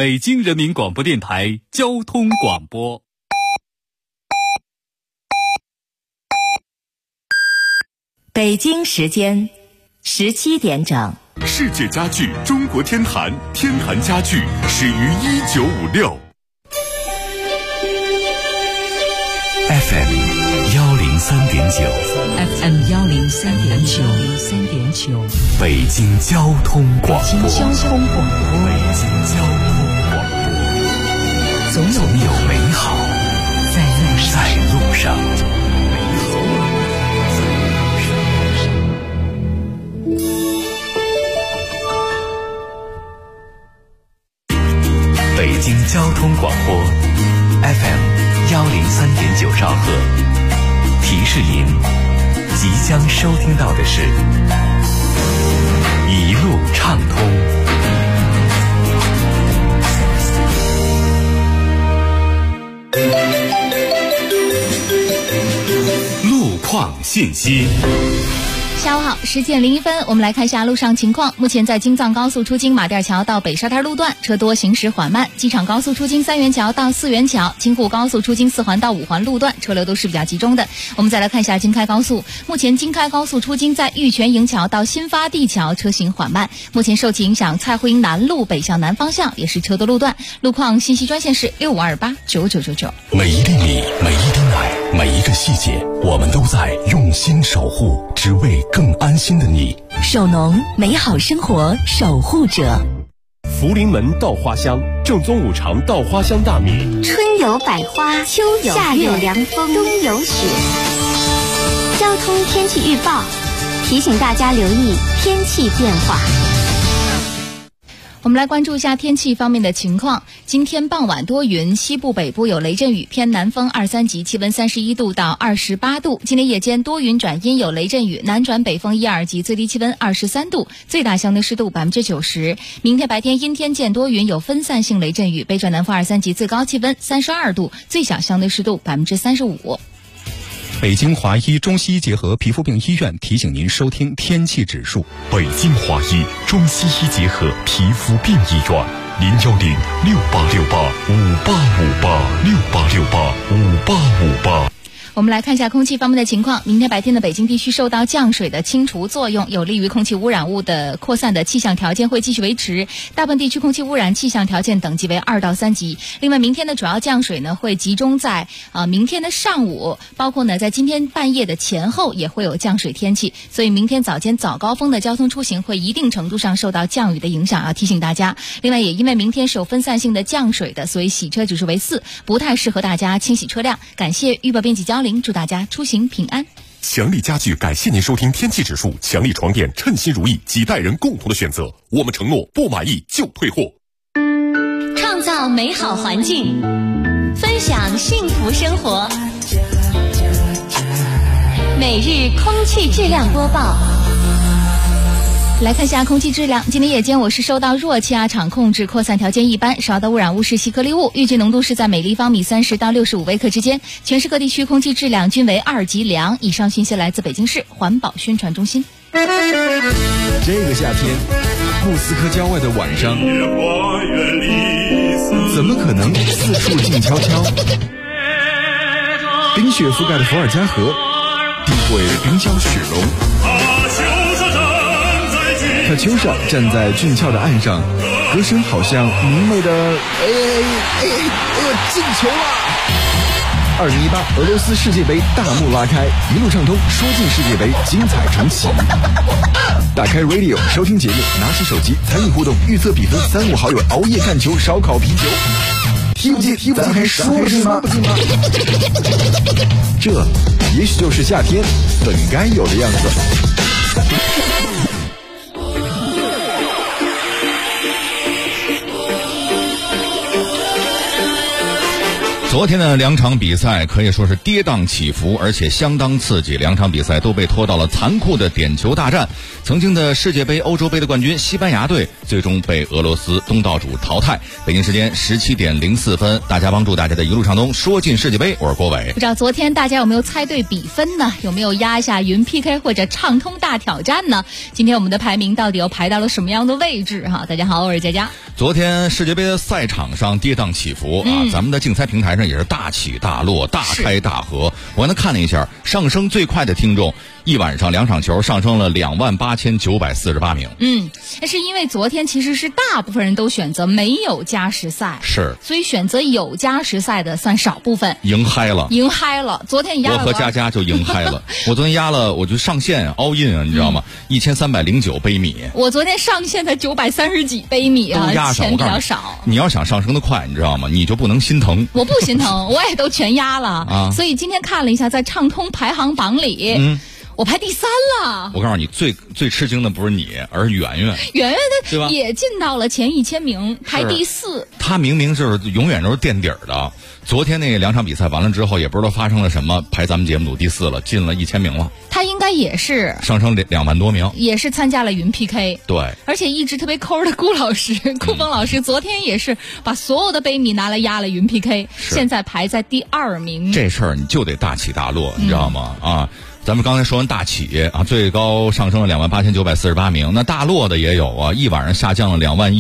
北京人民广播电台交通广播。 北京时间17点整。 世界家具中国天坛，天坛家具始于1956。FM 103.9，FM 103.9， 北京交通广播， 北京交通广播， 总有美好在路上。北京交通广播 FM 103.9兆赫，提示您即将收听到的是一路畅通。路况信息。 下午好，10点01分，我们来看一下路上情况。目前在京藏高速出京马甸桥到北沙滩路段车多，行驶缓慢；机场高速出京3元桥到4元桥，京沪高速出京4环到5环路段车流都是比较集中的。我们再来看一下京开高速，目前京开高速出京在玉泉营桥到新发地桥车行缓慢。目前受其影响，蔡胡营南路北向南方向也是车多路段。路况信息专线是6528999999。 每一粒米，每一滴奶，每一个细节，我们都在用心守护，只为更安心的你。 首农，美好生活守护者。 福临门稻花香，正宗五常稻花香大米。 春有百花，秋有夏有凉风，冬有雪。交通天气预报提醒大家留意天气变化。 我们来关注一下天气方面的情况。今天傍晚多云，西部北部有雷阵雨，偏南风2、3级，气温31度到28度。今天夜间多云转阴，有雷阵雨，南转北风1、2级，最低气温23度，最大相对湿度90%。明天白天阴天见多云，有分散性雷阵雨，北转南风2、3级，最高气温32度，最小相对湿度35%。 北京华医中西医结合皮肤病医院提醒您收听天气指数。 北京华医中西医结合皮肤病医院，0106868585858，68685858。 我们来看一下空气方面的情况。明天白天的北京地区受到降水的清除作用，有利于空气污染物的扩散的气象条件会继续维持，大部分地区空气污染气象条件等级为2到3级。另外，明天的主要降水呢会集中在明天的上午，包括呢在今天半夜的前后也会有降水天气，所以明天早间早高峰的交通出行会一定程度上受到降雨的影响，要提醒大家。另外，也因为明天是有分散性的降水的，所以洗车指数为4，不太适合大家清洗车辆。感谢预报编辑焦玲，祝大家出行平安。 强力家具感谢您收听天气指数，强力床垫称心如意，几代人共同的选择，我们承诺不满意就退货。 创造美好环境，分享幸福生活。每日空气质量播报。 来看一下空气质量。今天夜间我市收到弱气压场控制扩散条件一般，少的污染物是细颗粒物，预计浓度是在每立方米30到65微克之间。全市各地区空气质量均为2级良。以上信息来自北京市环保宣传中心。 这个夏天，莫斯科郊外的晚上，怎么可能四处静悄悄？冰雪覆盖的伏尔加河，地会冰消雪融。塔丘莎站在俊俏的岸上，歌声好像明媚的进球了！2018俄罗斯世界杯大幕拉开，一路畅通，说进世界杯，精彩重启。打开 Radio 收听节目，拿起手机参与互动，预测比分，3、5好友熬夜看球，烧烤啤酒。踢不进，咱还说不进吗？这也许就是夏天本该有的样子。 昨天的2场比赛可以说是跌宕起伏，而且相当刺激。2场比赛都被拖到了残酷的点球大战。曾经的世界杯、欧洲杯的冠军西班牙队最终被俄罗斯东道主淘汰。北京时间17点04分，大家帮助大家的一路畅通，说进世界杯。我是郭伟。 不知道昨天大家有没有猜对比分呢？有没有压下云 PK 或者畅通大挑战呢？今天我们的排名到底又排到了什么样的位置？大家好，我是佳佳。 昨天世界杯的赛场上跌宕起伏咱们的竞猜平台上也是大起大落，大开大合。我刚才看了一下，上升最快的听众一晚上2场球上升了28948名。 那是因为昨天其实是大部分人都选择没有加时赛， 是， 所以选择有加时赛的算少部分， 赢嗨了。 昨天压了， 我和佳佳就赢嗨了。我昨天压了，我就上线 all in 你知道吗？1309杯米。 我昨天上线才930几杯米钱比较少。 你要想上升的快，你知道吗？你就不能心疼。 我不心疼，我也都全压了所以今天看了一下，在畅通排行榜里。我排第3了。 我告诉你，最吃惊的不是你，而是圆圆的也进到了前1000名，排第4。 他明明是永远都是垫底儿的。昨天那2场比赛完了之后，也不知道发生了什么，排咱们节目组第4了，进了1000名了。 他应该也是上升2万多名， 也是参加了云 PK。 对， 而且一直特别抠的顾峰老师，昨天也是把所有的杯米拿来压了云 PK， 现在排在第2名。 这事儿你就得大起大落，你知道吗？咱们刚才说完大起最高上升了28948名，那大落的也有一晚上下降了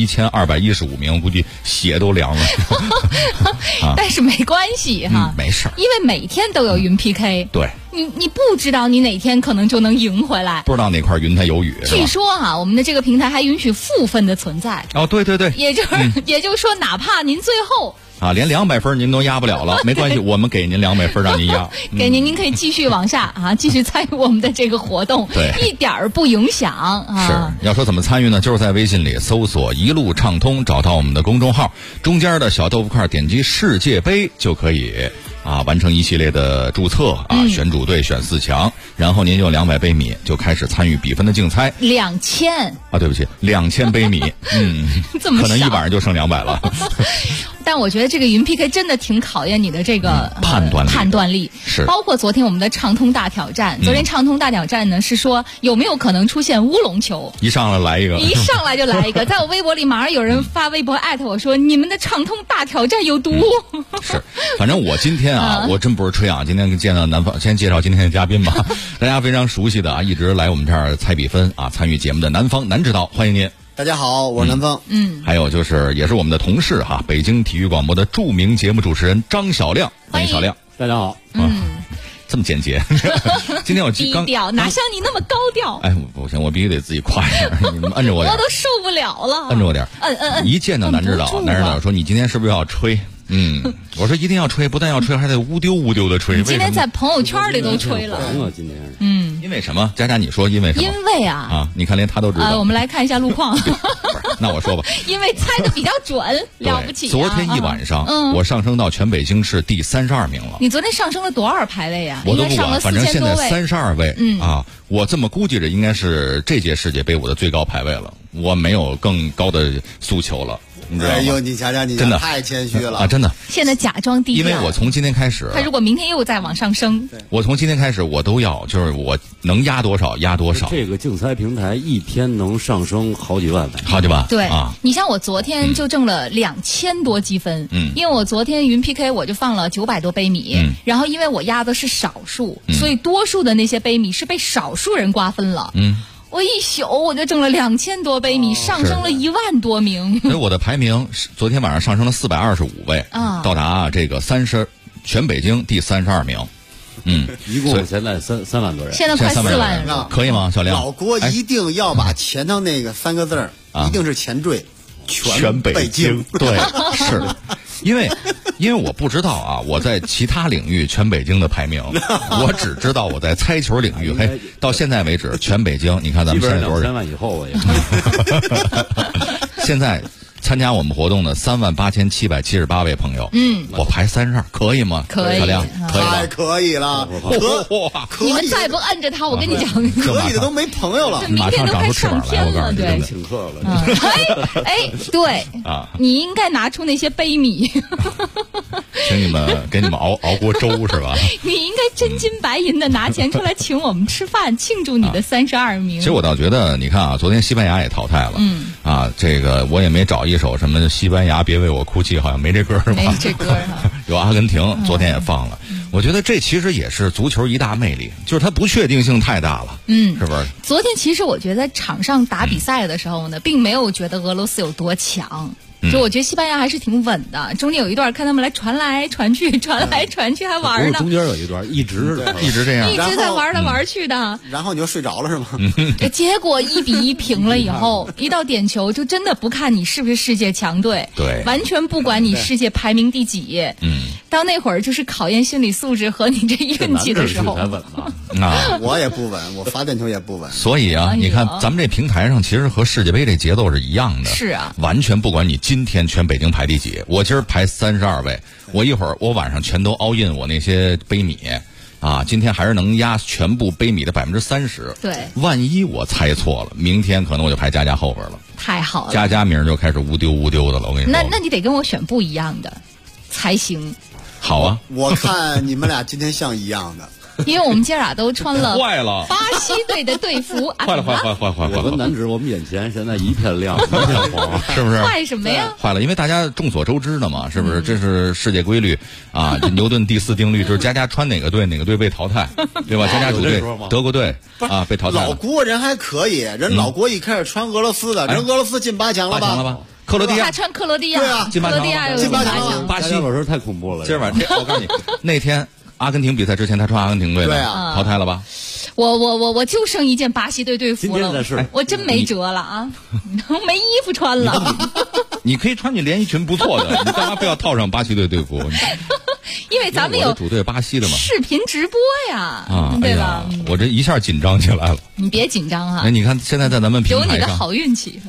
21215名，估计血都凉了。 但是没关系没事， 因为每天都有云 PK。 对， 你不知道你哪天可能就能赢回来， 不知道哪块云它有雨。 据说我们的这个平台还允许负分的存在。 对对对， 也就是说，哪怕您最后。 连200分您都压不了了，没关系，我们给您200分让您压， 给您可以继续往下继续参与我们的这个活动， 对， 一点儿不影响是，要说怎么参与呢？就是在微信里搜索一路畅通，找到我们的公众号，中间的小豆腐块点击世界杯就可以完成一系列的注册选主队，选4强，然后您有200杯米就开始参与比分的竞猜。 2000 对不起，2000杯米， 这么可能一晚上就剩200了。 但我觉得这个云 PK 真的挺考验你的这个判断力， 是。 包括昨天我们的畅通大挑战，昨天畅通大挑战呢是说有没有可能出现乌龙球， 一上来来一个， 一上来就来一个，在我微博里马上有人发微博艾特我说你们的畅通大挑战有毒。 是，反正我今天我真不是吹今天见到南方，先介绍今天的嘉宾吧。大家非常熟悉的一直来我们这儿猜比分参与节目的南方南指导，欢迎您。 大家好，我是南方。 还有就是也是我们的同事北京体育广播的著名节目主持人张小亮，欢迎小亮。 大家好。 这么简洁。今天我低调，哪像你那么高调？ 不行，我必须得自己夸一下，你们摁着我点。 我都受不了了。 摁着我点。一见到南指导，南指导说：“你今天是不是要吹？”我说一定要吹，不但要吹，还得乌丢乌丢的吹。 你今天在朋友圈里都吹了。 今天因为什么？佳佳，你说因为什么？ 因为你看连他都知道。 我们来看一下路况。 那我说吧。 因为猜的比较准，了不起。 昨天一晚上，我上升到全北京市第32名了。 你昨天上升了多少排位啊？ 我都不管，反正现在32位。 嗯我这么估计着，应该是这届世界杯我的最高排位了。我没有更高的诉求了。你知道吗？ 哎呦，你瞧瞧，你真的太谦虚了真的。 现在假装低调， 因为我从今天开始， 他如果明天又再往上升， 我从今天开始我都要，就是我能压多少压多少。 这个竞猜平台一天能上升好几万， 好几万。 对你像我昨天就挣了2000多积分，因为我昨天云 PK 我就放了900多杯米，然后因为我压的是少数，所以多数的那些杯米是被少数人瓜分了。我一宿我就挣了2000多杯米，上升了1万多名。 所以我的排名昨天晚上上升了425位，到达这个全北京第32名。 一共现在3万多人， 现在快4万人， 可以吗？小亮， 老郭一定要把前头那个3个字一定是前缀， 全北京。对，是。因为我不知道我在其他领域全北京的排名，我只知道我在猜球领域，到现在为止全北京，你看咱们现在多少人？ 3万以后也。 现在参加我们活动的38778位朋友，我排32，可以吗？ 可以， 小亮， 可以了， 你们再不摁着他，我跟你讲， 可以的都没朋友了， 马上长出翅膀来，我告诉你， 对， 请客了。 对你应该拿出那些杯米。 请你们给你们熬锅粥是吧？ 你应该真金白银的拿钱出来请我们吃饭，庆祝你的32名。 其实我倒觉得，你看啊，昨天西班牙也淘汰了，这个我也没找一首什么西班牙别为我哭泣，好像没这歌吧？ 没这歌哈。 有阿根廷，昨天也放了。我觉得这其实也是足球一大魅力，就是它不确定性太大了，是不是？ 昨天其实我觉得场上打比赛的时候呢，并没有觉得俄罗斯有多强。就我觉得西班牙还是挺稳的，中间有一段看他们传来传去还玩呢。 中间有一段一直这样， 一直在玩来玩去的。 然后你就睡着了是吗？ 结果1-1平了以后，一到点球就真的不看你是不是世界强队， 对， 完全不管你世界排名第几。到那会儿就是考验心理素质和你这运气的时候。 才稳嘛。 我也不稳，我罚点球也不稳。 所以啊，你看咱们这平台上其实和世界杯这节奏是一样的。 是啊， 完全不管你今天全北京排第几，我今儿排32位，我一会儿我晚上全都 all in 我那些杯米啊，今天还是能压全部杯米的30%。 对， 万一我猜错了，明天可能我就排佳佳后边了。 太好了， 佳佳明就开始无丢的了。我跟你说， 那你得跟我选不一样的才行。 好啊， 我看你们俩今天像一样的。 因为我们今儿俩都穿了坏了巴西队的队服， 坏了！ 我跟男子，我们眼前现在一片亮，一片黄， 是不是？ 坏什么呀？ 坏了，因为大家众所周知的嘛，是不是？这是世界规律啊！这牛顿第4定律就是佳佳穿哪个队被淘汰，对吧？佳佳主队德国队啊被淘汰了。 老郭人还可以，人老郭一开始穿俄罗斯的，人俄罗斯进8强了吧？ 克罗地亚， 他穿克罗地亚， 对啊， 进8强， 进8强。 巴西老师太恐怖了。 今儿晚上我告诉你，那天阿根廷比赛之前，他穿阿根廷队的，淘汰了吧？ 我就剩一件巴西队服了，我真没辙了啊，没衣服穿了。 你可以穿你连衣裙不错的，你干嘛非要套上巴西队服？ 因为咱们有主队巴西的嘛， 视频直播呀，对吧？ 我这一下紧张起来了。 你别紧张啊！ 你看现在在咱们平台上， 有你的好运气。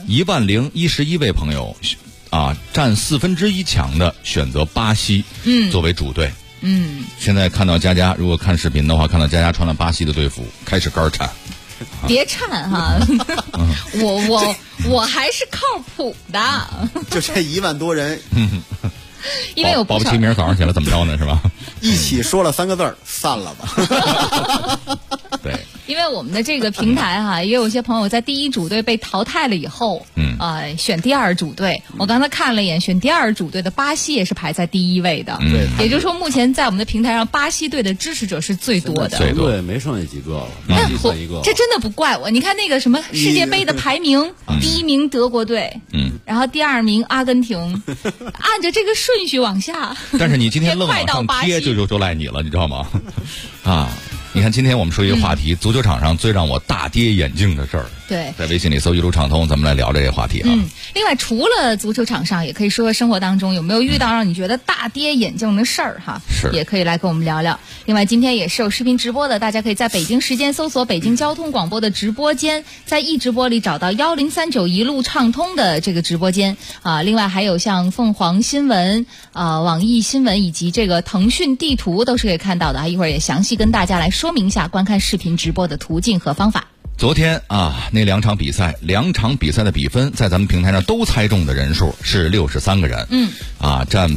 10011位朋友啊，占1/4强的选择巴西，作为主队。现在看到佳佳，如果看视频的话，看到佳佳穿了巴西的队服，开始肝颤。 别颤哈，我还是靠谱的。 就这1万多人， 因为有保不齐明儿早上起来怎么着呢？是吧？ 一起说了3个字，散了吧。 对。 因为我们的这个平台哈，也有些朋友在第1主队被淘汰了以后，选第2主队。我刚才看了一眼，选第2主队的巴西也是排在第1位的。 对， 也就是说，目前在我们的平台上，巴西队的支持者是最多的。 对，没剩下几个了，算一个。 这真的不怪我。你看那个什么世界杯的排名，第1名德国队，然后第2名阿根廷，按着这个顺序往下。 但是你今天愣往上贴，就赖你了，你知道吗？啊。你看，今天我们说一个话题，足球场上最让我大跌眼镜的事儿。 对， 在微信里搜一路畅通，咱们来聊这个话题啊。 另外，除了足球场上，也可以说说生活当中有没有遇到让你觉得大跌眼镜的事儿哈？ 是， 也可以来跟我们聊聊。另外，今天也是有视频直播的，大家可以在北京时间搜索北京交通广播的直播间，在一直播里找到1039一路畅通的这个直播间啊。另外还有像凤凰新闻网易新闻以及这个腾讯地图都是可以看到的啊。一会儿也详细跟大家来说明一下观看视频直播的途径和方法。 昨天啊，那2场比赛的比分，在咱们平台上都猜中的人数是63个人，占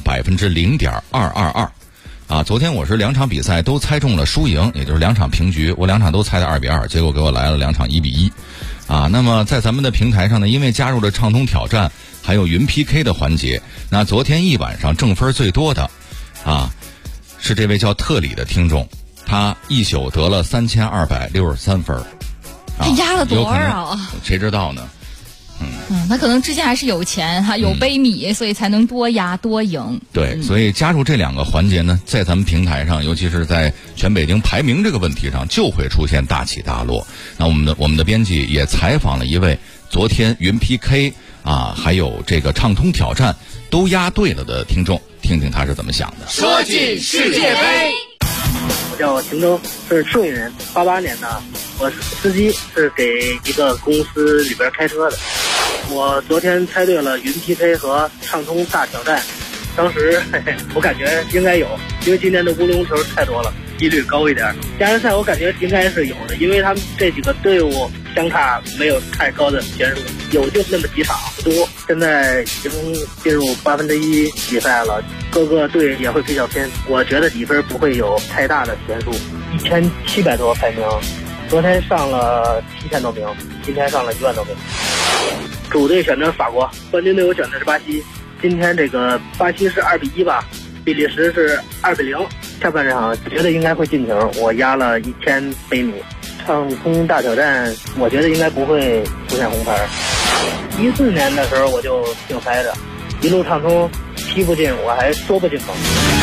0.222%。昨天我是2场比赛都猜中了输赢，也就是2场平局，我2场都猜的2-2，结果给我来了2场1-1。那么在咱们的平台上呢，因为加入了畅通挑战，还有云 PK 的环节，那昨天一晚上正分最多的是这位叫特里的听众，他一宿得了3263分。 他压了多少啊？ 谁知道呢？ 他可能之前还是有钱哈，有杯米，所以才能多压多赢。 对，所以加入这2个环节呢，在咱们平台上，尤其是在全北京排名这个问题上，就会出现大起大落。那我们的编辑也采访了一位昨天云 PK 还有这个畅通挑战都压对了的听众，听听他是怎么想的。 说进世界杯。 我叫秦州，是顺义人，88年的，我是司机，是给一个公司里边开车的。我昨天猜对了云 PK 和畅通大挑战，当时我感觉应该有，因为今年的乌龙球太多了，几率高一点。加时赛我感觉应该是有的，因为他们这几个队伍相差没有太高的悬殊，有就那么几场不多。现在已经进入1/8比赛了， 各个队也会比较偏。我觉得比分不会有太大的悬殊，1700多排名，昨天上了7000多名，今天上了1万多名。主队选择法国，冠军队伍选的是巴西。今天这个巴西是2-1吧，比利时是2-0。下半场觉得应该会进球，我压了1000杯米。畅通大挑战，我觉得应该不会出现红牌。14年的时候我就竞猜着，一路畅通，踢不进我还说不进吗？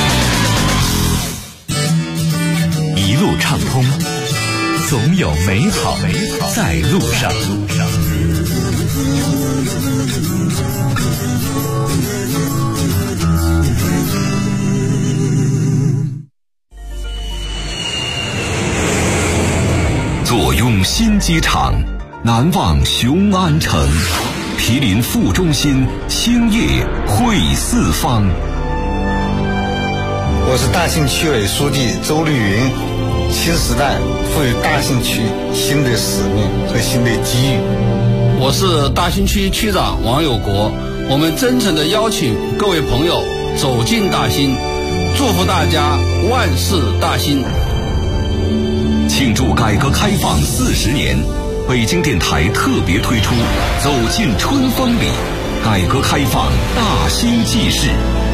一路畅通，总有美好在路上。坐拥新机场，难忘雄安城，毗邻副中心，兴业汇四方。 我是大兴区委书记周绿云。新时代赋予大兴区新的使命和新的机遇。 我是大兴区区长王有国，我们真诚地邀请各位朋友走进大兴，祝福大家万事大兴。 庆祝改革开放40年，北京电台特别推出《走进春风里》，改革开放大兴纪事。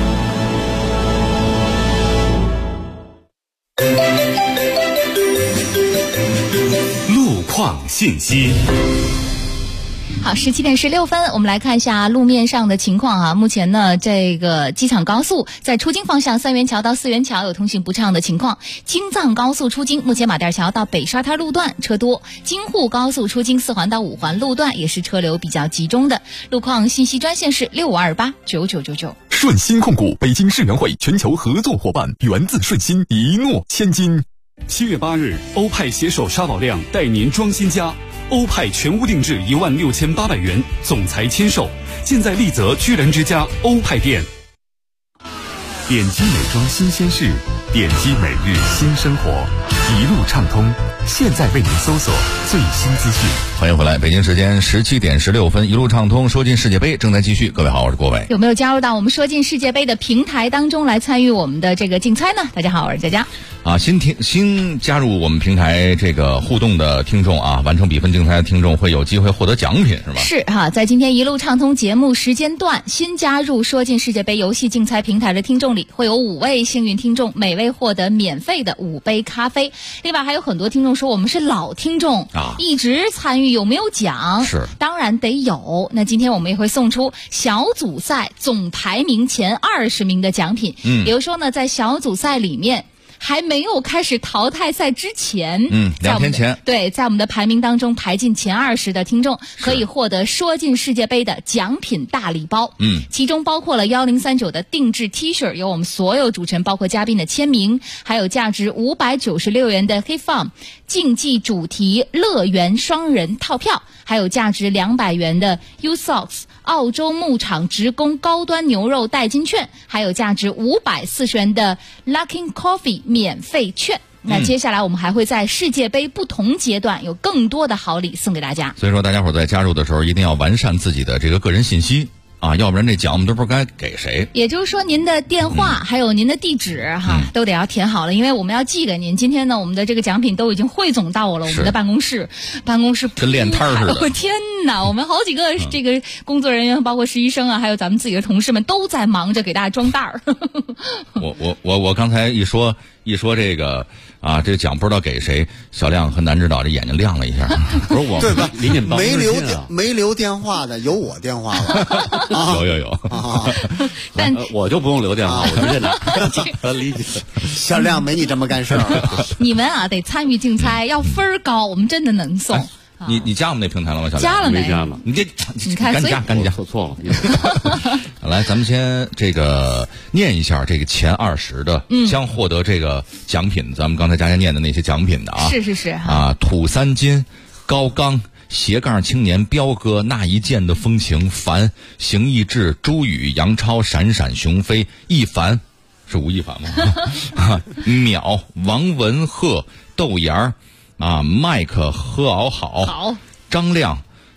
路况信息。 好，17点16分，我们来看一下路面上的情况啊。目前呢，这个机场高速在出京方向3元桥到4元桥有通行不畅的情况。京藏高速出京，目前马甸桥到北沙滩路段车多。京沪高速出京4环到5环路段也是车流比较集中的。路况信息专线是65289999。 顺鑫控股北京世园会全球合作伙伴，源自顺鑫，一诺千金。 7月8日，欧派携手沙宝亮带您装新家。欧派全屋定制16800元，总裁签售，现在丽泽居然之家欧派店。 点击美妆新鲜事，点击每日新生活，一路畅通。现在为您搜索最新资讯。 欢迎回来，北京时间17点16分，一路畅通，说进世界杯正在继续。各位好，我是郭伟。 有没有加入到我们说进世界杯的平台当中来参与我们的这个竞猜呢？大家好，我是佳佳。 新加入我们平台这个互动的听众啊，完成比分竞猜的听众会有机会获得奖品，是吧？ 是哈，在今天一路畅通节目时间段，新加入说进世界杯游戏竞猜平台的听众里，会有5位幸运听众，每位获得免费的5杯咖啡。另外还有很多听众说我们是老听众啊，一直参与，有没有奖？ 是， 当然得有。那今天我们也会送出小组赛总排名前20名的奖品。比如说呢，在小组赛里面还没有开始淘汰赛之前 ，2天前， 对，在我们的排名当中排进前20的听众可以获得说进世界杯的奖品大礼包。其中包括了1039的定制 T 恤，有我们所有主持人包括嘉宾的签名，还有价值596元的 HeFun 竞技主题乐园双人套票，还有价值200元的 USOX 澳洲牧场职工高端牛肉代金券，还有价值540元的 Luckin Coffee 免费券。那接下来我们还会在世界杯不同阶段有更多的好礼送给大家。 所以说大家伙在加入的时候一定要完善自己的这个个人信息啊，要不然这奖我们都不知道该给谁。 也就是说您的电话还有您的地址都得要填好了，因为我们要寄给您。今天呢，我们的这个奖品都已经汇总到了我们的办公室跟练摊似的。 我天哪，我们好几个这个工作人员，包括实习生啊，还有咱们自己的同事们都在忙着给大家装袋儿。 我刚才一说这个啊，这奖不知道给谁，小亮和南指导这眼睛亮了一下。 不是我， 对吧？没留电话的有我电话了。 有。 但我就不用留电话，我直接拿。理解。 小亮没你这么干事儿。 你们啊，得参与竞猜，要分儿高，我们真的能送。 你加我们那平台了吗？小亮加了没？ 没加呢。 你看， 赶紧加， 错了。 来，咱们先这个念一下这个前20的将获得这个奖品。咱们刚才佳佳念的那些奖品的啊， 是啊，土三金、高钢、斜杠青年、彪哥、那一剑的风情、凡、邢义志、朱宇、杨超、闪闪、熊飞、一凡，是吴亦凡吗？淼、王文鹤、窦岩啊，麦克、何敖好、张亮、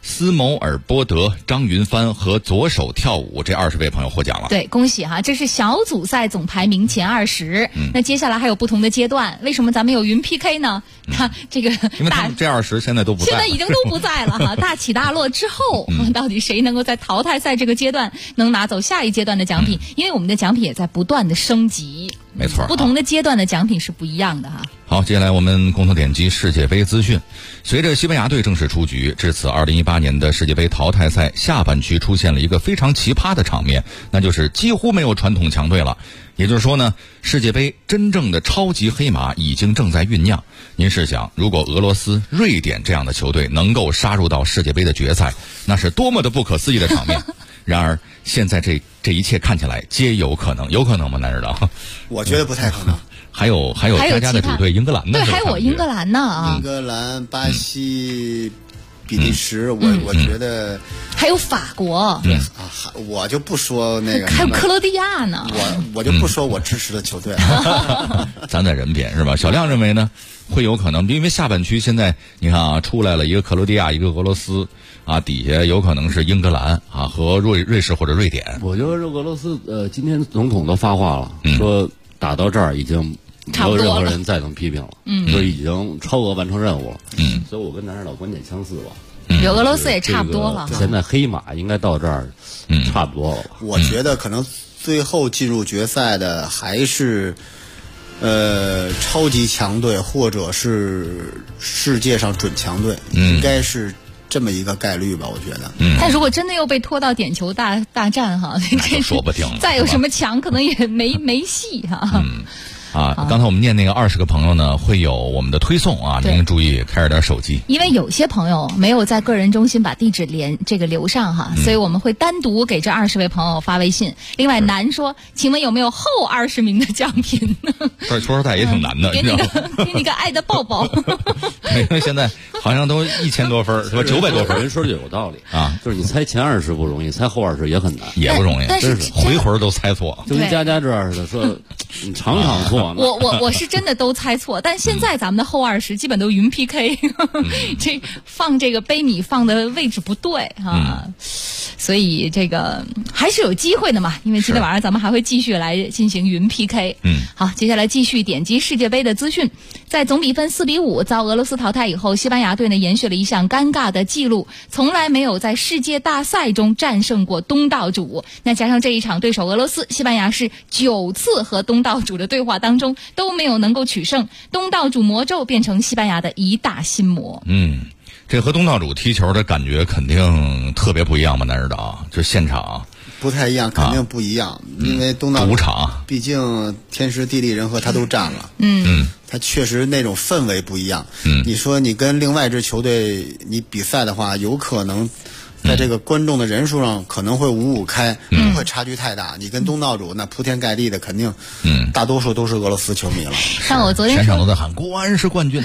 斯谋尔波德、张云帆和左手跳舞这20位朋友获奖了。 对，恭喜哈！这是小组赛总排名前20。那接下来还有不同的阶段，为什么咱们有云 PK 呢？他这个因为他们这20现在都不在了， 现在已经都不在了哈。大起大落之后，到底谁能够在淘汰赛这个阶段能拿走下一阶段的奖品？因为我们的奖品也在不断的升级， 没错， 不同的阶段的奖品是不一样的哈。 好，接下来我们共同点击世界杯资讯。随着西班牙队正式出局，至此2018年的世界杯淘汰赛下半区出现了一个非常奇葩的场面，那就是几乎没有传统强队了。也就是说呢，世界杯真正的超级黑马已经正在酝酿。您试想，如果俄罗斯、瑞典这样的球队能够杀入到世界杯的决赛，那是多么的不可思议的场面。然而现在这一切看起来皆有可能，有可能吗？南指导？ 我觉得不太可能。 还有佳佳的主队英格兰呢？ 对，还有我英格兰呢啊！ 英格兰、巴西、比利时，我觉得还有法国。 我就不说那个， 还有克罗地亚呢。 我就不说我支持的球队。 咱在人品是吧？小亮认为呢，会有可能，因为下半区现在你看啊，出来了一个克罗地亚，一个俄罗斯。底下有可能是英格兰和瑞士或者瑞典。 我觉得俄罗斯今天总统都发话了，说打到这儿已经没有任何人再能批评了，说已经超额完成任务了。所以我跟南指导观点相似吧。 有俄罗斯也差不多了。 现在黑马应该到这儿，差不多了吧？ 我觉得可能最后进入决赛的还是超级强队或者是世界上准强队，应该是这么一个概率吧，我觉得。 但如果真的又被拖到点球大战哈， 这说不定了。 再有什么强，可能也没戏哈。 刚才我们念那个20个朋友呢，会有我们的推送啊，您注意开着点手机。 因为有些朋友没有在个人中心把地址留上哈，所以我们会单独给这20位朋友发微信。另外，南说，请问有没有后20名的奖品呢？ 说实在也挺难的， 给你个爱的抱抱。 因为现在好像都1000多分，是吧？900多分。 人说的有道理啊，就是你猜前20不容易，猜后20也很难， 也不容易， 但是回回都猜错。 就跟佳佳这样似的，说你常常错。 我是真的都猜错，但现在咱们的后20基本都云 PK，这放这个杯米放的位置不对啊，所以这个还是有机会的嘛。因为今天晚上咱们还会继续来进行云 PK。好，接下来继续点击世界杯的资讯。在总比分4-5遭俄罗斯淘汰以后，西班牙队呢延续了一项尴尬的记录，从来没有在世界大赛中战胜过东道主。那加上这一场对手俄罗斯，西班牙是9次和东道主的对话当中都没有能够取胜，东道主魔咒变成西班牙的一大心魔。 这和东道主踢球的感觉肯定特别不一样吧？南指导，就现场不太一样，肯定不一样，因为东道主主场， 毕竟天时地利人和他都占了。他确实那种氛围不一样。你说你跟另外一支球队你比赛的话，有可能在这个观众的人数上可能会5-5开，不会差距太大。你跟东道主那铺天盖地的，肯定大多数都是俄罗斯球迷了。 像我昨天全场都在喊国安是冠军。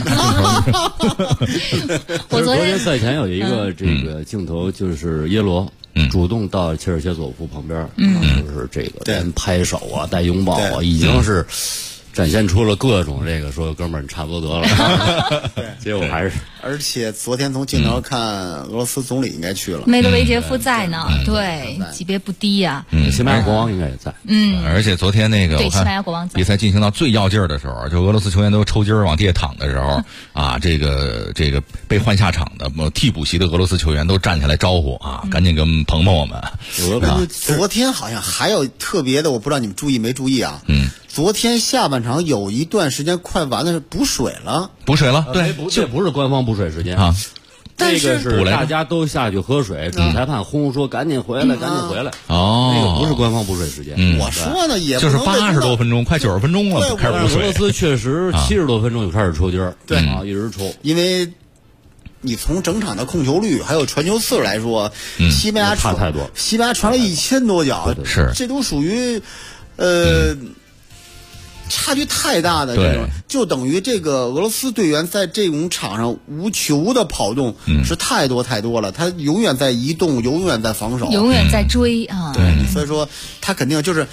我昨天赛前有一个这个镜头，就是耶罗主动到切尔切索夫旁边，就是这个人拍手啊，带拥抱啊，已经是展现出了各种这个说哥们儿你差不多得了，结果还是。 而且昨天从镜头看，俄罗斯总理应该去了， 梅德韦杰夫在呢，对，级别不低呀。 西班牙国王应该也在。 而且昨天那个对西班牙国王在比赛进行到最要劲儿的时候，就俄罗斯球员都抽筋儿往地下躺的时候啊，这个被换下场的替补席的俄罗斯球员都站起来招呼啊，赶紧跟捧捧我们。 昨天好像还有特别的，我不知道你们注意没注意啊？昨天下半场有一段时间快完的是补水了， 对， 这不是官方补水时间啊， 这个是大家都下去喝水，主裁判轰说赶紧回来，赶紧回来。 那个不是官方补水时间。 我说呢，也就是80多分钟，快90分钟了，开始补水。 俄罗斯确实70多分钟就开始抽筋儿， 对啊，一直抽， 因为。你从整场的控球率还有传球次数来说，西班牙差太多， 西班牙传了1000多脚， 是这都属于差距太大的这种，就等于这个俄罗斯队员在这种场上无球的跑动是太多太多了，他永远在移动，永远在防守， 永远在追啊。 对，所以说他肯定就是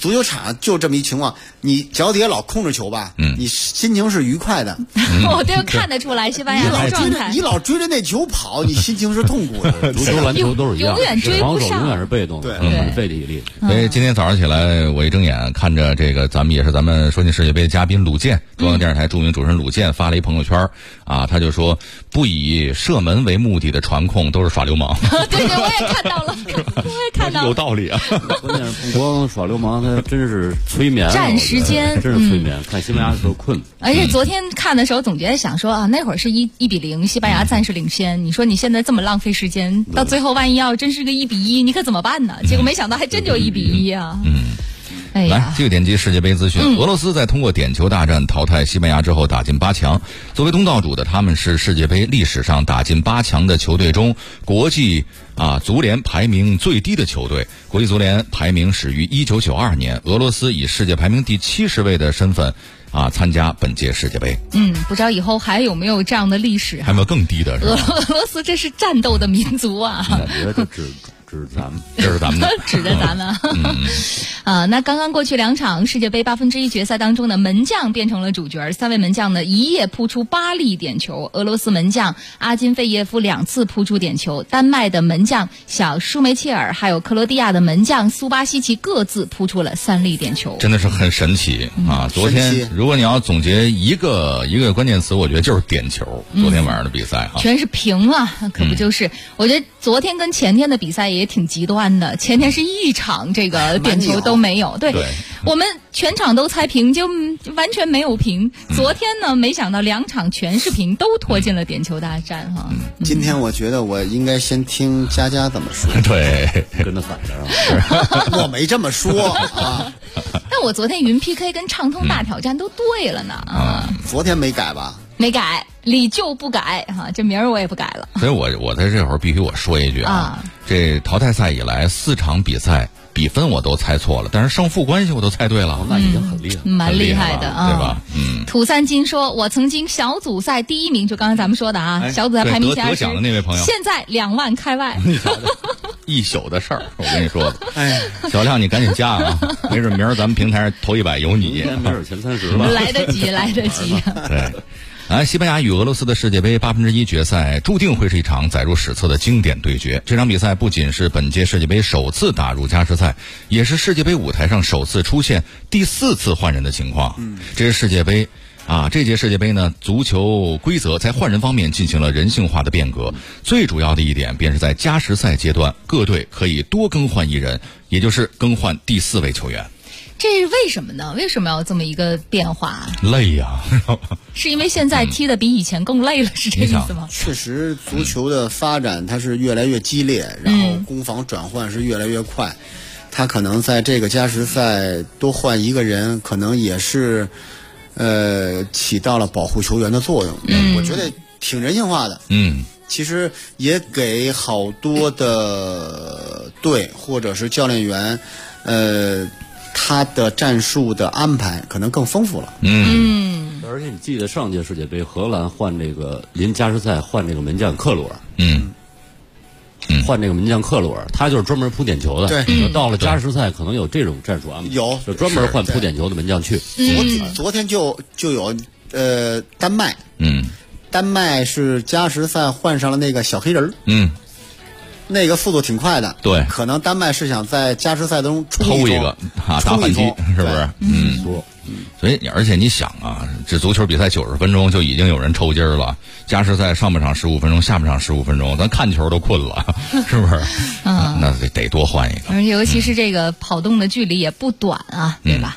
足球场就这么一情况，你脚底下老控制球吧，你心情是愉快的。 我都看得出来西班牙的状态。 你老追着那球跑，你心情是痛苦的。 足球、篮球都是一样， 永远追不上， 防守永远是被动的，很费体力。 所以今天早上起来，我一睁眼看着这个，咱们说进世界杯的嘉宾鲁健，中央电视台著名主持人鲁健发了一朋友圈啊，他就说不以射门为目的的传控都是耍流氓。 对，我也看到了， 有道理啊。 关键是不光耍流氓，他真是催眠， 占时间， 真是催眠。看西班牙的时候困， 而且昨天看的时候总觉得想说啊，那会儿是1-0，西班牙暂时领先。你说你现在这么浪费时间，到最后万一要真是个1-1，你可怎么办呢？结果没想到还真就1-1啊。 来，继续点击世界杯资讯。俄罗斯在通过点球大战淘汰西班牙之后打进8强。作为东道主的他们是世界杯历史上打进8强的球队中国际足联排名最低的球队。国际足联排名始于1992年，俄罗斯以世界排名第70位的身份参加本届世界杯。 不知道以后还有没有这样的历史？ 还有没有更低的？是吧？ 俄罗斯这是战斗的民族啊！ 感觉这指咱们， 这是咱们的， 指着咱们。那刚刚过去2场世界杯1/8决赛当中的门将变成了主角，3位门将呢一夜扑出8粒点球。俄罗斯门将阿金费耶夫2次扑出点球，丹麦的门将小舒梅切尔还有克罗地亚的门将苏巴西奇各自扑出了3粒点球， 真的是很神奇啊！昨天如果你要总结一个关键词，我觉得就是点球。昨天晚上的比赛全是平啊，可不就是？我觉得昨天跟前天的比赛也挺极端的，前天是一场这个点球都没有，对，我们全场都猜平，就完全没有平。昨天呢，没想到2场全是平，都拖进了点球大战哈。 今天我觉得我应该先听佳佳怎么说， 对， 跟他反着我没这么说啊。 但我昨天云 PK 跟畅通大挑战都对了呢昨天没改吧？ 没改，理就不改哈，这名儿我也不改了。 所以我在这会儿必须我说一句这淘汰赛以来4场比赛比分我都猜错了，但是胜负关系我都猜对了， 那已经很厉害， 蛮厉害的对吧？ 土三金说，我曾经小组赛第1名，就刚才咱们说的小组赛排名得奖的那位朋友， 现在2万开外， 一宿的事儿，我跟你说，小亮你赶紧加没准明儿咱们平台上头100有你， 没准前30吧， 来得及。 对。西班牙与俄罗斯的世界杯1/8决赛注定会是一场载入史册的经典对决。这场比赛不仅是本届世界杯首次打入加时赛，也是世界杯舞台上首次出现第4次换人的情况。这是世界杯这届世界杯呢，足球规则在换人方面进行了人性化的变革。最主要的一点便是在加时赛阶段，各队可以多更换1人，也就是更换第4位球员。 这是为什么呢？为什么要这么一个变化？ 累呀！ 是因为现在踢得比以前更累了，是这意思吗？ 确实，足球的发展它是越来越激烈，然后攻防转换是越来越快。他可能在这个加时赛多换1个人，可能也是起到了保护球员的作用。我觉得挺人性化的。其实也给好多的队或者是教练员，他的战术的安排可能更丰富了。 而且你记得上届世界杯荷兰换这个临加时赛换这个门将克鲁尔，换这个门将克鲁尔，他就是专门扑点球的。 对， 到了加时赛可能有这种战术安排， 有就专门换扑点球的门将去。 昨天就有丹麦，丹麦是加时赛换上了那个小黑人，那个速度挺快的， 对， 可能丹麦是想在加时赛中抽一个打反击，是不是？所以而且你想这足球比赛90分钟就已经有人抽筋了，加时赛上半场15分钟，下半场15分钟，咱看球都困了，是不是？那得多换一个。 而且尤其是这个跑动的距离也不短对吧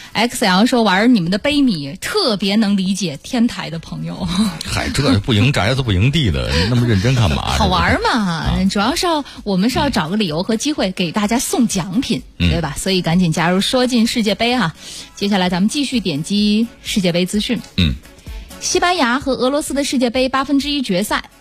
？XL 说玩你们的杯米特别能理解天台的朋友。 嗨，这不赢宅子不赢地的，那么认真干嘛？ 好玩嘛，主要是我们是要找个理由和机会给大家送奖品，对吧？所以赶紧加入说进世界杯接下来咱们继续点击世界杯资讯。西班牙和俄罗斯的世界杯1/8决赛。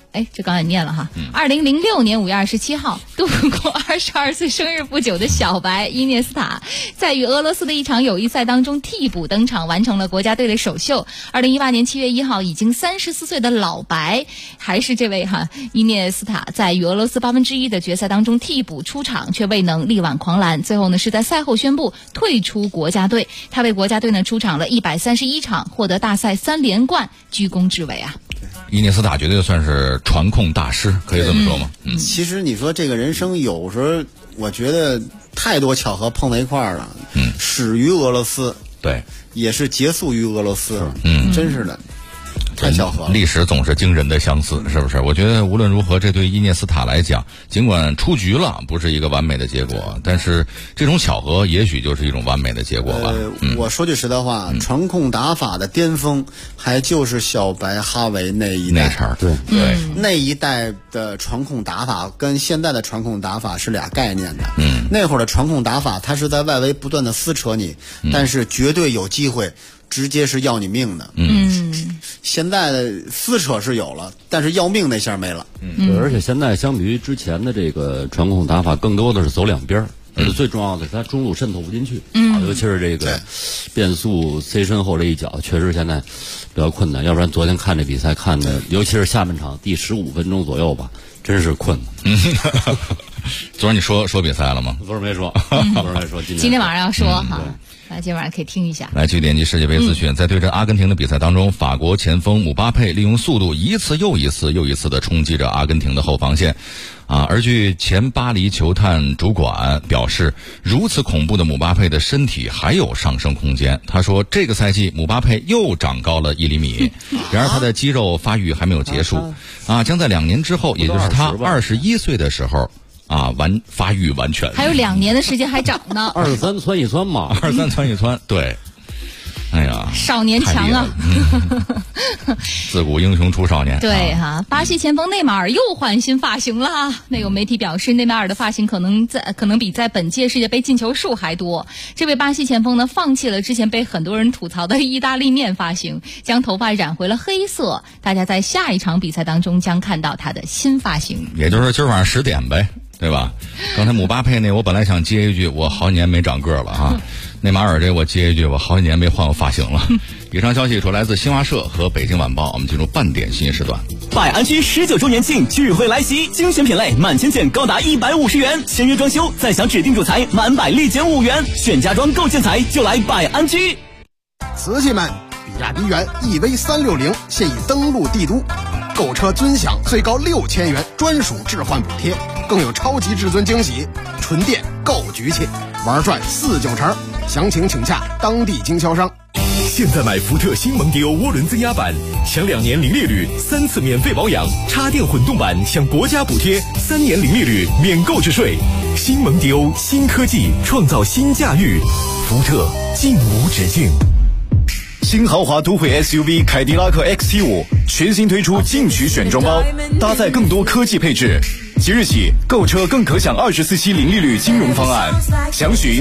这刚才念了哈。2006年5月27号，度过22岁生日不久的小白伊涅斯塔，在与俄罗斯的一场友谊赛当中替补登场，完成了国家队的首秀。2018年7月1号，已经34岁的老白，还是这位伊涅斯塔，在与俄罗斯1/8的决赛当中替补出场，却未能力挽狂澜。最后呢，是在赛后宣布退出国家队。他为国家队呢出场了131场，获得大赛3连冠，居功至伟啊。 伊涅斯塔绝对算是传控大师，可以这么说吗？ 其实你说这个人生有时候，我觉得太多巧合碰在一块儿了。始于俄罗斯， 对， 也是结束于俄罗斯。真是的。太巧合了， 历史总是惊人的相似，是不是？我觉得无论如何，这对伊涅斯塔来讲，尽管出局了，不是一个完美的结果，但是这种巧合也许就是一种完美的结果吧。 我说句实在话，传控打法的巅峰还就是小白哈维那一代。 对， 那一代的传控打法跟现在的传控打法是俩概念的。那会儿的传控打法，它是在外围不断的撕扯你，但是绝对有机会直接是要你命的。现在的撕扯是有了，但是要命那下没了。 而且现在相比于之前的这个传控打法，更多的是走两边，而且最重要的是它中路渗透不进去。尤其是这个变速塞身后这一脚，确实现在比较困难。要不然昨天看这比赛看的，尤其是下半场第15分钟左右吧，真是困难。 昨儿你说比赛了吗？ 昨儿没说，昨儿没说。 今天晚上要说哈。那今晚上可以听一下。 来，去点击世界杯资讯。在对阵阿根廷的比赛当中，法国前锋姆巴佩利用速度一次又一次的冲击着阿根廷的后防线。而据前巴黎球探主管表示，如此恐怖的姆巴佩的身体还有上升空间。他说，这个赛季姆巴佩又长高了1厘米，然而他的肌肉发育还没有结束，将在2年之后，也就是他21岁的时候。发育完全， 还有2年的时间还长呢。 23窜一窜嘛 ，23窜一窜，对。哎呀， 少年强啊！ 自古英雄出少年。 对哈，巴西前锋内马尔又换新发型了。那有媒体表示，内马尔的发型可能比在本届世界杯进球数还多。这位巴西前锋呢，放弃了之前被很多人吐槽的意大利面发型，将头发染回了黑色。大家在下一场比赛当中将看到他的新发型。 也就是今晚上10点呗。对吧？刚才姆巴佩那，我本来想接一句，我好几年没长个了啊。内马尔这我接一句，我好几年没换过发型了。以上消息出来自新华社和北京晚报。我们进入半点信息时段。 百安居19周年庆聚会来袭，精选品类满千件高达150元，签约装修再享指定主材满100立减5元，选家装购建材就来百安居。 瓷器们，比亚迪元 EV360现已登陆帝都，购车尊享最高6000元专属置换补贴，更有超级至尊惊喜，纯电够局气，玩转4-9成，详情请洽当地经销商。 现在买福特新蒙迪欧涡轮增压版，享2年零利率，3次免费保养；插电混动版享国家补贴，3年零利率，免购置税。新蒙迪欧，新科技创造新驾驭，福特尽无止境。新豪华都会 SUV 凯迪拉克 XT5 全新推出进取选装包，搭载更多科技配置。即日起购车更可享24期零利率金融方案，详询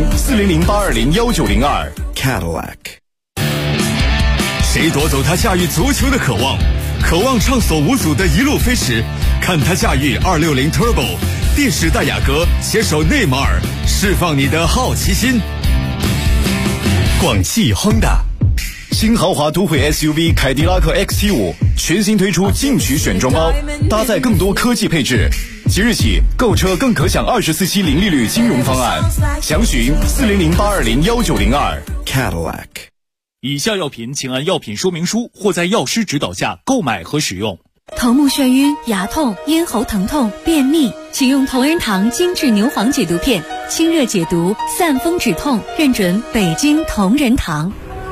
400-820-1902 Cadillac。 谁夺走他驾驭足球的渴望？渴望畅所无阻的一路飞驰，看他驾驭260 Turbo， 电使戴雅阁携手内马尔，释放你的好奇心。广汽 Honda新豪华都会 SUV 凯迪拉克 XT5 全新推出进取选装包，搭载更多科技配置。即日起购车更可享24期零利率金融方案，详询400-820-1902 Cadillac。 以下药品请按药品说明书或在药师指导下购买和使用。 头目眩晕、牙痛、咽喉疼痛、便秘，请用同仁堂精致牛黄解毒片，清热解毒，散风止痛，认准北京同仁堂。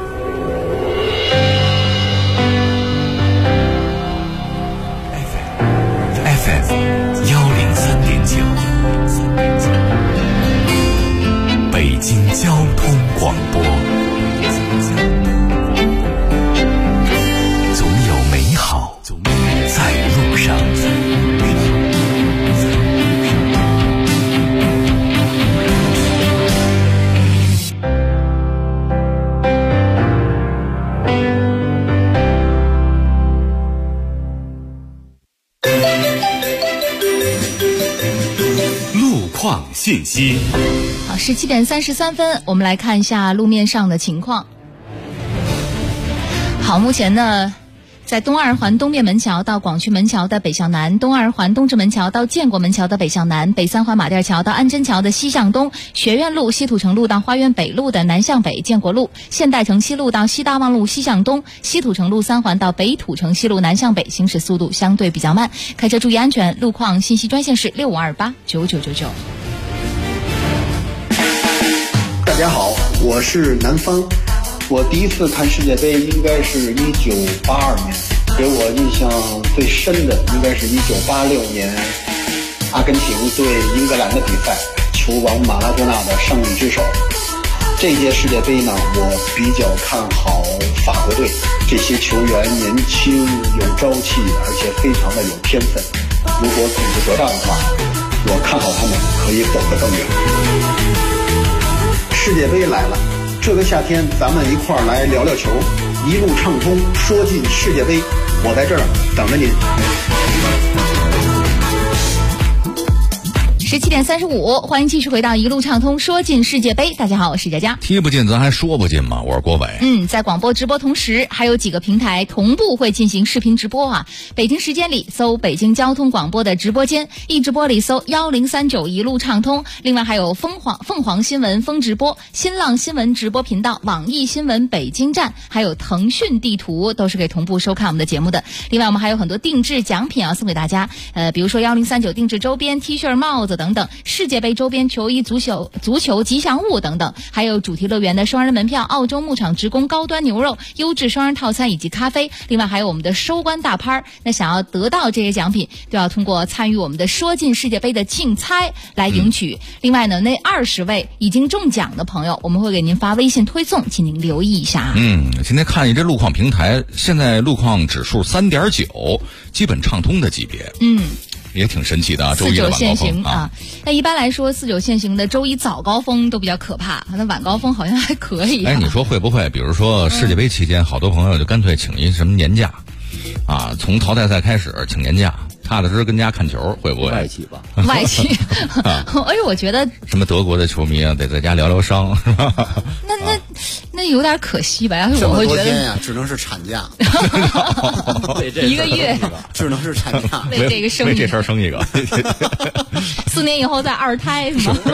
FM 103.9，北京交通广播。总有美好在路上。 信息。 好，17点33分，我们来看一下路面上的情况。好，目前呢，在东二环东面门桥到广渠门桥的北向南，东二环东直门桥到建国门桥的北向南，北三环马甸桥到安贞桥的西向东，学院路、西土城路到花园北路的南向北，建国路、现代城西路到西大望路西向东，西土城路3环到北土城西路南向北，行驶速度相对比较慢，开车注意安全。路况信息专线是65289999。 大家好，我是南方。我第一次看世界杯应该是1982年，给我印象最深的应该是1986年阿根廷对英格兰的比赛，球王马拉多纳的胜利之手。这届世界杯呢，我比较看好法国队，这些球员年轻有朝气，而且非常的有天分。如果组织得当的话，我看好他们可以走得更远。世界杯来了，这个夏天咱们一块儿来聊聊球，一路畅通，说进世界杯，我在这儿等着您。 17点35，欢迎继续回到一路畅通说进世界杯。大家好，我是佳佳。 踢不进咱还说不进吗？我是郭伟。 在广播直播同时，还有几个平台同步会进行视频直播啊。北京时间里搜北京交通广播的直播间，一直播里搜1039一路畅通。另外还有凤凰新闻风直播、新浪新闻直播频道、网易新闻北京站，还有腾讯地图，都是可以同步收看我们的节目的。另外我们还有很多定制奖品啊送给大家，比如说1039定制周边 T 恤、帽子等等，世界杯周边球衣、足球吉祥物等等，还有主题乐园的双人门票、澳洲牧场职工高端牛肉、优质双人套餐以及咖啡。另外还有我们的收官大拍，那想要得到这些奖品，都要通过参与我们的说进世界杯的竞猜来赢取。另外呢，那20位已经中奖的朋友，我们会给您发微信推送，请您留意一下。 今天看一这路况平台，现在路况指数3.9，基本畅通的级别。也挺神奇的啊，周一的晚高峰啊。 那一般来说，49限行的周一早高峰都比较可怕，那晚高峰好像还可以。 你说会不会？比如说世界杯期间，好多朋友就干脆请一什么年假，从淘汰赛开始请年假，踏踏实实跟家看球，会不会？ 外企吧， 外企。我觉得什么德国的球迷啊，得在家疗疗伤，是吧？ 那有点可惜吧？要是我会觉得， 这么多天呀，只能是产假， 一个月只能是产假， 为这个生为这事儿生一个 ，4年以后再2胎是吗？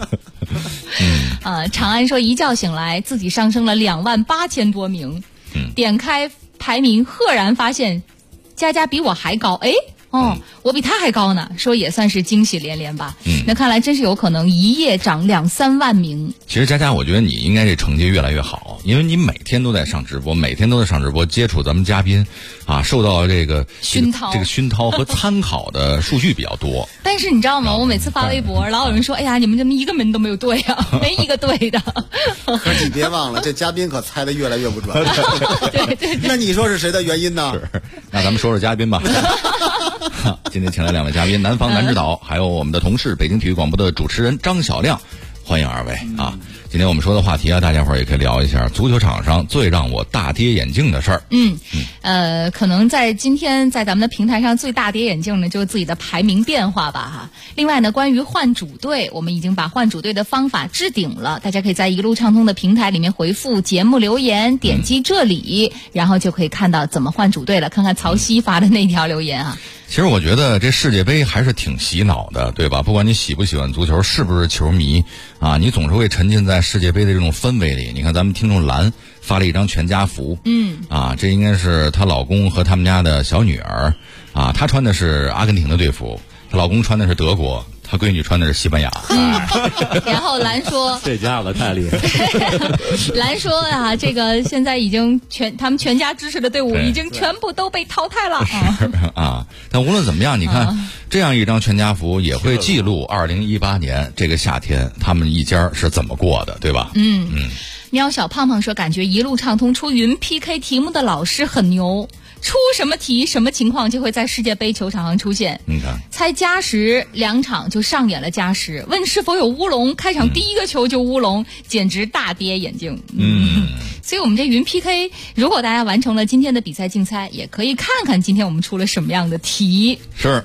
长安说一觉醒来，自己上升了28000多名，点开排名，赫然发现佳佳比我还高，我比他还高呢，说也算是惊喜连连吧。那看来真是有可能一夜涨2-3万名。 其实佳佳，我觉得你应该这成绩越来越好，因为你每天都在上直播，接触咱们嘉宾受到这个熏陶和参考的数据比较多。 但是你知道吗？我每次发微博，老有人说：“哎呀，你们怎么一个门都没有对啊？没一个对的。” 可是你别忘了，这嘉宾可猜的越来越不准。对。那你说是谁的原因呢？ 那咱们说说嘉宾吧。今天请来2位嘉宾，南方南指导，还有我们的同事北京体育广播的主持人张小亮，欢迎2位啊！今天我们说的话题大家伙儿也可以聊一下足球场上最让我大跌眼镜的事儿。 可能在今天在咱们的平台上最大跌眼镜呢，就是自己的排名变化吧哈。另外呢，关于换主队，我们已经把换主队的方法置顶了，大家可以在一路畅通的平台里面回复节目留言，点击这里，然后就可以看到怎么换主队了。看看曹曦发的那条留言啊。 其实我觉得这世界杯还是挺洗脑的，对吧？不管你喜不喜欢足球，是不是球迷你总是会沉浸在世界杯的这种氛围里。你看咱们听众兰发了一张全家福，这应该是她老公和他们家的小女儿她穿的是阿根廷的队服，她老公穿的是德国，她闺女穿的是西班牙。 然后兰说这家伙太厉害。 兰说这个现在已经他们全家支持的队伍已经全部都被淘汰了。 但无论怎么样，你看这样一张全家福也会记录2018年这个夏天他们一家是怎么过的，对吧？ 喵小胖胖说，感觉一路畅通出云 PK 题目的老师很牛，出什么题什么情况就会在世界杯球场上出现。 你看， 猜加时2场就上演了加时，问是否有乌龙，开场第一个球就乌龙，简直大跌眼镜。所以我们这云 PK， 如果大家完成了今天的比赛竞猜，也可以看看今天我们出了什么样的题。 是。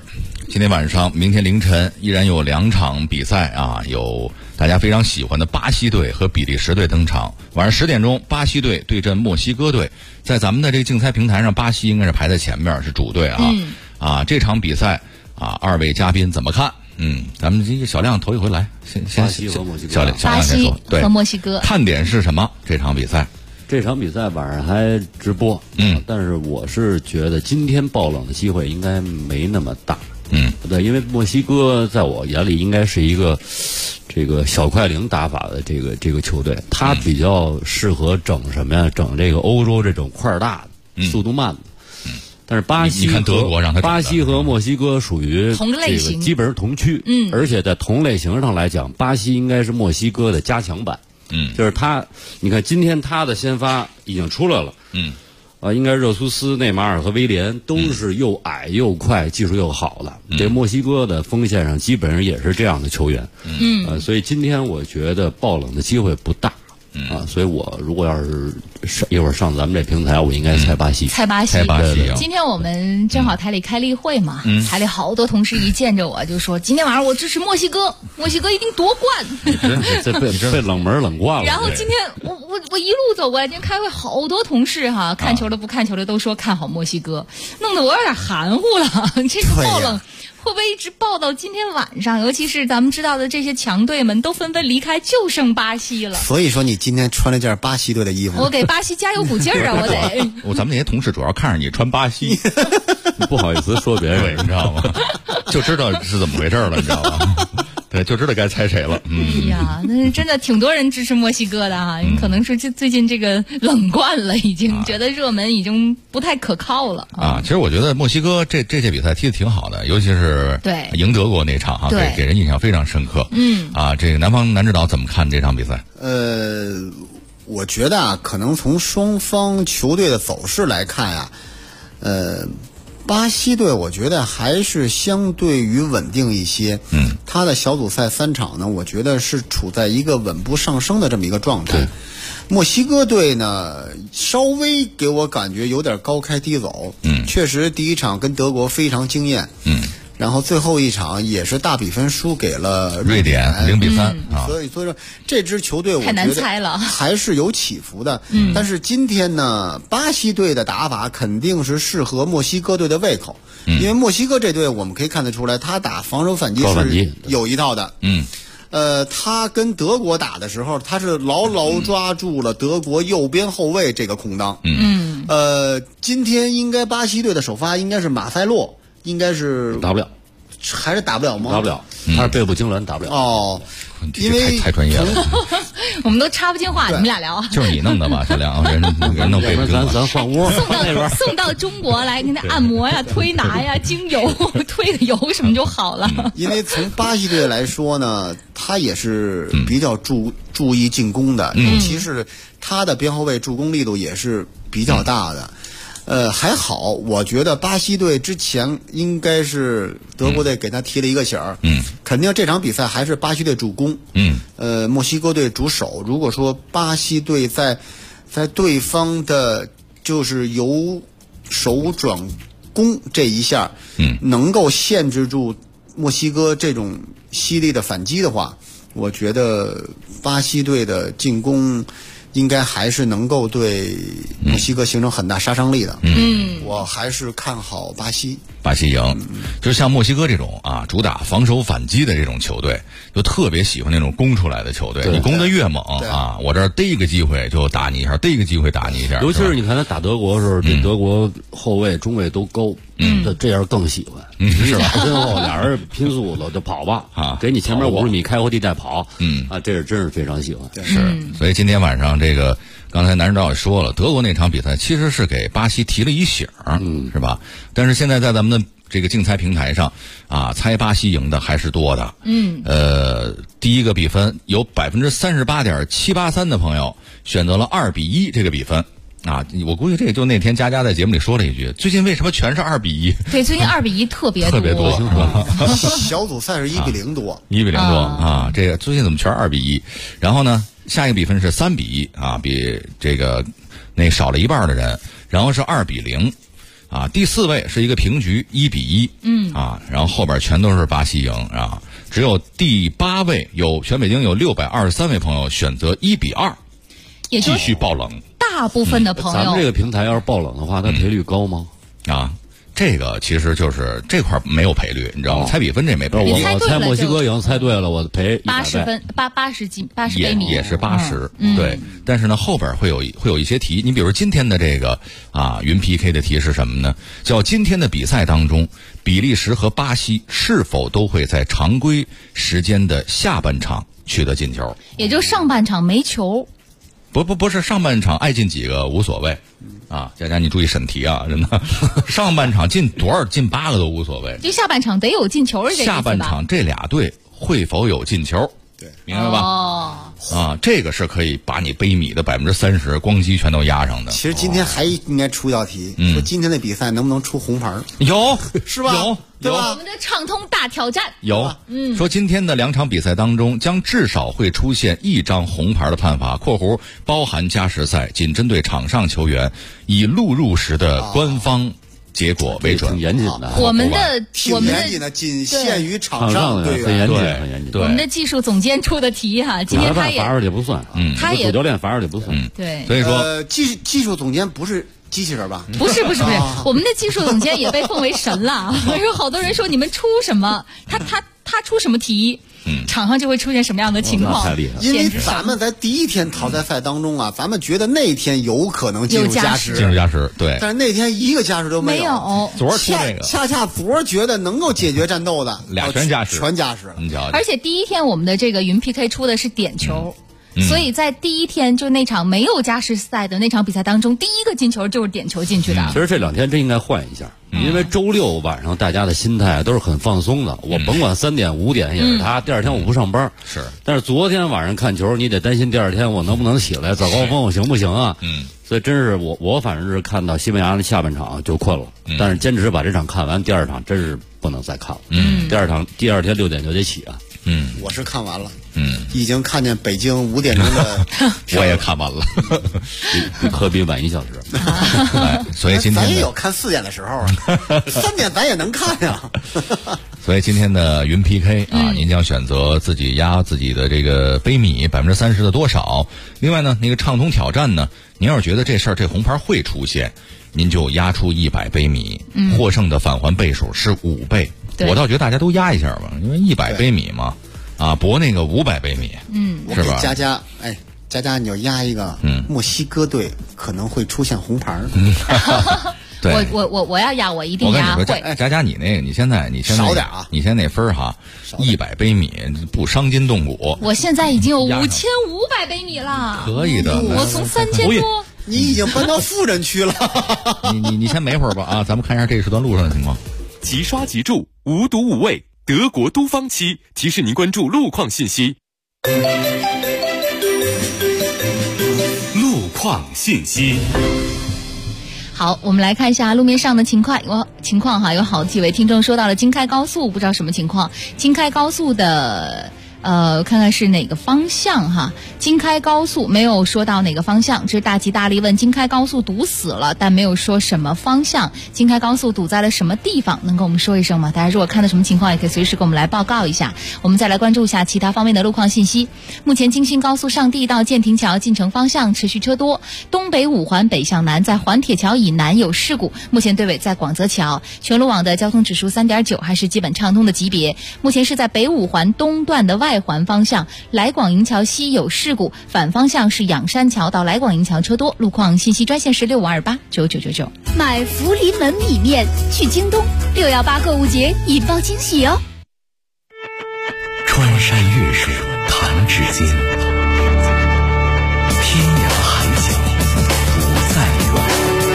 今天晚上、明天凌晨依然有2场比赛啊，有大家非常喜欢的巴西队和比利时队登场。晚上10点钟，巴西队对阵墨西哥队。在咱们的这个竞猜平台上，巴西应该是排在前面，是主队啊。这场比赛啊，2位嘉宾怎么看？咱们这个小亮头一回来，先巴西和墨西哥， 小亮先说，对， 和墨西哥看点是什么？这场比赛晚上还直播，但是我是觉得今天爆冷的机会应该没那么大。对，因为墨西哥在我眼里应该是一个这个小快灵打法的这个球队，他比较适合整什么呀？整这个欧洲这种块大的、速度慢的。但是巴西和墨西哥属于同类型， 基本上同区。而且在同类型上来讲，巴西应该是墨西哥的加强版。就是他，你看今天他的先发已经出来了。应该热苏斯、内马尔和威廉都是又矮又快、技术又好的。这墨西哥的锋线上基本上也是这样的球员。所以今天我觉得爆冷的机会不大。所以我如果要是一会儿上咱们这平台，我应该猜巴西。 猜巴西。今天我们正好台里开例会嘛，台里好多同事一见着我就说，今天晚上我支持墨西哥，墨西哥一定夺冠。 这被冷门冷惯了。 然后今天我一路走过来，今天开会好多同事看球的不看球的都说看好墨西哥，弄得我有点含糊了。这个爆冷会不会一直爆到今天晚上？尤其是咱们知道的这些强队们都纷纷离开，就剩巴西了。 所以说你今天穿了件巴西队的衣服， 我给巴西加油鼓劲儿啊！我得。 咱们那些同事主要看着你穿巴西， 不好意思说别人， 你知道吗？就知道是怎么回事了，你知道吗？对，就知道该猜谁了。 哎呀，那真的挺多人支持墨西哥的哈，可能是最近这个冷惯了，已经觉得热门已经不太可靠了其实我觉得墨西哥这届比赛踢得挺好的，尤其是赢德国那场给人印象非常深刻。这个南方南指导怎么看这场比赛？ 我觉得可能从双方球队的走势来看巴西队我觉得还是相对于稳定一些。他的小组赛3场呢，我觉得是处在一个稳步上升的这么一个状态。墨西哥队呢，稍微给我感觉有点高开低走。确实第一场跟德国非常惊艳。然后最后一场也是大比分输给了瑞典0-3 所以说这支球队我觉得还是有起伏的。但是今天呢，巴西队的打法肯定是适合墨西哥队的胃口。因为墨西哥这队我们可以看得出来，他打防守反击是有一套的。他跟德国打的时候，他是牢牢抓住了德国右边后卫这个空当。今天应该巴西队的首发应该是马塞洛。应该是打不了， 还是打不了吗？ 打不了，他是背部痉挛，打不了。 因为太专业了， 我们都插不进话，你们俩聊。 就是你弄的吧，小亮，人弄背部痉挛， 咱换屋送到中国来，给他按摩呀、推拿呀、精油、推个油什么就好了。 因为从巴西队来说呢，他也是比较注意进攻的，尤其是他的边后卫助攻力度也是比较大的。还好，我觉得巴西队之前应该是德国队给他提了一个醒儿。肯定这场比赛还是巴西队主攻。墨西哥队主守。如果说巴西队在对方的就是由守转攻这一下，能够限制住墨西哥这种犀利的反击的话，我觉得巴西队的进攻应该还是能够对墨西哥形成很大杀伤力的。我还是看好巴西。 巴西赢，就是像墨西哥这种主打防守反击的这种球队，就特别喜欢那种攻出来的球队。你攻得越猛我这儿逮一个机会就打你一下，逮一个机会打你一下。 尤其是你看他打德国的时候，这德国后卫、中卫都高，这样更喜欢。是吧？身后俩人拼速度就跑吧，给你前面50米开阔地带跑。这是真是非常喜欢。 是，所以今天晚上这个。刚才南指导也说了，德国那场比赛其实是给巴西提了一醒，是吧？但是现在在咱们的这个竞猜平台上猜巴西赢的还是多的。第一个比分有38.783%的朋友选择了2-1这个比分。我估计这就那天佳佳在节目里说了一句，最近为什么全是2-1？ 对，最近2-1特别多， 是吧？ 小组赛是1-0多 ，1-0多这个最近怎么全是2-1？然后呢，下一个比分是3-1比这个那少了一半的人，然后是2-0。 啊，第4位是一个平局1-1，然后后边全都是巴西赢啊，只有第8位全北京有623位朋友选择1-2，继续爆冷。 大部分的朋友， 咱们这个平台要是爆冷的话，它赔率高吗？ 这个其实就是这块没有赔率，你知道吗？猜比分这没赔率。 我猜墨西哥赢，猜对了，我赔 80分，80杯米也是80，对。但是呢，后边会有一些题，你比如今天的这个云 PK 的题是什么呢？叫今天的比赛当中，比利时和巴西是否都会在常规时间的下半场取得进球？ 也就上半场没球。 不是上半场爱进几个无所谓。佳佳你注意审题啊，真的，上半场进多少进8个都无所谓， 就下半场得有进球， 下半场这俩队会否有进球？ 对， 明白吧？这个是可以把你杯米的30%咣叽全都压上的。 其实今天还应该出一道题，说今天的比赛能不能出红牌？ 有是吧？ 有， 对吧？ 我们的畅通大挑战有，说今天的2场比赛当中，将至少会出现1张红牌的判罚（括弧包含加时赛），仅针对场上球员，以录入时的官方结果为准。 挺严谨的， 我们的严谨的，仅限于场上队员， 很严谨。 我们的技术总监出的题今天他也罚而且不算， 他也主教练罚而且不算， 对。 所以说， 技术总监不是机器人吧？ 不是，我们的技术总监也被奉为神了。有好多人说你们出什么，他出什么题，场上就会出现什么样的情况。 太厉害了！ 因为咱们在第1天淘汰赛当中咱们觉得那天有可能进入加时， 对。 但是那天一个加时都没有。 昨儿出这个， 恰昨儿觉得能够解决战斗的俩全加时， 你瞧。 而且第1天我们的这个云 PK 出的是点球。所以在第1天就那场没有加时赛的那场比赛当中，第1个进球就是点球进去的。 其实这2天真应该换一下，因为周6晚上大家的心态都是很放松的。我甭管3点5点也是他，第2天我不上班。 是， 但是昨天晚上看球，你得担心第2天我能不能起来，早高峰我行不行啊？所以真是我反正是看到西班牙的下半场就困了，但是坚持把这场看完，第2场真是不能再看了。第2天6点就得起啊。 我是看完了，已经看见北京5点钟的， 我也看完了， 比科比晚1小时。 所以今天咱也有看4点的时候，3点咱也能看呀。 所以今天的云 PK 您将选择自己压自己的这个杯米30%的多少。另外呢，那个畅通挑战呢，您要是觉得这红牌会出现，您就压出100杯米，获胜的返还倍数是5倍。我倒觉得大家都压一下吧，因为100杯米嘛，博那个500杯米，是吧？ 佳佳，你要压一个，墨西哥队可能会出现红牌。 对， 我要压，我一定压会。 佳佳，你那个，你现在少点啊！ 你现在那分100杯米不伤筋动骨。 我现在已经有5500杯米了， 可以的。 我从3000多， 你已经搬到富人区了。 你先没会儿吧咱们看一下这时段路上的情况。 即刷即注，无毒无味，德国都方漆提示您关注路况信息。路况信息。 好，我们来看一下路面上的情况有好几位听众说到了京开高速，不知道什么情况。京开高速的看看是哪个方向京开高速没有说到哪个方向，这是大吉大利问京开高速堵死了，但没有说什么方向。京开高速堵在了什么地方，能跟我们说一声吗？大家如果看到什么情况，也可以随时给我们来报告一下。我们再来关注一下其他方面的路况信息。目前京新高速上地到建亭桥进城方向持续车多，东北5环北向南在环铁桥以南有事故，目前队尾在广泽桥。全路网的交通指数3.9，还是基本畅通的级别。目前是在北5环东段的外环方向来广营桥西有事故，反方向是仰山桥到来广营桥车多。路况信息专线是65289999。 买福临门米面去京东，618购物节引爆惊喜哦！ 穿山越水弹指间，天涯海角不再远。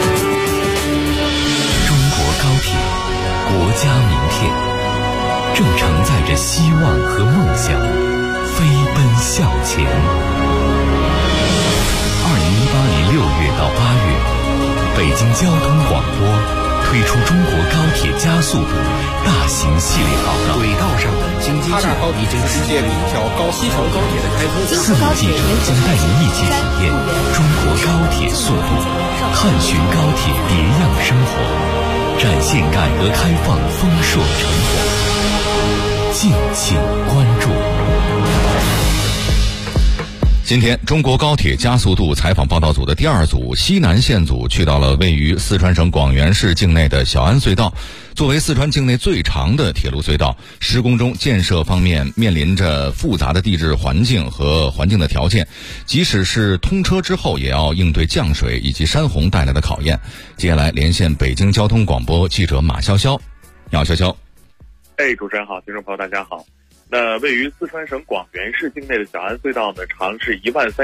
中国高铁，国家名片，正承载着希望和梦想，飞奔向前。2018年6月到8月，北京交通广播推出中国高铁加速度大型系列报告，轨道上的经济制已经世界第一条西城高铁的开通，4名记者将带您一起体验中国高铁速度。 探寻高铁别样生活，展现改革开放丰硕成果，敬请关注。 今天，中国高铁加速度采访报道组的第二组西南线组去到了位于四川省广元市境内的小安隧道。作为四川境内最长的铁路隧道，施工中建设方面面临着复杂的地质环境和环境的条件，即使是通车之后，也要应对降水以及山洪带来的考验。接下来连线北京交通广播记者马潇潇。你好，潇潇。 主持人好，听众朋友大家好。那位于四川省广元市境内的小安隧道呢，长是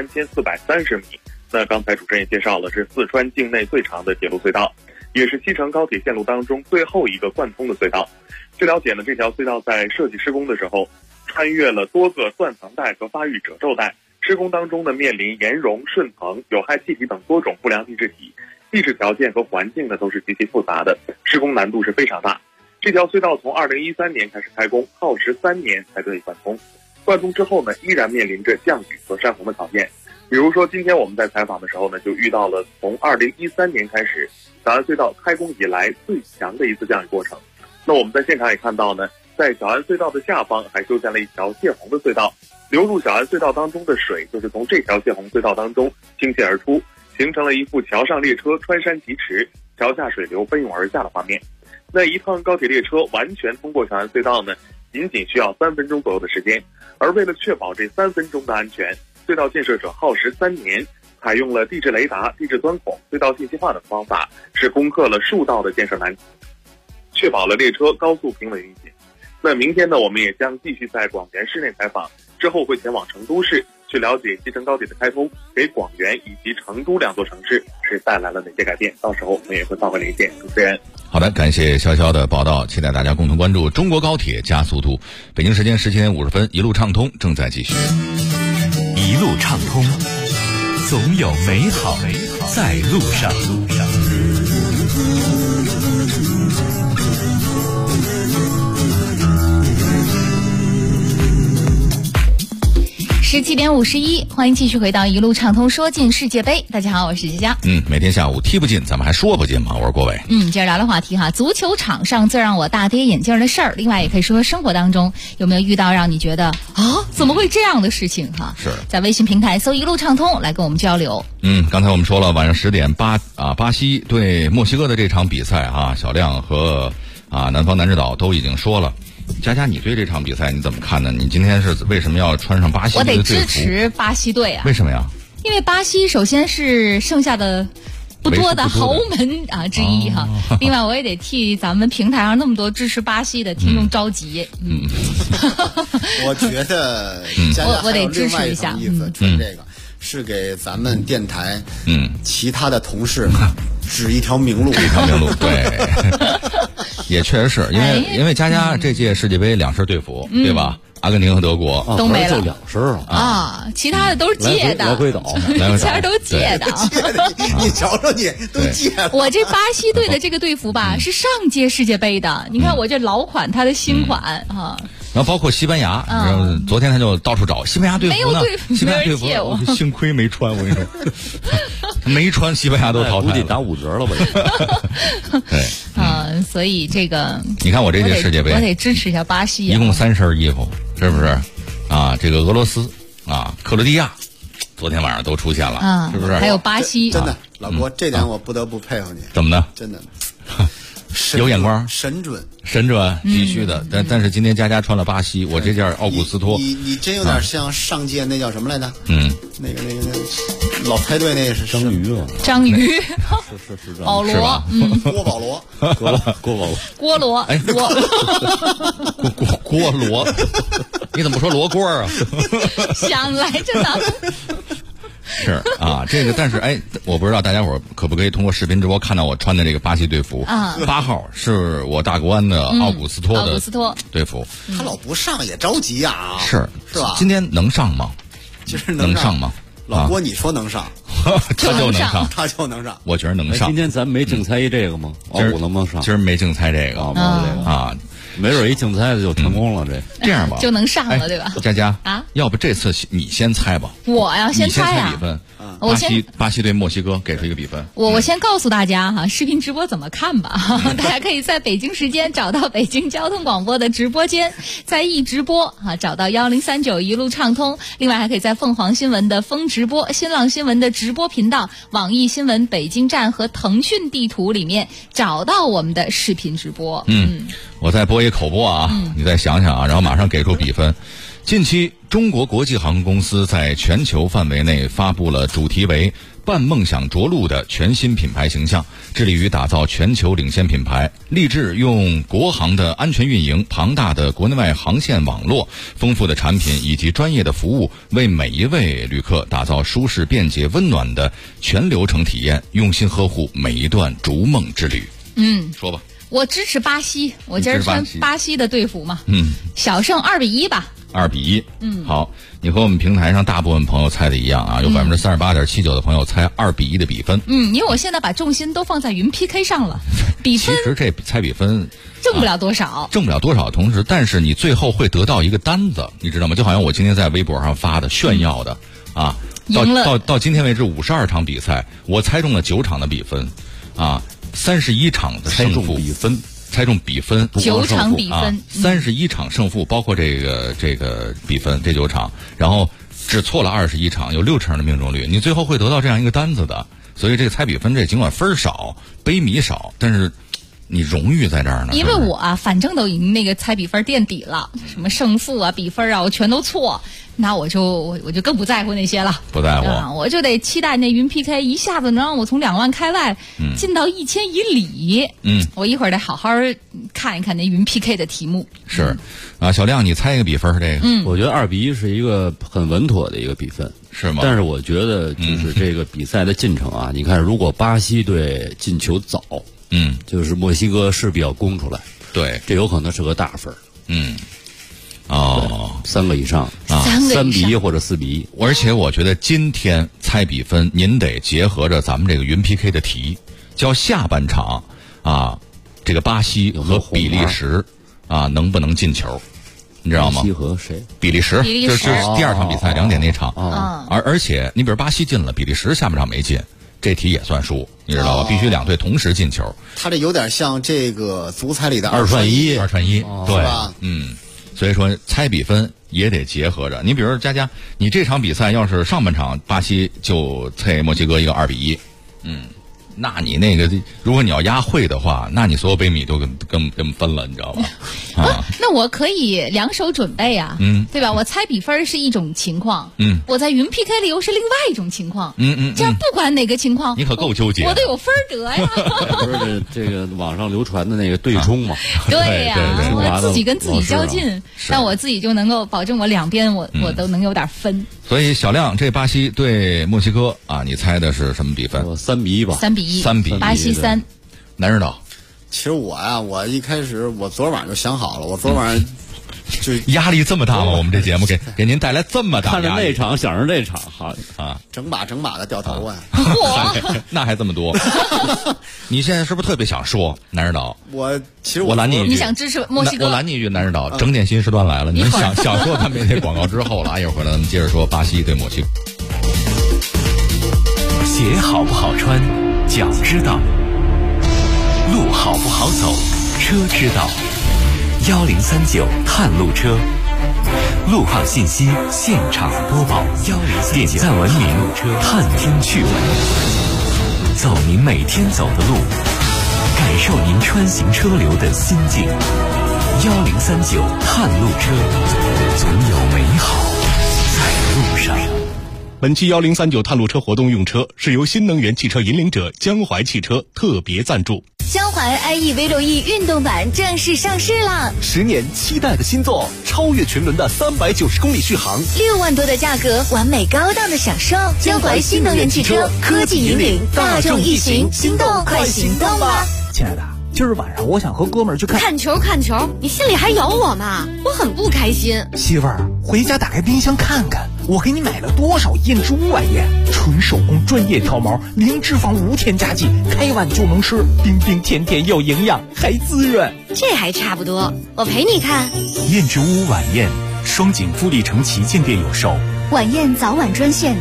13430米。那刚才主持人也介绍了，是四川境内最长的铁路隧道，也是西成高铁线路当中最后一个贯通的隧道。据了解呢，这条隧道在设计施工的时候，穿越了多个断层带和发育褶皱带，施工当中呢面临岩溶、顺层、有害气体等多种不良地质体，地质条件和环境呢都是极其复杂的，施工难度是非常大。这条隧道从2013年开始开工，耗时3年才得以贯通。贯通之后呢，依然面临着降雨和山洪的考验。比如说，今天我们在采访的时候呢，就遇到了从2013年开始，小安隧道开工以来最强的一次降雨过程。那我们在现场也看到呢，在小安隧道的下方还修建了一条泄洪的隧道，流入小安隧道当中的水就是从这条泄洪隧道当中倾泻而出，形成了一幅桥上列车穿山疾驰，桥下水流奔涌而下的画面。那一趟高铁列车完全通过小安隧道呢，仅需要3分钟左右的时间。而为了确保这3分钟的安全，隧道建设者耗时3年，采用了地质雷达、地质钻孔、隧道信息化等方法，是攻克了数道的建设难题，确保了列车高速平稳运行。那明天呢，我们也将继续在广元市内采访，之后会前往成都市去了解西成高铁的开通给广元以及成都2座城市是带来了哪些改变。到时候我们也会发回连线。主持人。 好的，感谢潇潇的报道，期待大家共同关注中国高铁加速度。北京时间17点50分，一路畅通正在继续。 一路畅通，总有美好在路上。 17点51，欢迎继续回到一路畅通说进世界杯。大家好，我是佳佳。 每天下午踢不进，咱们还说不进吗？我是郭伟。 接着聊聊话题哈，足球场上最让我大跌眼镜的事儿，另外也可以说说生活当中有没有遇到让你觉得怎么会这样的事情哈？ 是在微信平台搜一路畅通来跟我们交流。 刚才我们说了，晚上10点巴西对墨西哥的这场比赛小亮和南方男指导都已经说了。佳佳，你对这场比赛你怎么看呢？你今天是为什么要穿上巴西队的队服？ 我得支持巴西队啊！ 为什么呀？ 因为巴西首先是剩下的不多的豪门之一哈。另外，我也得替咱们平台上那么多支持巴西的听众着急。 我觉得我得支持一下。 意思穿这个是给咱们电台其他的同事指一条明路。 一条明路，对。也确实是因为佳佳这届世界杯2身队服，对吧？阿根廷和德国都没了， 就2身其他的都是借的， 来回倒， 其他都是借的。 你瞧瞧你，都借了。 我这巴西队的这个队服吧，是上届世界杯的。你看我这老款，它的新款然后包括西班牙，昨天他就到处找西班牙队服呢，西班牙队服幸亏没穿，我跟你说，没穿西班牙都淘汰了， 估计打5折了吧？ 对， 所以这个你看我这届世界杯， 我得支持一下巴西， 一共3身衣服，是不是？这个俄罗斯克罗地亚，昨天晚上都出现了，是不是？ 还有巴西， 真的，老郭，这点我不得不佩服你。 怎么呢？ 真的。 有眼光， 神准， 必须的。但是今天佳佳穿了巴西，我这件奥古斯托， 你真有点像上届那叫什么来着？那个老排队那是章鱼啊， 章鱼， 是保罗， 郭保罗， 郭罗， 郭罗，你怎么不说罗锅啊？ 想来着呢。 是这个，但是我不知道大家伙可不可以通过视频直播看到我穿的这个巴西队服8号是我大国安的奥古斯托的队服。 他老不上也着急啊， 是吧？今天能上吗？ 今儿能上吗？ 老郭，你说能上， 他就能上， 他就能上。 我觉得能上。 今天咱没竞猜这个吗？奥古能不能上？ 今儿没竞猜这个没准一竞猜的就成功了。 这样吧， 就能上了，对吧？ 佳佳要不这次你先猜吧。 我呀，先猜比分巴西对墨西哥给出一个比分。 我先告诉大家哈，视频直播怎么看吧。大家可以在北京时间找到北京交通广播的直播间，在一直播找到1039一路畅通。另外还可以在凤凰新闻的风直播、新浪新闻的直播频道、网易新闻北京站和腾讯地图里面找到我们的视频直播。 我再播一口播啊，你再想想啊，然后马上给出比分。近期，中国国际航空公司在全球范围内发布了主题为“伴梦想着陆”的全新品牌形象，致力于打造全球领先品牌，立志用国航的安全运营、庞大的国内外航线网络、丰富的产品以及专业的服务，为每一位旅客打造舒适、便捷、温暖的全流程体验，用心呵护每一段逐梦之旅。说吧。 我支持巴西，我今儿穿巴西的队服嘛。小胜2-1吧。 2-1。好，你和我们平台上大部分朋友猜的一样啊，有38.79%的朋友猜2-1的比分。 因为我现在把重心都放在云 PK 上了，比分其实这猜比分挣不了多少， 挣不了多少。同时，但是你最后会得到一个单子，你知道吗？就好像我今天在微博上发的炫耀的啊，到今天为止52场比赛，我猜中了9场的比分啊。31场的胜负，猜中比分 ，9场比分 ，31场胜负，包括这个比分，这9场，然后只错了21场，有60%的命中率，你最后会得到这样一个单子的。所以这个猜比分，这尽管分少，杯米少，但是你荣誉在这儿呢。 因为我啊，反正都已经那个猜比分垫底了，什么胜负啊、比分啊，我全都错。那我就更不在乎那些了， 不在乎， 我就得期待那云 PK 一下子能让我从2万开外进到1000以里。我一会儿得好好看一看那云 PK 的题目。 是啊，小亮，你猜一个比分这个？ 我觉得2-1是一个很稳妥的一个比分， 是吗？ 但是我觉得就是这个比赛的进程啊，你看，如果巴西队进球早，就是墨西哥势必要攻出来， 对， 这有可能是个大分。3个以上啊，3-1或者4-1。 而且我觉得今天猜比分，您得结合着咱们这个云 PK 的题，叫下半场啊，这个巴西和比利时啊能不能进球，你知道吗？ 巴西和谁？ 比利时，这是第2场比赛2点那场。而且你比如巴西进了，比利时下半场没进，这题也算输，你知道吧？必须2队同时进球。 他这有点像这个足彩里的 2串1，对吧？ 所以说猜比分也得结合着。你比如佳佳，你这场比赛要是上半场巴西就猜墨西哥一个2-1，那你那个如果你要压会的话，那你所有杯米都跟分了，你知道吧？ 那我可以2手准备啊，对吧？我猜比分是一种情况，我在云 PK 里又是另外一种情况，这样不管哪个情况， 你可够纠结， 我都有分得呀。 不是这个网上流传的那个对冲嘛？ 对呀，我自己跟自己较劲，但我自己就能够保证我2边我都能有点分。 所以小亮，这巴西对墨西哥啊，你猜的是什么比分 ？3-1吧。 3-1， 巴西3。 男人岛， 其实我一开始我昨晚就想好了，我昨晚就压力这么大吗？我们这节目给您带来这么大压力， 看着那场想着这场，好啊， 整把的掉头啊， 那还这么多。你现在是不是特别想说男人岛？ 其实我拦你一句， 你想支持墨西哥？ 我拦你一句，男人岛整点新时段来了，你们想说他们这广告之后了，一会儿回来咱们接着说巴西对墨西哥。 鞋好不好穿，脚知道；路好不好走，车知道。1039探路车，路况信息现场播报。点赞文明，探听趣闻，走您每天走的路，感受您穿行车流的心境。1039探路车，总有美好在路上。 本期1039探路车活动用车是由新能源汽车引领者江淮汽车特别赞助。 江淮 iE V6E 运动版正式上市啦！10年期待的新作，超越群伦的390公里续航，6万多的价格，完美高档的享受。江淮新能源汽车，科技引领大众一行，心动快行动吧！ 亲爱的，今儿晚上我想和哥们儿去看球，你心里还有我吗？我很不开心。 媳妇儿，回家打开冰箱看看，我给你买了多少燕之屋玩意，纯手工专业挑毛，零脂肪无添加剂，开碗就能吃，冰冰甜甜又营养，还滋润。 这还差不多，我陪你看。 燕之屋晚宴，双井富力城旗舰店有售， 晚宴早晚专线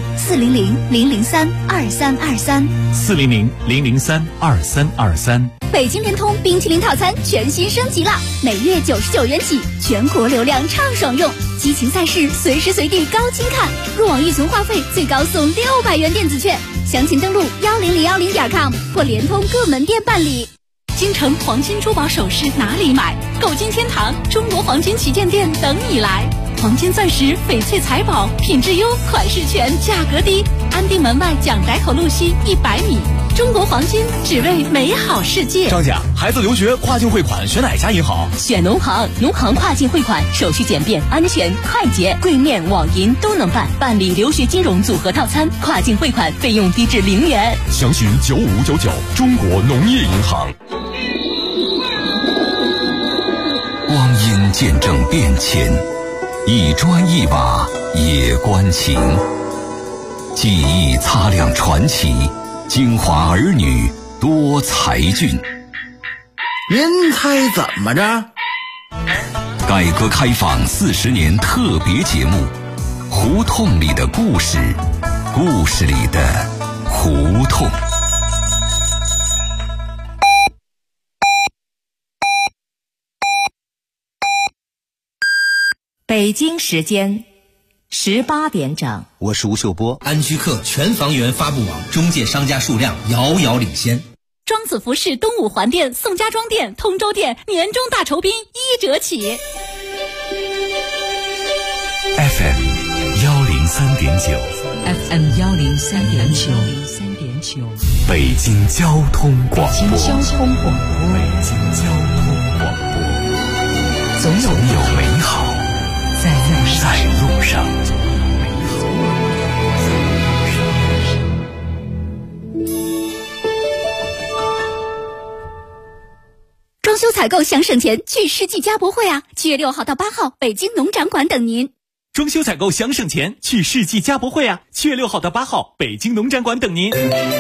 400-003-2323，400-003-2323。 北京联通冰淇淋套餐全新升级了，每月99元起，全国流量畅爽用，激情赛事随时随地高清看，入网预存话费最高送600元电子券，详情登录10010.com 或联通各门店办理。 京城黄金珠宝首饰哪里买？购金天堂中国黄金旗舰店等你来。黄金钻石、翡翠财宝，品质优，款式全，价格低。安定门外蒋宅口路西100米。中国黄金，只为美好世界。 张姐，孩子留学跨境汇款选哪家银行？ 选农行，农行跨境汇款手续简便、安全、快捷，柜面、网银都能办。办理留学金融组合套餐，跨境汇款费用低至0元。 详询9599，中国农业银行。 光阴见证变迁，一砖一瓦也关情。记忆擦亮传奇，京华儿女多才俊。 您猜怎么着？ 改革开放40年特别节目，胡同里的故事，故事里的胡同。 北京时间18点整， 我是吴秀波。 安居客全房源发布网中介商家数量遥遥领先。 庄子服饰东五环店、宋家庄店、通州店年终大酬宾1折起。 FM 103.9 FM 103.9 北京交通广播。 北京交通广播，总有美好在路上。 装修采购想省钱，去世纪家博会啊！7月6号到8号，北京农展馆等您。 装修采购想省钱，去世纪家博会啊！7月6号到8号，北京农展馆等您。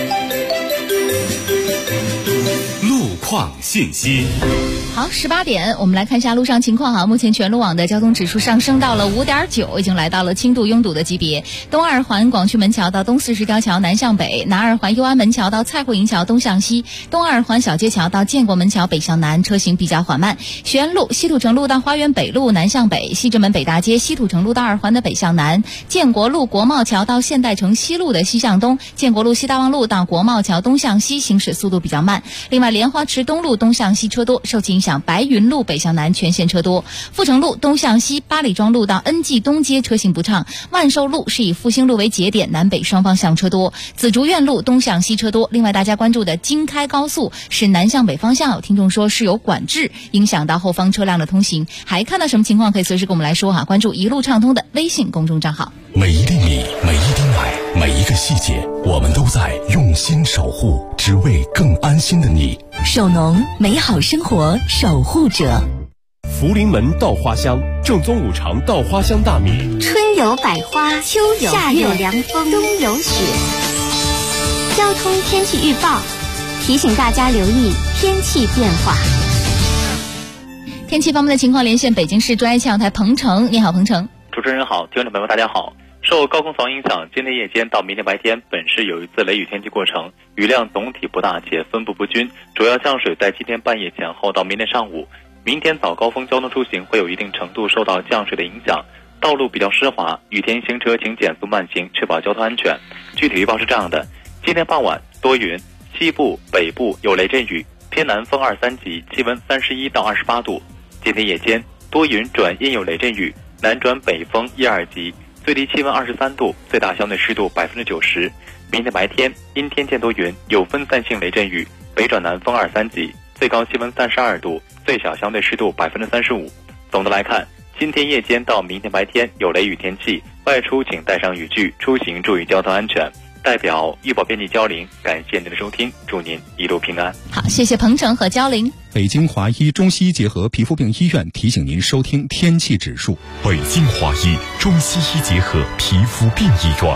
路况信息。 好，18点，我们来看一下路上情况哈。目前全路网的交通指数上升到了5.9，已经来到了轻度拥堵的级别。东二环广渠门桥到东四十条桥南向北，南二环右安门桥到蔡慧营桥东向西，东二环小街桥到建国门桥北向南，车行比较缓慢。学院路西土城路到花园北路南向北，西直门北大街西土城路到二环的北向南，建国路国贸桥到现代城西路的西向东，建国路西大望路到国贸桥东向西，行驶速度比较慢。另外，莲花池东路东向西车多，受其影响，白云路北向南全线车多，阜成路东向西八里庄路到恩济东街车行不畅，万寿路是以复兴路为节点，南北双方向车多，紫竹院路东向西车多。另外大家关注的京开高速是南向北方向，有听众说是有管制，影响到后方车辆的通行，还看到什么情况可以随时跟我们来说哈。关注一路畅通的微信公众账号。 每一粒米，每一滴奶，每一个细节，我们都在用心守护，只为更安心的你。 守农，美好生活守护者。 福临门稻花香，正宗五常稻花香大米。 春有百花，秋有夏有凉风，冬有雪。交通天气预报提醒大家留意天气变化。 天气方面的情况，连线北京市专业气象台彭程。你好，彭程。 主持人好，听众朋友们大家好。受高空层影响，今天夜间到明天白天本市有一次雷雨天气过程，雨量总体不大且分布不均，主要降水在今天半夜前后到明天上午。明天早高峰交通出行会有一定程度受到降水的影响，道路比较湿滑，雨天行车请减速慢行，确保交通安全。具体预报是这样的：今天傍晚多云，西部、北部有雷阵雨，偏南风2、3级，气温31到28度。今天夜间多云转阴有雷阵雨，南转北风1、2级，最低气温23度，最大相对湿度90%。明天白天阴天见多云，有分散性雷阵雨，北转南风2、3级，最高气温32度，最小相对湿度35%。总的来看，今天夜间到明天白天有雷雨天气，外出请带上雨具，出行注意交通安全。代表预报编辑焦玲，感谢您的收听，祝您一路平安。 好，谢谢彭程和焦玲。 北京华医中西医结合皮肤病医院提醒您收听天气指数。 北京华医中西医结合皮肤病医院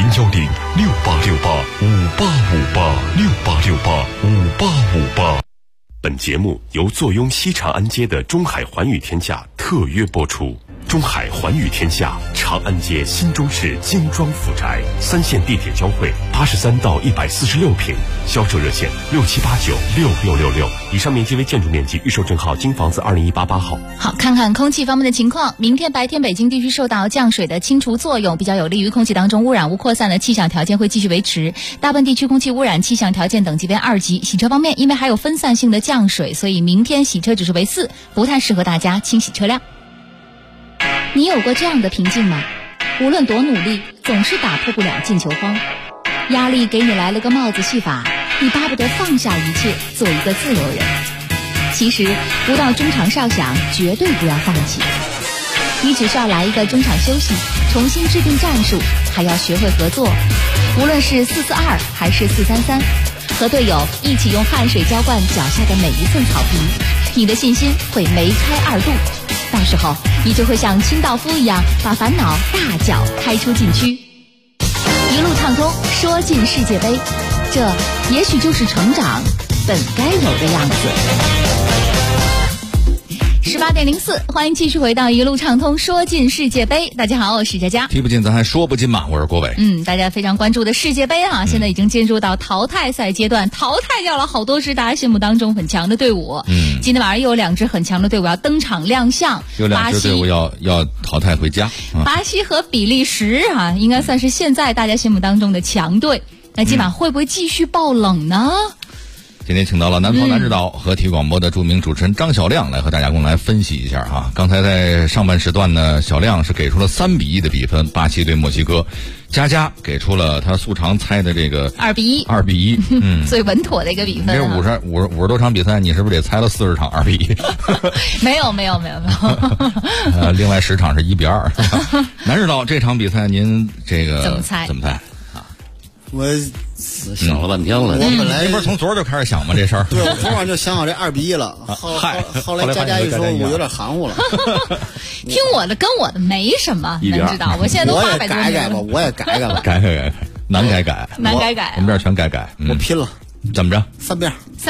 ，010-6868-5858，6858-5858。本节目由坐拥西长安街的中海环宇天价特约播出。 中海寰宇天下，长安街新中式精装复宅，3线地铁交汇，83到146平，销售热线67896666。以上面积为建筑面积，预售证号京房子20188号。 好，看看空气方面的情况。明天白天北京地区受到降水的清除作用，比较有利于空气当中污染物扩散的气象条件会继续维持。大部分地区空气污染气象条件等级为2级。洗车方面，因为还有分散性的降水，所以明天洗车指数为4，不太适合大家清洗车辆。你有过这样的瓶颈吗？无论多努力，总是打破不了进球荒。压力给你来了个帽子戏法，你巴不得放下一切，做一个自由人。其实不到中场哨响，绝对不要放弃。你只需要来一个中场休息，重新制定战术，还要学会合作。无论是4-4-2还是4-3-3，和队友一起用汗水浇灌脚下的每一寸草坪，你的信心会梅开2度。到时候你就会像清道夫一样，把烦恼大脚开出禁区，一路畅通，说进世界杯。这也许就是成长本该有的样子。18:04，欢迎继续回到一路畅通说进世界杯。大家好，我是佳佳。 踢不进咱还说不进嘛，我是郭伟。 大家非常关注的世界杯啊，现在已经进入到淘汰赛阶段，淘汰掉了好多支大家心目当中很强的队伍。今天晚上又有2支很强的队伍要登场亮相， 有2支队伍要淘汰回家。 巴西和比利时啊，应该算是现在大家心目当中的强队。那今晚会不会继续爆冷呢？ 今天请到了南方南指导和体育广播的著名主持人张小亮来和大家共同来分析一下哈。刚才在上半时段呢，小亮是给出了3-1的比分，巴西对墨西哥。佳佳给出了他素常猜的这个2-1， 最稳妥的一个比分。 这50多场比赛，你是不是得猜了40场2-1？ 没有。 另外10场是1-2。南指导这场比赛您这个怎么猜啊？ 我想了半天了。 我本来不是从昨儿就开始想吗？这事儿。 对，我昨晚就想好这2-1了。后来佳佳一说，我有点含糊了。 听我的，跟我的没什么，能知道。我现在都800多年了。 我也改吧。 改，难改。 我们这儿全改。 我拼了。 怎么着 ？3-2。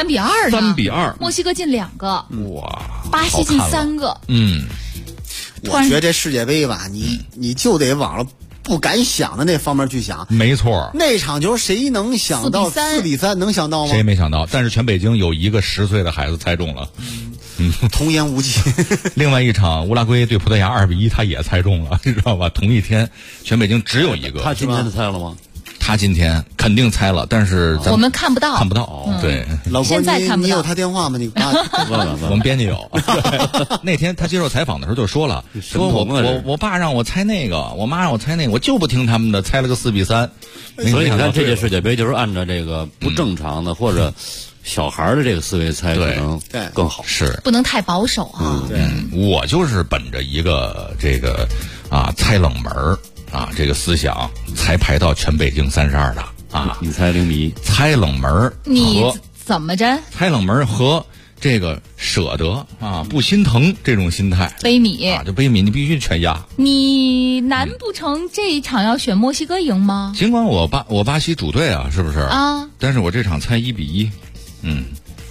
3-2。 墨西哥进2个。 哇。 巴西进3个。 我觉得这世界杯吧，你就得往了不敢想的那方面去想。 没错， 那场球谁能想到4-3？能想到吗？ 谁没想到？但是全北京有一个10岁的孩子猜中了。 童言无忌。 另外一场乌拉圭对葡萄牙2-1，他也猜中了，你知道吧？同一天，全北京只有一个。 他今天猜了吗？ 他今天肯定猜了，但是我们看不到。 对， 老郭，你有他电话吗？你我们编辑有。那天他接受采访的时候就说了，说我爸让我猜那个，我妈让我猜那个，我就不听他们的，猜了个4-3。 所以你看，这届世界杯就是按照这个不正常的或者小孩的这个思维猜，可能更好。 是不能太保守啊。 我就是本着一个这个猜冷门这个思想才排到全北京32的啊。 你猜0比1， 猜冷门你怎么着？ 猜冷门和这个舍得不心疼这种心态， 悲悯就悲悯，你必须全压。 你难不成这一场要选墨西哥赢吗？ 尽管我巴西主队是不是啊？但是我这场猜1比1。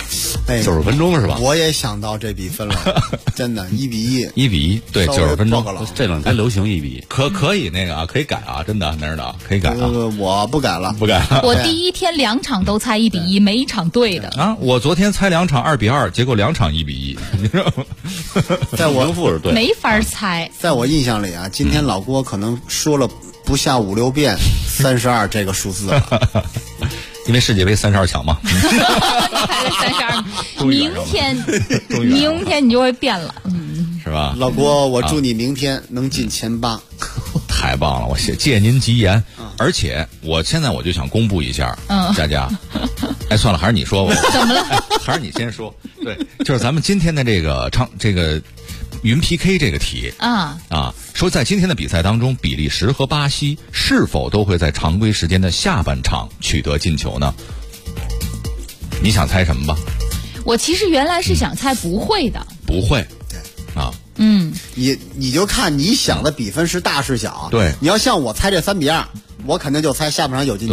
90分钟是吧？ 我也想到这比分了，真的1比1，1 比1，对，90分钟。 这两天流行1比 1，可以那个可以改真的，南指导可以改我不改了， 我第一天2场都猜1比1，没一场对的我昨天猜2场2比2，结果2场1比1，你知道吗？ 在我是对， 没法猜。 在我印象里今天老郭可能说了不下5-6遍32这个数字了。 因为世界杯32强嘛。 你猜了32，明天你就会变了， 是吧？ 老郭，我祝你明天能进前8。 太棒了，我借您吉言。而且我现在就想公布一下，佳佳，算了，还是你说吧。 怎么了？ 还是你先说。对，就是咱们今天的这个云 PK 这个题说在今天的比赛当中，比利时和巴西是否都会在常规时间的下半场取得进球呢？你想猜什么吧？ 我其实原来是想猜不会的。 不会， 你就看你想的比分是大是小。 对， 你要像我猜这3比2，我肯定就猜下半场有进球。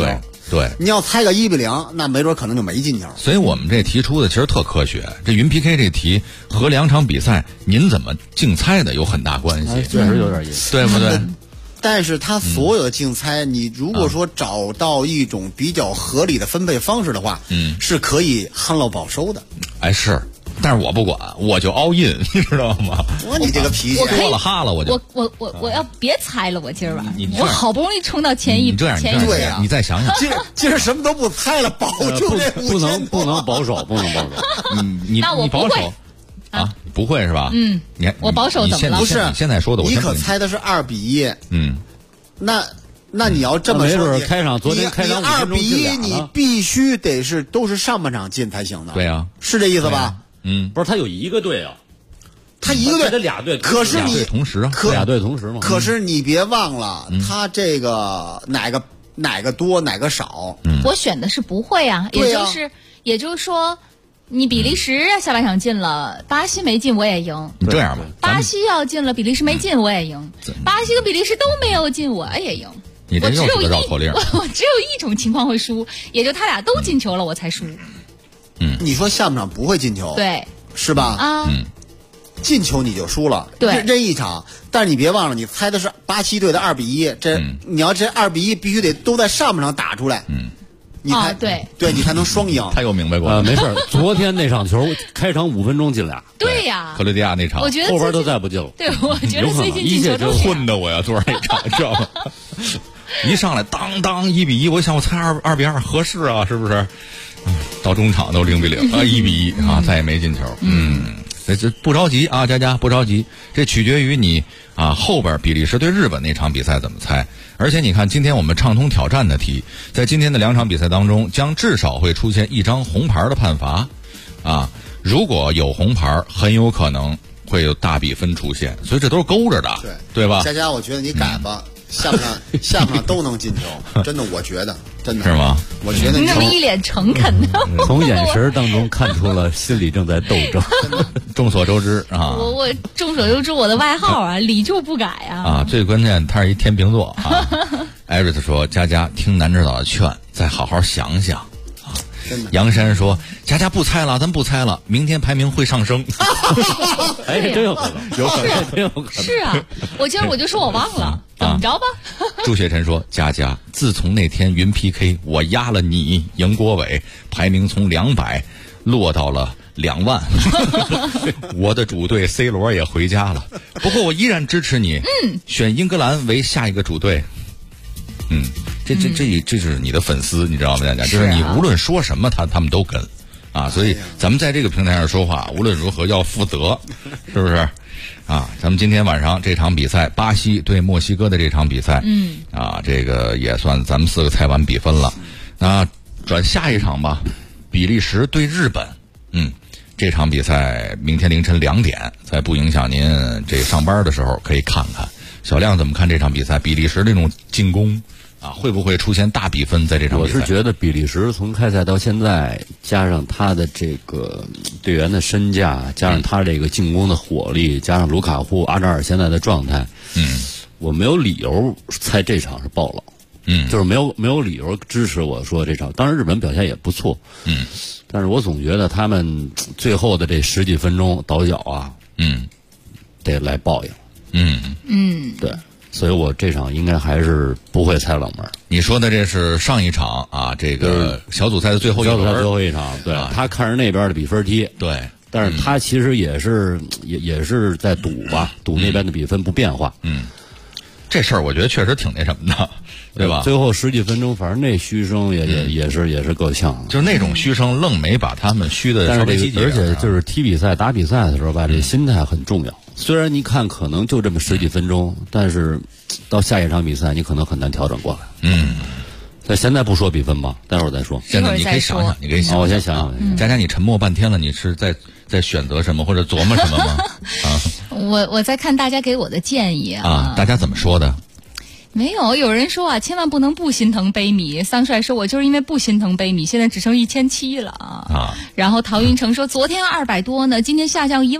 对， 你要猜个1-0，那没准可能就没进球。 所以我们这提出的其实特科学。这云 PK 这题和2场比赛您怎么竞猜的有很大关系， 确实有点意思， 对不对？ 但是他所有的竞猜，你如果说找到一种比较合理的分配方式的话，是可以旱涝保收的。 哎，是。但是我不管，我就 all in， 你知道吗？ 你这个脾气， 多了哈了， 我要别猜了，我今儿晚上我好不容易冲到前一， 对呀，你再想想， 今儿什么都不猜了，保就这不能保守，不能保守。 你那我保守啊？不会是吧？ 我保守怎么了？ 不是你现在说的， 你可猜的是2-1。那你要这么说， 昨天开场 2-1，你必须都是上半场进才行的。 对呀， 是这意思吧？ 不是他有一个队啊， 他一个队， 他俩队， 可是你同时啊， 俩队同时嘛。 可是你别忘了，他这个哪个多哪个少。 我选的是不会啊，也就是说，你比利时下半场进了，巴西没进我也赢。 你这样吧， 巴西要进了，比利时没进我也赢。巴西跟比利时都没有进我也赢。 你这又是个绕口令。 我只有一种情况会输，也就他俩都进球了我才输。 你说下半场不会进球， 对， 是吧？进球你就输了， 对， 这一场。但是你别忘了，你猜的是巴西队的2-1，你要这2-1必须得都在上半场打出来，你才对你才能双赢。 他又明白过没事。昨天那场球开场5分钟进俩， 对呀， 克罗地亚那场， 我觉得后边都再不进了。 对，我觉得最近进球都混的我呀，昨儿那场知道吗？一上来当1-1，我想我猜2-2合适啊，是不是？到中场都0-0啊，1-1啊，再也没进球。这不着急啊，佳佳不着急，这取决于你啊后边比利时对日本那场比赛怎么猜。而且你看，今天我们畅通挑战的题，在今天的2场比赛当中，将至少会出现1张红牌的判罚啊。如果有红牌，很有可能会有大比分出现，所以这都是勾着的，对吧？ 佳佳，我觉得你改吧。下半场都能进球，真的，我觉得真的是吗？ 我觉得你那么一脸诚恳的， 从眼神当中看出了心里正在斗争。 众所周知啊， 我众所周知我的外号啊，理就不改啊。 最关键他是一天秤座啊。艾瑞斯说：“佳佳听南指导的劝，再好好想想。”杨山说：“佳佳不猜了，咱不猜了，明天排名会上升。” 哎，真有可能，有可能，真有可能。 是啊，我今儿我就说我忘了，怎么着吧？ 朱雪晨说：“佳佳，自从那天云 PK， 我压了你赢郭伟，排名从200落到了2万。我的主队 C 罗也回家了，不过我依然支持你，选英格兰为下一个主队。”这是你的粉丝，你知道吗？大家就是你无论说什么，他们都跟，啊，所以咱们在这个平台上说话，无论如何要负责，是不是？啊，咱们今天晚上这场比赛，巴西对墨西哥的这场比赛，这个也算咱们4个猜完比分了。那转下一场吧，比利时对日本，这场比赛明天凌晨2点，在不影响您这上班的时候可以看看。小亮怎么看这场比赛？比利时这种进攻啊，会不会出现大比分在这场比赛？ 我是觉得比利时从开赛到现在，加上他的这个队员的身价，加上他这个进攻的火力，加上卢卡库、阿扎尔现在的状态，我没有理由猜这场是爆冷，就是没有理由支持我说这场。当然日本表现也不错，但是我总觉得他们最后的这10几分钟倒脚啊，得来报应。对，所以我这场应该还是不会猜冷门。 你说的这是上一场啊，这个小组赛的最后一轮， 最后一场，对，他看着那边的比分踢， 对， 但是他其实也是在赌吧，赌那边的比分不变化。 这事儿我觉得确实挺那什么的，对吧？ 最后10几分钟，反正那嘘声也是够呛， 就是那种嘘声愣没把他们嘘的稍微积极。 而且就是踢比赛、打比赛的时候吧，这心态很重要。虽然你看可能就这么10几分钟，但是到下一场比赛你可能很难调整过来。那现在不说比分吧，待会儿再说。 现在你可以想想，你可以想， 我先想想。 佳佳，你沉默半天了，你是在选择什么或者琢磨什么吗？ 我在看大家给我的建议啊。 大家怎么说的？ 没有人说啊，千万不能不心疼悲米。桑帅说，我就是因为不心疼悲米，现在只剩1700了啊。然后陶云成说，昨天200多呢，今天下降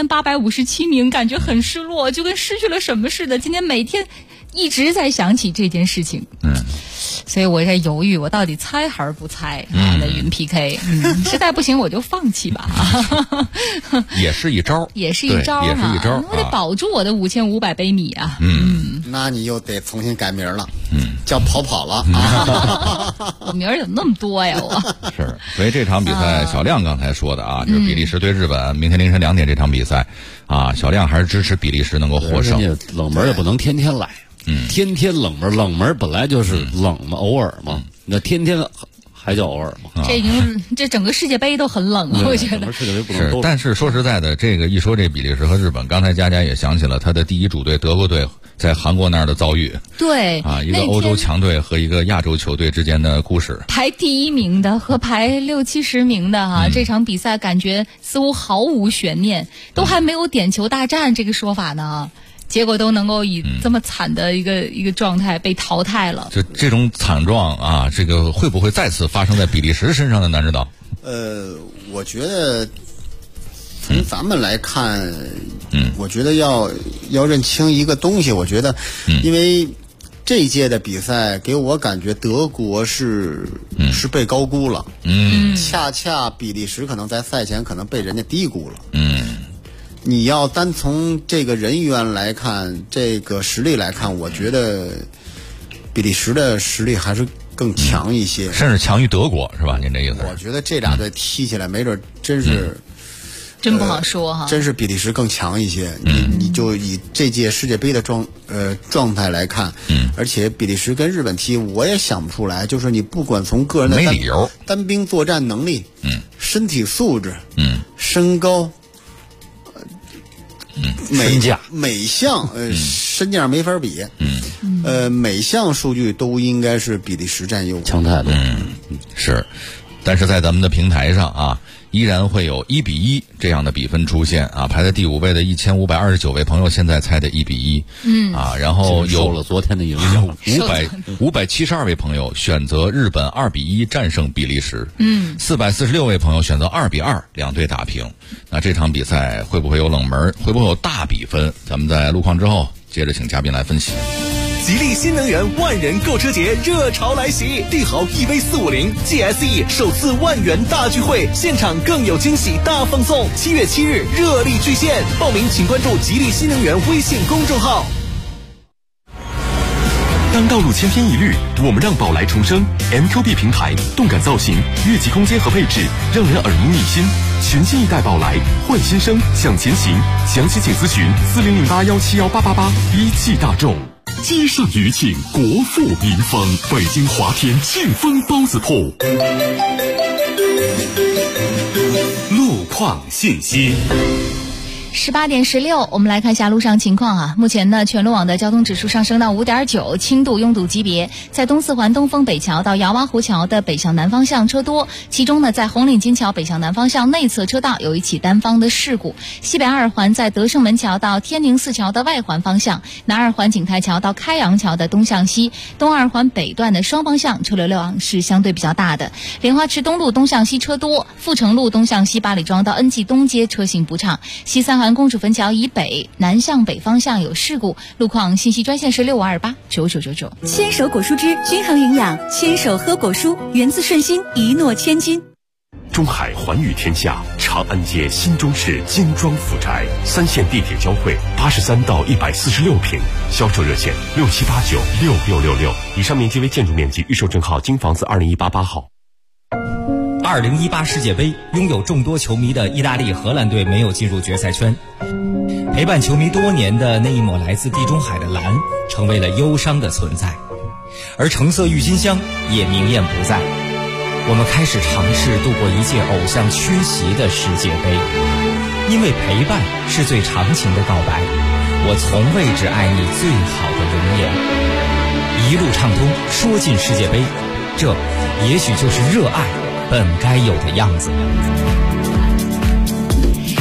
17857名，感觉很失落，就跟失去了什么似的。今天每天一直在想起这件事情。 所以我在犹豫，我到底猜还是不猜那云 PK，实在不行我就放弃吧。 也是一招， 也是一招，我得保住我的5500杯米啊。 那你又得重新改名了，叫跑了啊。 我名儿怎么那么多呀？我是，所以这场比赛，小亮刚才说的啊，就是比利时对日本，明天凌晨2点这场比赛啊，小亮还是支持比利时能够获胜。 冷门也不能天天来，天天冷门本来就是冷嘛，偶尔嘛，那天天还叫偶尔嘛。 这整个世界杯都很冷啊，我觉得。 世界杯不能都。 但是说实在的，这个一说这比利时和日本，刚才佳佳也想起了他的第一主队德国队在韩国那儿的遭遇。 对啊，一个欧洲强队和一个亚洲球队之间的故事。 排第1名的和排60、70名的这场比赛感觉似乎毫无悬念，都还没有点球大战这个说法呢。结果都能够以这么惨的一个状态被淘汰了。 就这种惨状啊，这个会不会再次发生在比利时身上的难指导？ 我觉得从咱们来看，我觉得要认清一个东西。我觉得，因为这一届的比赛给我感觉德国是被高估了，恰恰比利时可能在赛前可能被人家低估了，你要单从这个人员来看，这个实力来看，我觉得比利时的实力还是更强一些， 甚至强于德国，是吧？您这意思？ 我觉得这俩队踢起来没准真是。 真不好说哈， 真是比利时更强一些。你就以这届世界杯的状态来看，而且比利时跟日本踢，我也想不出来。就是你不管从个人的单兵作战能力，身体素质，身高，每项身价没法比，每项数据都应该是比利时占优， 强太多。 是，但是在咱们的平台上啊。依然会有1-1这样的比分出现啊，排在第5位的1529位朋友现在猜的1-1，然后有了昨天的影响 ，572位朋友选择日本2-1战胜比利时，446位朋友选择2-2，两队打平。那这场比赛会不会有冷门？会不会有大比分？咱们在路况之后接着请嘉宾来分析。 吉利新能源万人购车节热潮来袭，帝豪 EV450 GSE 首次10000元大聚会，现场更有惊喜大放送。7月7日热力巨献，报名请关注吉利新能源微信公众号。当道路千篇一律，我们让宝来重生。MQB 平台动感造型、越级空间和配置，让人耳目一新。全新一代宝来，换新生向前行。详细请咨询4008171888。一汽大众。接上余庆，国富民丰，北京华天庆丰包子铺。路况信息。 18点16，我们来看一下路上情况啊。目前呢，全路网的交通指数上升到5.9，轻度拥堵级别。在东四环东风北桥到姚洼湖桥的北向南方向车多，其中呢，在红领巾桥北向南方向内侧车道有一起单方的事故。西北二环在德胜门桥到天宁寺桥的外环方向，南二环景泰桥到开阳桥的东向西，东二环北段的双方向车流量是相对比较大的。莲花池东路东向西车多，阜成路东向西八里庄到恩济东街车行不畅。西三环公主坟桥以北南向北方向有事故，路况信息专线是6528999999。 牵手果蔬汁均衡营养，牵手喝果蔬，源自顺心，一诺千金。 中海寰宇天下长安街新中式精装府宅，3线地铁交汇，83到146平，销售热线67896666。以上面积为建筑面积，预售证号京房子2018-8号。 2018世界杯，拥有众多球迷的意大利、荷兰队没有进入决赛圈，陪伴球迷多年的那一抹来自地中海的蓝，成为了忧伤的存在，而橙色郁金香也明艳不在。我们开始尝试度过一届偶像缺席的世界杯，因为陪伴是最长情的告白。我从未只爱你最好的容颜，一路畅通，说进世界杯，这也许就是热爱本该有的样子。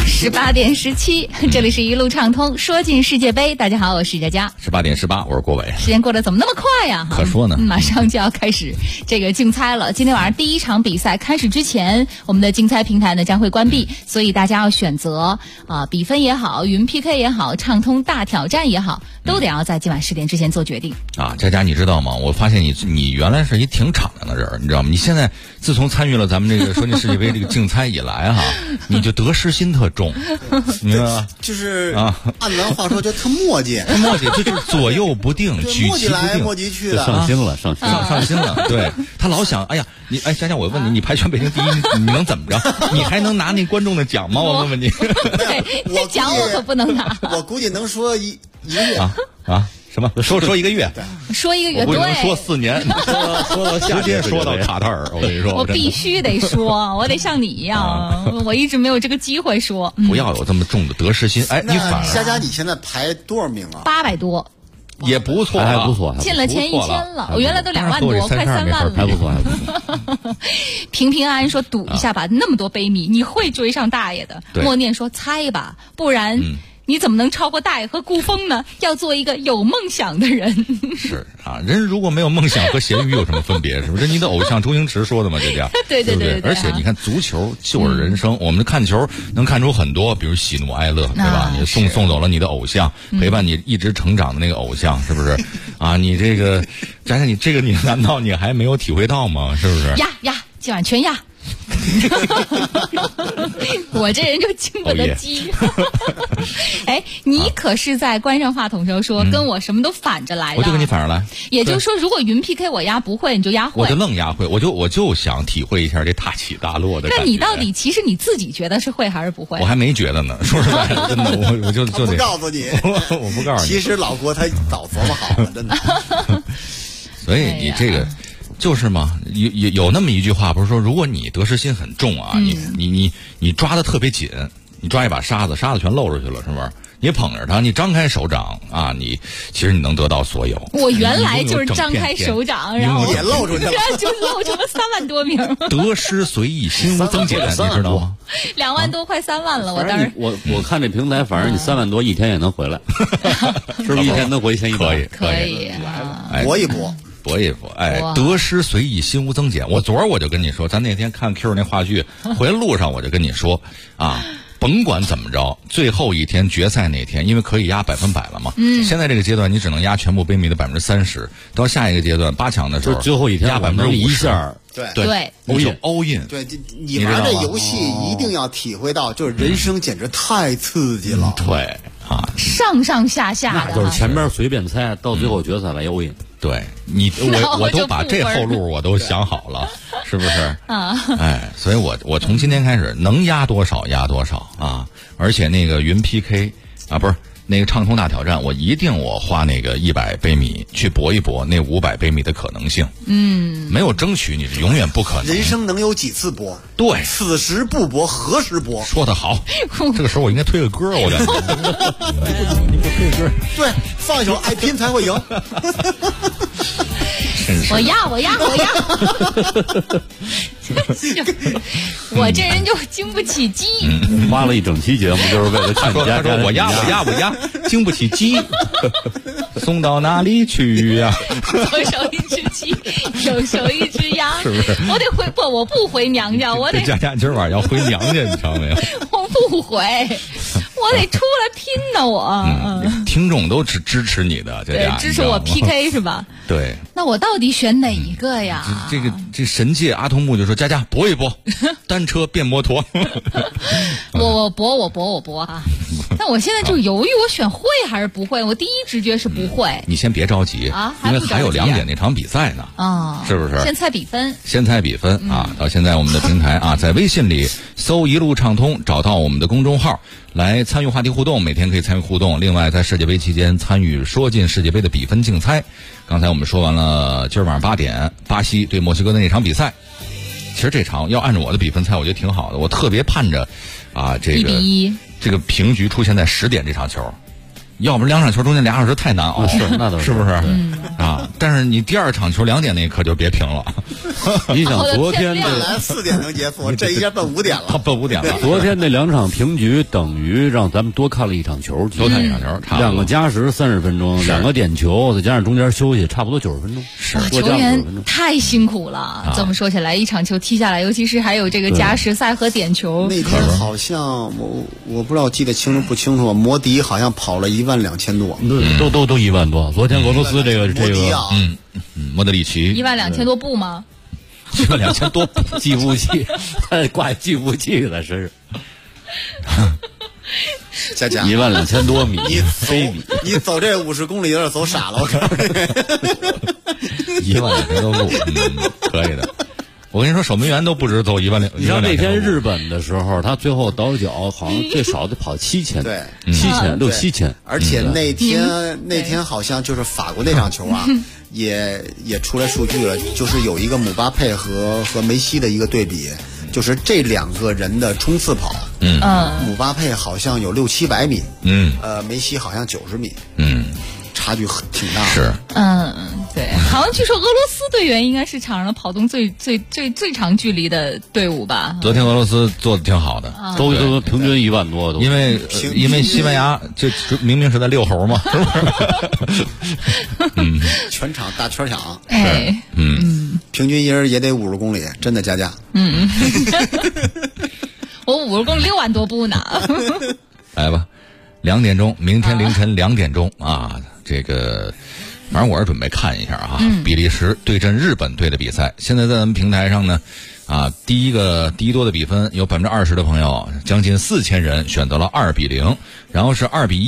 18点17，这里是一路畅通，说进世界杯。大家好，我是佳佳。 18点18，我是郭伟。 时间过得怎么那么快呀？ 可说呢， 马上就要开始这个竞猜了。今天晚上第一场比赛开始之前，我们的竞猜平台呢将会关闭，所以大家要选择比分也好，云 PK 也好，畅通大挑战也好，都得要在今晚10点之前做决定。 佳佳，你知道吗？我发现你原来是一挺敞亮的人，你知道吗？你现在自从参与了咱们这个说进世界杯这个竞猜以来哈，你就得失心特重，明白吗？ 就是按咱话说就特磨叽， 就是左右不定，举棋不定， 磨叽来磨叽去的， 上心了。 对，他老想，佳佳，我问你排全北京第一，你能怎么着？你还能拿那观众的奖吗？我问问你。 这奖我可不能拿。 我估计能说一个月什么？说一个月， 说一个月， 我不能说4年，说到直接说到卡塔尔。我跟你说， 我必须得说，我得像你一样，我一直没有这个机会说。 不要有这么重的得失心。你反而佳佳，你现在排多少名啊 ？800多。 也不错， 还不错， 进了前1000了。我原来都2万多，快3万了， 还不错。 平平安安说赌一下吧，那么多杯迷，你会追上大爷的。默念说猜吧，不然你怎么能超过大爷和顾风呢？要做一个有梦想的人。 是人如果没有梦想和咸鱼有什么分别？是不是？你的偶像周星驰说的嘛，这叫对。 而且你看，足球就是人生。我们看球能看出很多，比如喜怒哀乐，对吧？你送走了你的偶像，陪伴你一直成长的那个偶像，是不是？你这个，佳佳，你这个你难道你还没有体会到吗？是不是？ 压，今晚全压。我这人就经不得激。你可是在关上话筒时候说跟我什么都反着来的。 我就跟你反着来。 也就是说，如果云 PK 我压不会，你就压会。 我就愣压会，我就想体会一下这大起大落的感觉。 那你到底其实你自己觉得是会还是不会？ 我还没觉得呢，说实在的，真的，我就得不告诉你， 我不告诉你。 其实老郭他早琢磨好了，真的。 所以你这个。就是嘛，有那么一句话，不是说如果你得失心很重啊，你抓得特别紧，你抓一把沙子全露出去了，是不是？你捧着它，你张开手掌其实你能得到所有。 我原来就是张开手掌，然后也露出去了， 就露出了3万多名。 得失随意，心无增减，你知道吗 ？2万多，快3万了。我当时我看这平台，反正你3万多一天也能回来，是不是一天能回1100？ 可以， 搏一搏。 搏一搏，得失随意，心无增减。我昨儿我就跟你说，咱那天看 Q 那话剧，回路上我就跟你说甭管怎么着，最后一天决赛那天，因为可以压100%了嘛。现在这个阶段你只能压全部杯迷的30%，到下一个阶段8强的时候， 最后一天压50% 一下。 对 all in。 对，你玩这游戏一定要体会到，就是人生简直太刺激了。 对上上下下的， 那就是前面随便猜，到最后决赛来 all in。 对我都把这后路我都想好了，是不是？所以我从今天开始能压多少压多少而且那个云 PK 不是那个畅通大挑战，我一定花那个100杯米去搏一搏那500杯米的可能性。没有争取你是永远不可能。 人生能有几次搏？ 对， 此时不搏何时搏？ 说得好。这个时候我应该推个歌，我感觉。你给推个歌。 对，放一首《爱拼才会赢》。 我压。我这人就经不起激。 花了一整期节目就是为了看你家。 他说我压，经不起激，送到哪里去呀？ 左手一只鸡，右手一只鸭， 是不是？ 我不回娘家，我得。 佳佳今儿晚上要回娘家，你知道没有？ 我不回，我得出来拼呢，我。 听众都支持你的， 对，支持我 PK 是吧？ 对。 那我到底选哪一个呀？ 这神界阿童木就说：“佳佳搏一搏，单车变摩托。” 我搏啊！但我现在就犹豫，我选会还是不会？我第一直觉是不会。 你先别着急因为还有2点那场比赛呢是不是？ 先猜比分到现在我们的平台在微信里搜一路畅通，找到我们的公众号来参与话题互动，每天可以参与互动。另外在世界杯期间参与说进世界杯的比分竞猜。刚才我们说完了今儿晚上8点巴西对墨西哥的那场比赛，其实这场要按照我的比分猜，我觉得挺好的。我特别盼着这个平局出现在10点这场球， 要不然2场球中间2小时太难熬， 是那倒是不是？啊，但是你第2场球2点那一刻就别评了。 你想昨天本来4点能结束，这一下奔5点了。 他奔5点了。 昨天那2场平局等于让咱们多看了1场球， 多看1场球 ，2个加时30分钟，2个点球，再加上中间休息，差不多90分钟。 是， 球员太辛苦了。这么说起来，1场球踢下来，尤其是还有这个加时赛和点球。 那天好像我不知道记得清楚不清楚，摩迪好像跑了12000多， 都1万多。昨天俄罗斯这个莫德里奇 12000多步吗 ？12000多步计步器，还挂计步器在身上。 佳佳 12000多米， 你走这50公里有点走傻了，我告诉你。12000多步，可以的。我跟你说，守门员都不止走12000。 你像那天日本的时候，他最后倒脚好像最少得跑7000， 对 ，7000、6、7000。 而且那天好像就是法国那场球啊，也出来数据了，就是有一个姆巴佩和梅西的一个对比，就是这2个人的冲刺跑，姆巴佩好像有600-700米，梅西好像90米，差距挺大。 是， 对，好像据说俄罗斯队员应该是场上跑动最长距离的队伍吧。 昨天俄罗斯做的挺好的， 都平均1万多， 因为西班牙这明明是在遛猴嘛，是不是？ 全场大圈抢，平均一人也得50公里，真的佳佳。 我50公里6万多步呢。 来吧，2点钟，明天凌晨2点钟啊，这个。反正我是准备看一下哈，比利时对阵日本队的比赛。现在在咱们平台上呢，第一多的比分有20%的朋友，将近4000人选择了2-0，然后是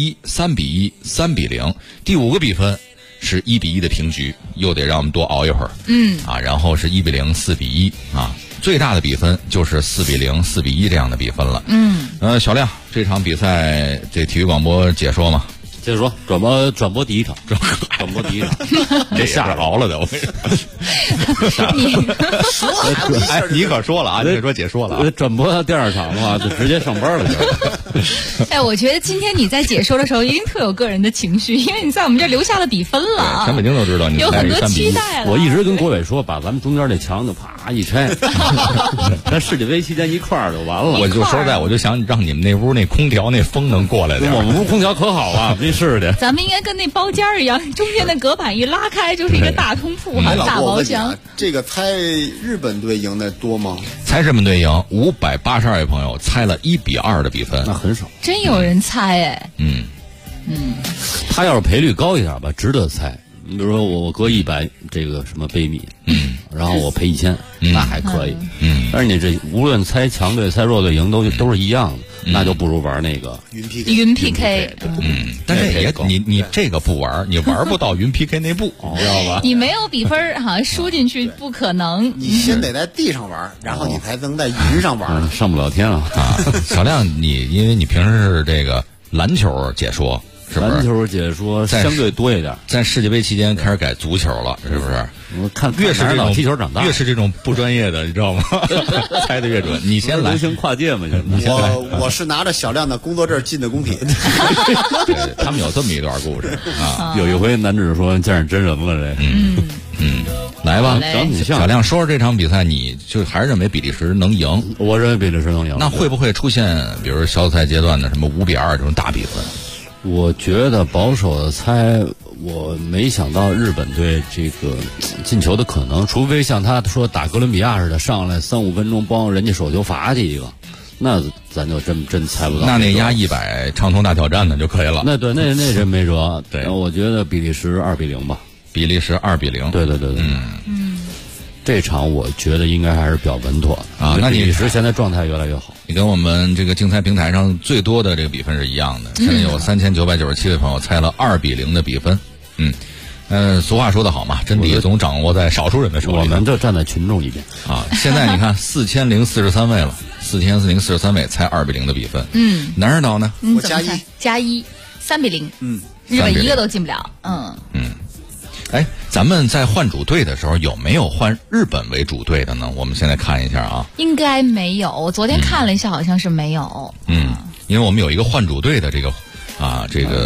2-1、3-1、3-0。第5个比分是1-1的平局，又得让我们多熬一会儿。然后是1-0、4-1啊，最大的比分就是4-0、4-1这样的比分了。小亮，这场比赛这体育广播解说嘛？ 接着说，转播第一场，转播第一场， 这下熬了的，我跟你说。你可说了啊，你可说解说了啊。 转播到第2场的话，就直接上班了就。 我觉得今天你在解说的时候一定特有个人的情绪，因为你在我们这留下了比分了。 全北京都知道你有很多期待了。 我一直跟国伟说，把咱们中间这墙就啪一拆，咱世界杯期间一块儿就完了。 我就说实在，我就想让你们那屋那空调那风能过来点。 我们屋空调可好啊，是的。 咱们应该跟那包间一样，中间的隔板一拉开就是一个大通铺，还大包厢。 这个猜日本队赢的多吗？ 猜日本队赢582位朋友猜了1-2的比分， 那很少。 真有人猜哎。 他要是赔率高一点吧，值得猜。你比如说我搁100这个什么杯米，然后我赔1000，那还可以。但是你这无论猜强队猜弱队赢都是一样的。那就不如玩那个云 PK。 但是也你这个不玩，你玩不到云 PK 那步，知道吧？ 你没有比分，好像输进去不可能。 你先得在地上玩，然后你才能在云上玩， 上不了天啊！ 小亮，因为你平时是这个篮球解说。是不是？ 篮球解说相对多一点， 在世界杯期间开始改足球了，是不是？ 我看越是这种踢球长大， 越是这种不专业的，你知道吗？猜的越准。你先来， 流行跨界嘛？ 你先来。 我是拿着小亮的工作证进的工体。 对，他们有这么一段故事啊。 有一回男子说见着真人了，这来吧， 小亮说说这场比赛，你就还是认为比利时能赢？ 我认为比利时能赢。 那会不会出现比如小组赛阶段的什么5-2这种大比分？ 我觉得保守的猜，我没想到日本队这个进球的可能，除非像他说打哥伦比亚似的，上来3-5分钟帮人家手球罚去一个，那咱就真猜不到。 那压100长筒大挑战呢就可以了。 那对，那真没辙。对，我觉得比利时2-0吧。 比利时2-0。 对。这场我觉得应该还是比较稳妥啊。那比利时现在状态越来越好。 你跟我们这个竞猜平台上最多的这个比分是一样的，现在有3997位朋友猜了2-0的比分。俗话说得好嘛，真理总掌握在少数人的手里。 我们就站在群众一边啊。现在你看4043位了，4043位猜2-0的比分。男人岛呢？ 我加1 3-0。日本一个都进不了。 哎，咱们在换主队的时候有没有换日本为主队的呢？我们现在看一下啊。 应该没有，我昨天看了一下，好像是没有。 因为我们有一个换主队的这个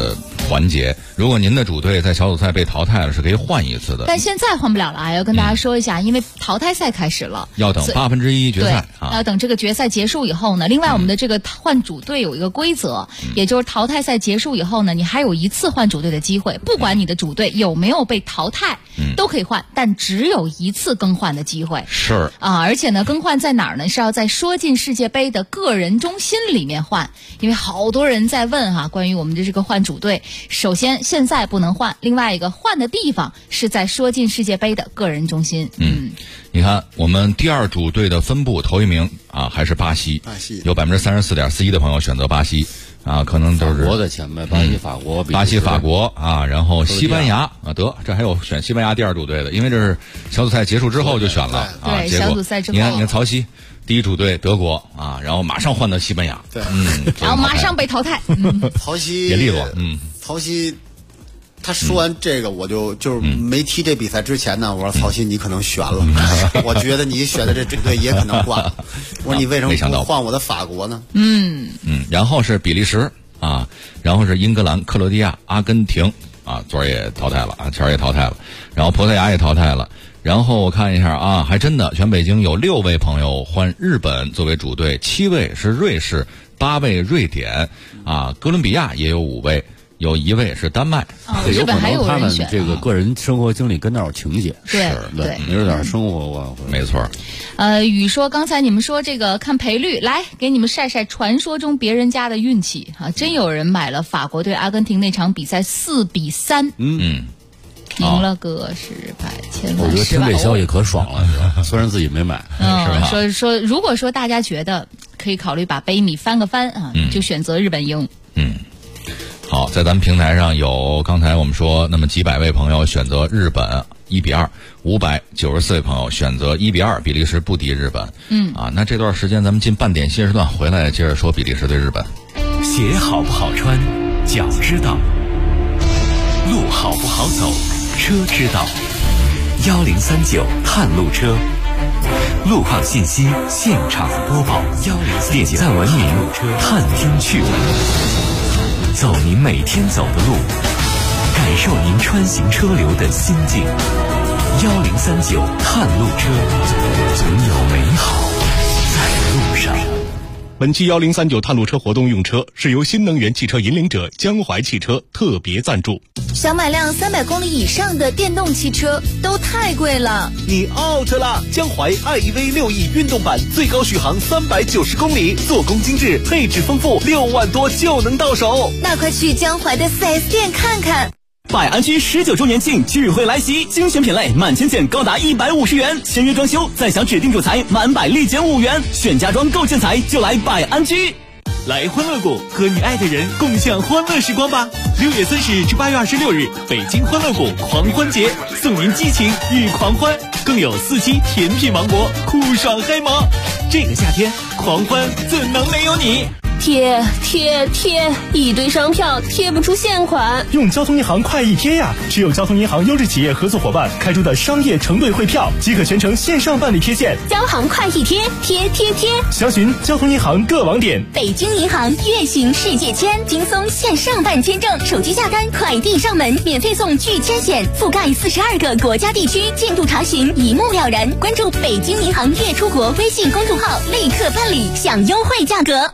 环节。如果您的主队在小组赛被淘汰了，是可以换一次的。 但现在换不了了啊！要跟大家说一下，因为淘汰赛开始了， 要等1/8决赛啊。要等这个决赛结束以后呢，另外我们的这个换主队有一个规则，也就是淘汰赛结束以后呢，你还有一次换主队的机会，不管你的主队有没有被淘汰，都可以换，但只有一次更换的机会。 是啊，而且呢，更换在哪儿呢？是要在说进世界杯的个人中心里面换，因为好多人在问哈，关于我们的这个换主队，首先现在不能换，另外一个换的地方是在说进世界杯的个人中心。 你看我们第二主队的分布，头一名啊还是巴西，有34.41%的朋友选择巴西啊，可能都是法国的前面，巴西、 法国啊，然后西班牙啊，这还有选西班牙第二主队的，因为这是小组赛结束之后就选了啊， 对，小组赛之后， 你看曹曦第一主队德国啊，然后马上换到西班牙， 对， 然后马上被淘汰， 曹曦也利落， 曹曦。他说完这个，我就是没踢这比赛之前呢，我说曹曦你可能悬了，我觉得你选的这主队也可能挂。我说你为什么不换我的法国呢？ 然后是比利时啊，然后是英格兰、克罗地亚、阿根廷啊，昨儿也淘汰了啊，前儿也淘汰了，然后葡萄牙也淘汰了。然后我看一下啊，还真的全北京有6位朋友换日本作为主队，7位是瑞士，8位瑞典啊，哥伦比亚也有5位。有1位是丹麦， 日本还有他们这个个人生活经历跟那儿有情节， 对， 有点生活过， 没错。 雨说刚才你们说这个看赔率，来给你们晒晒传说中别人家的运气啊！真有人买了法国对阿根廷那场比赛4-3，赢了个10百千万。 我觉得听这消息可爽了，虽然自己没买， 是吧？说如果说大家觉得可以考虑把杯米翻个番啊，就选择日本赢。 好，在咱们平台上有刚才我们说那么几百位朋友选择日本1-2，594位朋友选择1-2，比利时不敌日本。那这段时间咱们进半点新时段回来接着说比利时对日本。 鞋好不好穿，脚知道；路好不好走，车知道。1039探路车，路况信息现场播报，点赞文明，探听趣闻。走您每天走的路，感受您穿行车流的心境。1039探路车，总有美好在路上。 本期1039探路车活动用车是由新能源汽车引领者江淮汽车特别赞助。 想买辆300公里以上的电动汽车都太贵了， 你 out 了！江淮 iEV 6E 运动版最高续航390公里，做工精致，配置丰富，6万多就能到手。 那快去江淮的 4S 店看看。 百安居19周年庆聚会来袭，精选品类满千件高达150元，签约装修再享指定主材满100立减5元，选家装购建材就来百安居。来欢乐谷和你爱的人共享欢乐时光吧！6月30日至8月26日，北京欢乐谷狂欢节，送您激情与狂欢，更有4期甜品王国酷爽嗨毛。这个夏天狂欢怎能没有你？ 贴，一堆商票贴不出现款。 用交通银行快易贴呀！持有交通银行优质企业合作伙伴开出的商业承兑汇票，即可全程线上办理贴现。 交行快易贴，贴！ 详询交通银行各网点。 北京银行月行世界签，轻松线上办签证，手机下单，快递上门，免费送拒签险，覆盖42个国家地区，进度查询一目了然。关注北京银行月出国微信公众号，立刻办理，享优惠价格。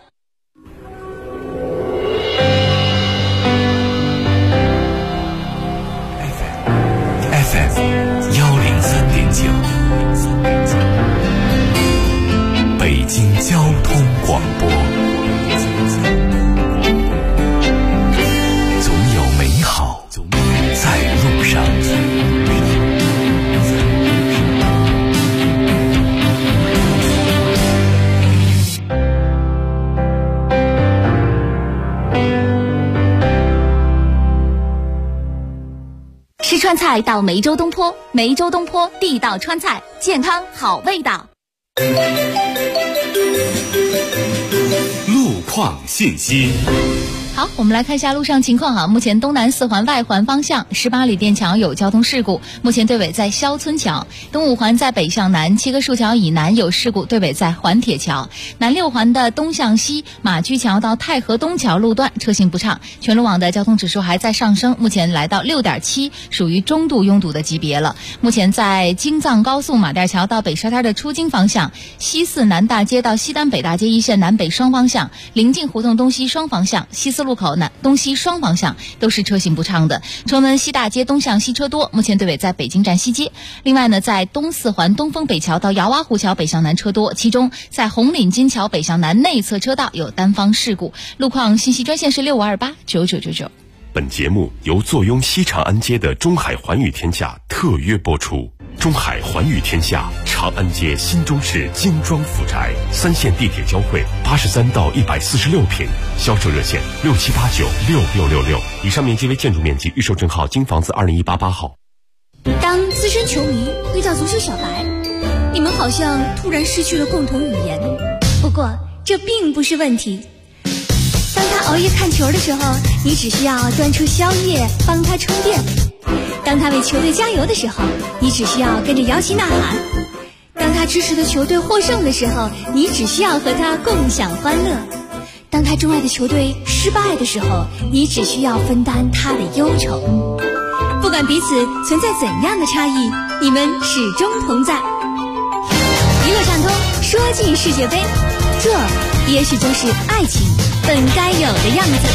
103.9，北京交通广播，总有美好在路上。 吃川菜到梅州东坡，梅州东坡地道川菜，健康好味道。 路况信息。 好，我们来看一下路上情况哈。目前东南4环外环方向18里店桥有交通事故，目前队尾在肖村桥；东5环在北向南7个树桥以南有事故，队尾在环铁桥；南6环的东向西马驹桥到太和东桥路段车行不畅，全路网的交通指数还在上升，目前来到6.7，属于中度拥堵的级别了。目前在京藏高速马甸桥到北沙滩的出京方向，西四南大街到西单北大街一线南北双方向，临近胡同东西双方向，西四路口南东西双方向都是车行不畅的。崇文西大街东向西车多，目前队尾在北京站西街。另外呢，在东4环东风北桥到姚洼湖桥北向南车多，其中在红岭金桥北向南内侧车道有单方事故。路况信息专线是65289999。 本节目由坐拥西长安街的中海环宇天下特约播出。中海环宇天下长安街新中式精装府宅，3线地铁交汇，83到146平，销售热线67896666，以上面积为建筑面积，预售证号京房子2018-8号。 当资深球迷遇到足球小白，你们好像突然失去了共同语言。不过这并不是问题。当他熬夜看球的时候，你只需要端出宵夜帮他充电；当他为球队加油的时候，你只需要跟着摇旗呐喊；当他支持的球队获胜的时候，你只需要和他共享欢乐；当他钟爱的球队失败的时候，你只需要分担他的忧愁。不管彼此存在怎样的差异，你们始终同在。娱乐畅通，说尽世界杯，这也许就是爱情本该有的样子。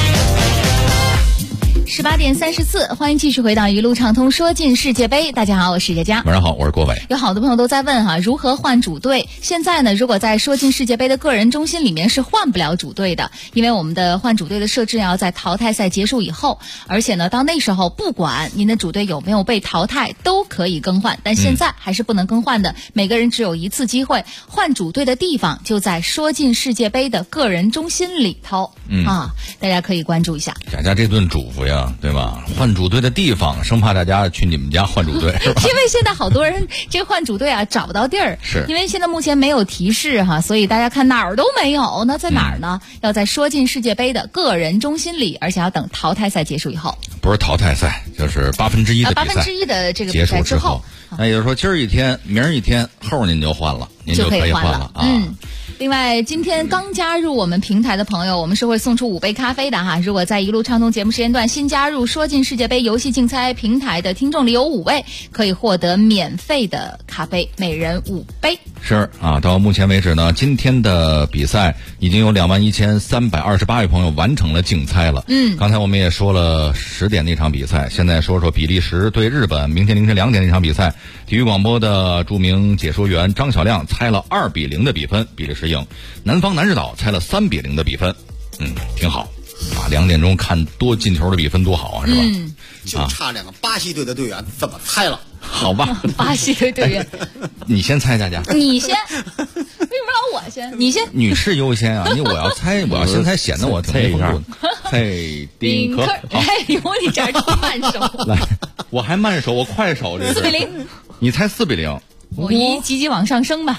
18点34，欢迎继续回到一路畅通说尽世界杯。大家好，我是佳佳。 晚上好，我是郭伟。 有好多朋友都在问如何换主队？现在呢，如果在说尽世界杯的个人中心里面是换不了主队的，因为我们的换主队的设置要在淘汰赛结束以后，而且呢，到那时候不管您的主队有没有被淘汰，都可以更换。但现在还是不能更换的，每个人只有一次机会。换主队的地方就在说尽世界杯的个人中心里头。大家可以关注一下。 佳佳这顿嘱咐呀，对吧？换主队的地方，生怕大家去你们家换主队，是吧？ 因为现在好多人这换主队找不到地儿， 是因为现在目前没有提示所以大家看哪儿都没有。那在哪儿呢？要在说尽世界杯的个人中心里，而且要等淘汰赛结束以后。 不是淘汰赛，就是1/8的比赛 ，1/8的这个比赛之后。 那也就是说，今儿一天，明儿一天，后您就换了，您就可以换了啊。 另外，今天刚加入我们平台的朋友，我们是会送出5杯咖啡的如果在一路畅通节目时间段新加入说尽世界杯游戏竞猜平台的听众里有5位，可以获得免费的咖啡，每人5杯。 是到目前为止呢，今天的比赛已经有21328位朋友完成了竞猜了。刚才我们也说了10点那场比赛，现在说说比利时对日本，明天凌晨2点那场比赛，体育广播的著名解说员张小亮猜了2-0的比分，比利时赢。南方南日岛猜了3-0的比分，挺好2点钟看多进球的比分多好是吧？ 就差2个巴西队的队员怎么猜了？ 好吧， 巴西队队员， 你先猜，佳佳。 你先，为什么老我先？你先。 女士优先因为我要先猜，显得我挺丰富。猜丁克， 你这儿慢手。 来，我还慢手，我快手这是。 4-0， 你猜4-0。 我积极往上升吧。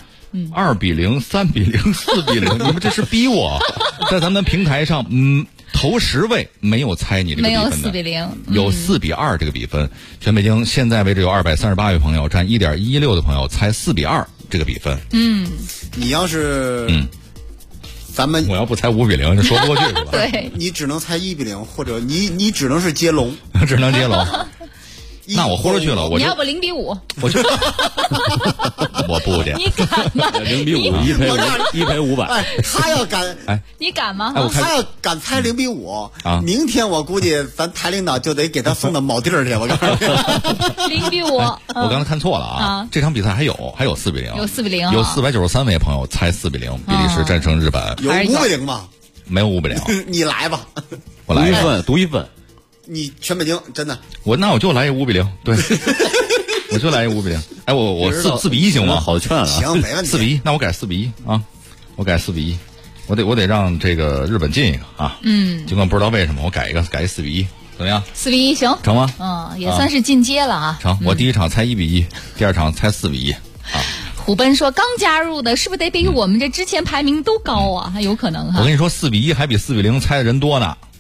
2-0、3-0、4-0，你们这是逼我。在咱们平台上，头10位没有猜你这个比分的， 没有4-0， 有4-2这个比分。全北京现在为止有238位朋友，占1.16的朋友猜4-2这个比分。 你要是咱们我要不猜5-0就说不过去是吧？ 对， 你只能猜1-0，或者你只能是接龙， 只能接龙。那我豁出去了， 你要不0-5， 我就我不去。 你敢吗 ？0-5，一赔500。 他要敢， 你敢吗？ 他要敢猜0-5明天我估计咱台领导就得给他送到铆地儿去。我告诉你，0-5。 我刚才看错了这场比赛还有4-0， 有4-0， 有493位朋友猜4-0，比利时战胜日本。 有5-0吗？ 没有5-0。 你来吧， 我来读一份。 你全北京真的， 那我就来一5-0，对，我就来一5-0。我4-1行吗？ 好劝了， 行，没问题。 4-1，那我改4-1我改4-1，我得让这个日本进一个尽管不知道为什么，我改一4-1，怎么样 ？4-1行， 成吗？ 也算是进阶了成，我第一场猜1-1，第2场猜4-1 虎奔说刚加入的，是不是得比我们这之前排名都高啊？还有可能我跟你说，4-1还比4-0猜的人多呢。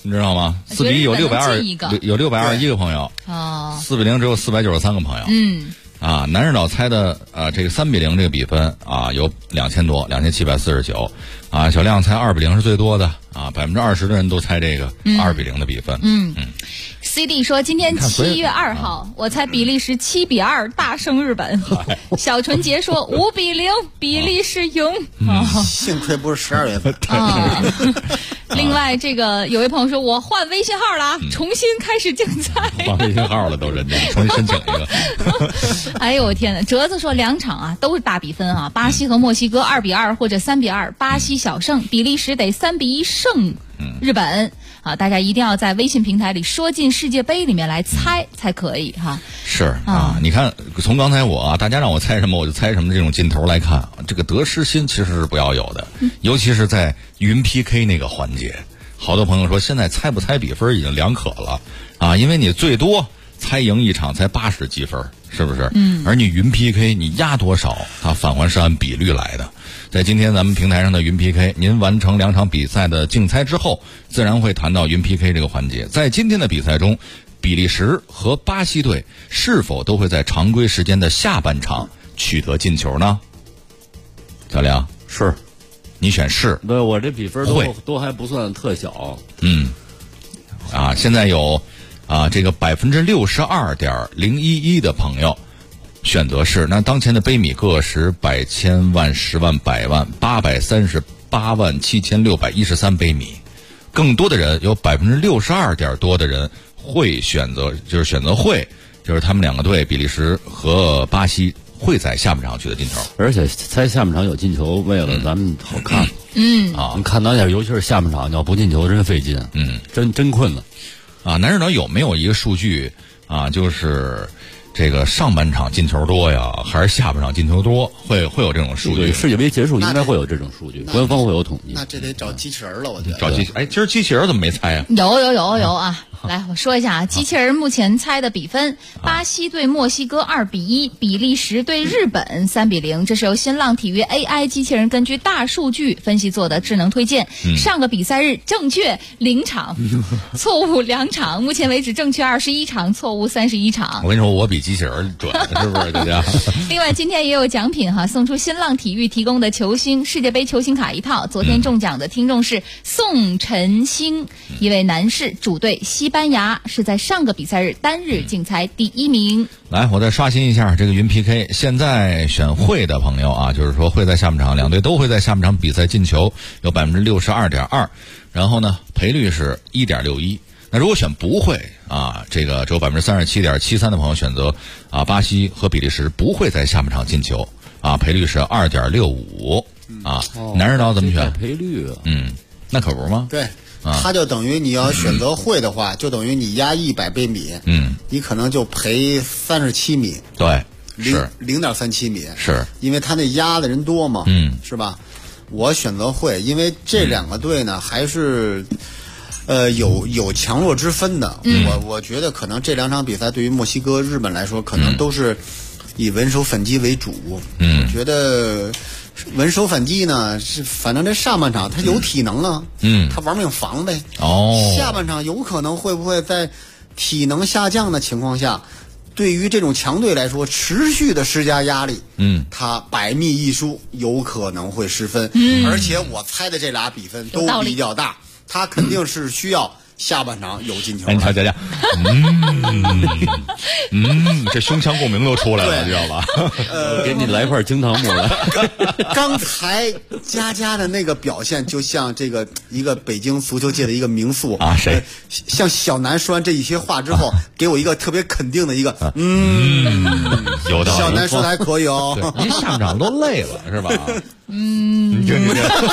你知道吗？4比1有621个朋友， 哦 ，4比0只有493个朋友。南日岛猜的这个3比0这个比分有2000多，2749。小亮猜2比0是最多的，20%的人都猜这个2比0的比分。 CD 说今天7月2号，我猜比利时7比2大胜日本。小纯洁说5比0比利时赢。 幸亏不是12月份。 另外，这个有位朋友说，我换微信号了，重新开始竞赛。 换微信号了都，人家重新申请一个。 哎呦我天哪！折子说2场都是大比分巴西和墨西哥2比2或者3比2，巴西小胜，比利时得3比1胜日本。大家一定要在微信平台里说进世界杯里面来猜才可以哈。 是你看从刚才大家让我猜什么我就猜什么，这种劲头来看，这个得失心其实是不要有的，尤其是在云 PK 那个环节。好多朋友说现在猜不猜比分已经两可了因为你最多猜赢一场才80积分，是不是？而你云 PK 你压多少，它返还是按比率来的。在今天咱们平台上的云 PK， 您完成2场比赛的竞猜之后，自然会谈到云 PK 这个环节。在今天的比赛中，比利时和巴西队是否都会在常规时间的下半场取得进球呢？小亮， 是， 你选是。 对，我这比分都还不算特小。 现在有这个62.011%的朋友选择是。那当前的杯米个十百千万十万百万8387613杯米，更多的人有62%点多的人会选择会，就是他们两个队比利时和巴西会在下半场取得进球， 而且猜下半场有进球，为了咱们好看。你看当下尤其是下半场你要不进球真费劲，真困了。 南日岛有没有一个数据就是这个上半场进球多呀，还是下半场进球多？会有这种数据？ 对，世界杯结束应该会有这种数据，官方会有统计。 那这得找机器人了，我觉得。 找机器，今儿机器人怎么没猜呀？ 有来，我说一下机器人目前猜的比分：巴西对墨西哥2比1，比利时对日本3比0。这是由新浪体育 AI 机器人根据大数据分析做的智能推荐。上个比赛日正确0场，错误2场，目前为止正确21场，错误31场。 我跟你说，我比机器人准，是不是大家？ 另外，今天也有奖品送出新浪体育提供的世界杯球星卡1套。昨天中奖的听众是宋晨星，一位男士，主队西班牙，是在上个比赛日单日竞猜第1名。 来，我再刷新一下这个云 PK。现在选会的朋友就是说会在下半场，两队都会在下半场比赛进球，有62.2%，然后呢赔率是1.61%。那如果选不会这个只有37.73%的朋友选择巴西和比利时不会在下半场进球赔率是2.65%南日岛怎么选？ 赔率那可不吗？ 对，它就等于你要选择会的话，就等于你压100杯米，你可能就赔37米， 对，是 0.37米， 是因为他那压的人多嘛，是吧？我选择会，因为这两个队呢还是有强弱之分的。我觉得可能这2场比赛对于墨西哥、日本来说，可能都是以稳守反击为主。我觉得稳守反击呢，反正这上半场他有体能他玩命防呗。下半场有可能会不会在体能下降的情况下，对于这种强队来说持续的施加压力，他百密一疏，有可能会失分。而且我猜的这俩比分都比较大，他肯定是需要下半场有进球。 你瞧，这胸腔共鸣都出来了，知道吧？ 给你来块惊堂木了。 刚才佳的那个表现，就像这个一个北京足球界的一个名宿谁？ 像小南说完这一些话之后，给我一个特别肯定的一个有道理。 小南说的还可以您下半场都累了是吧？你这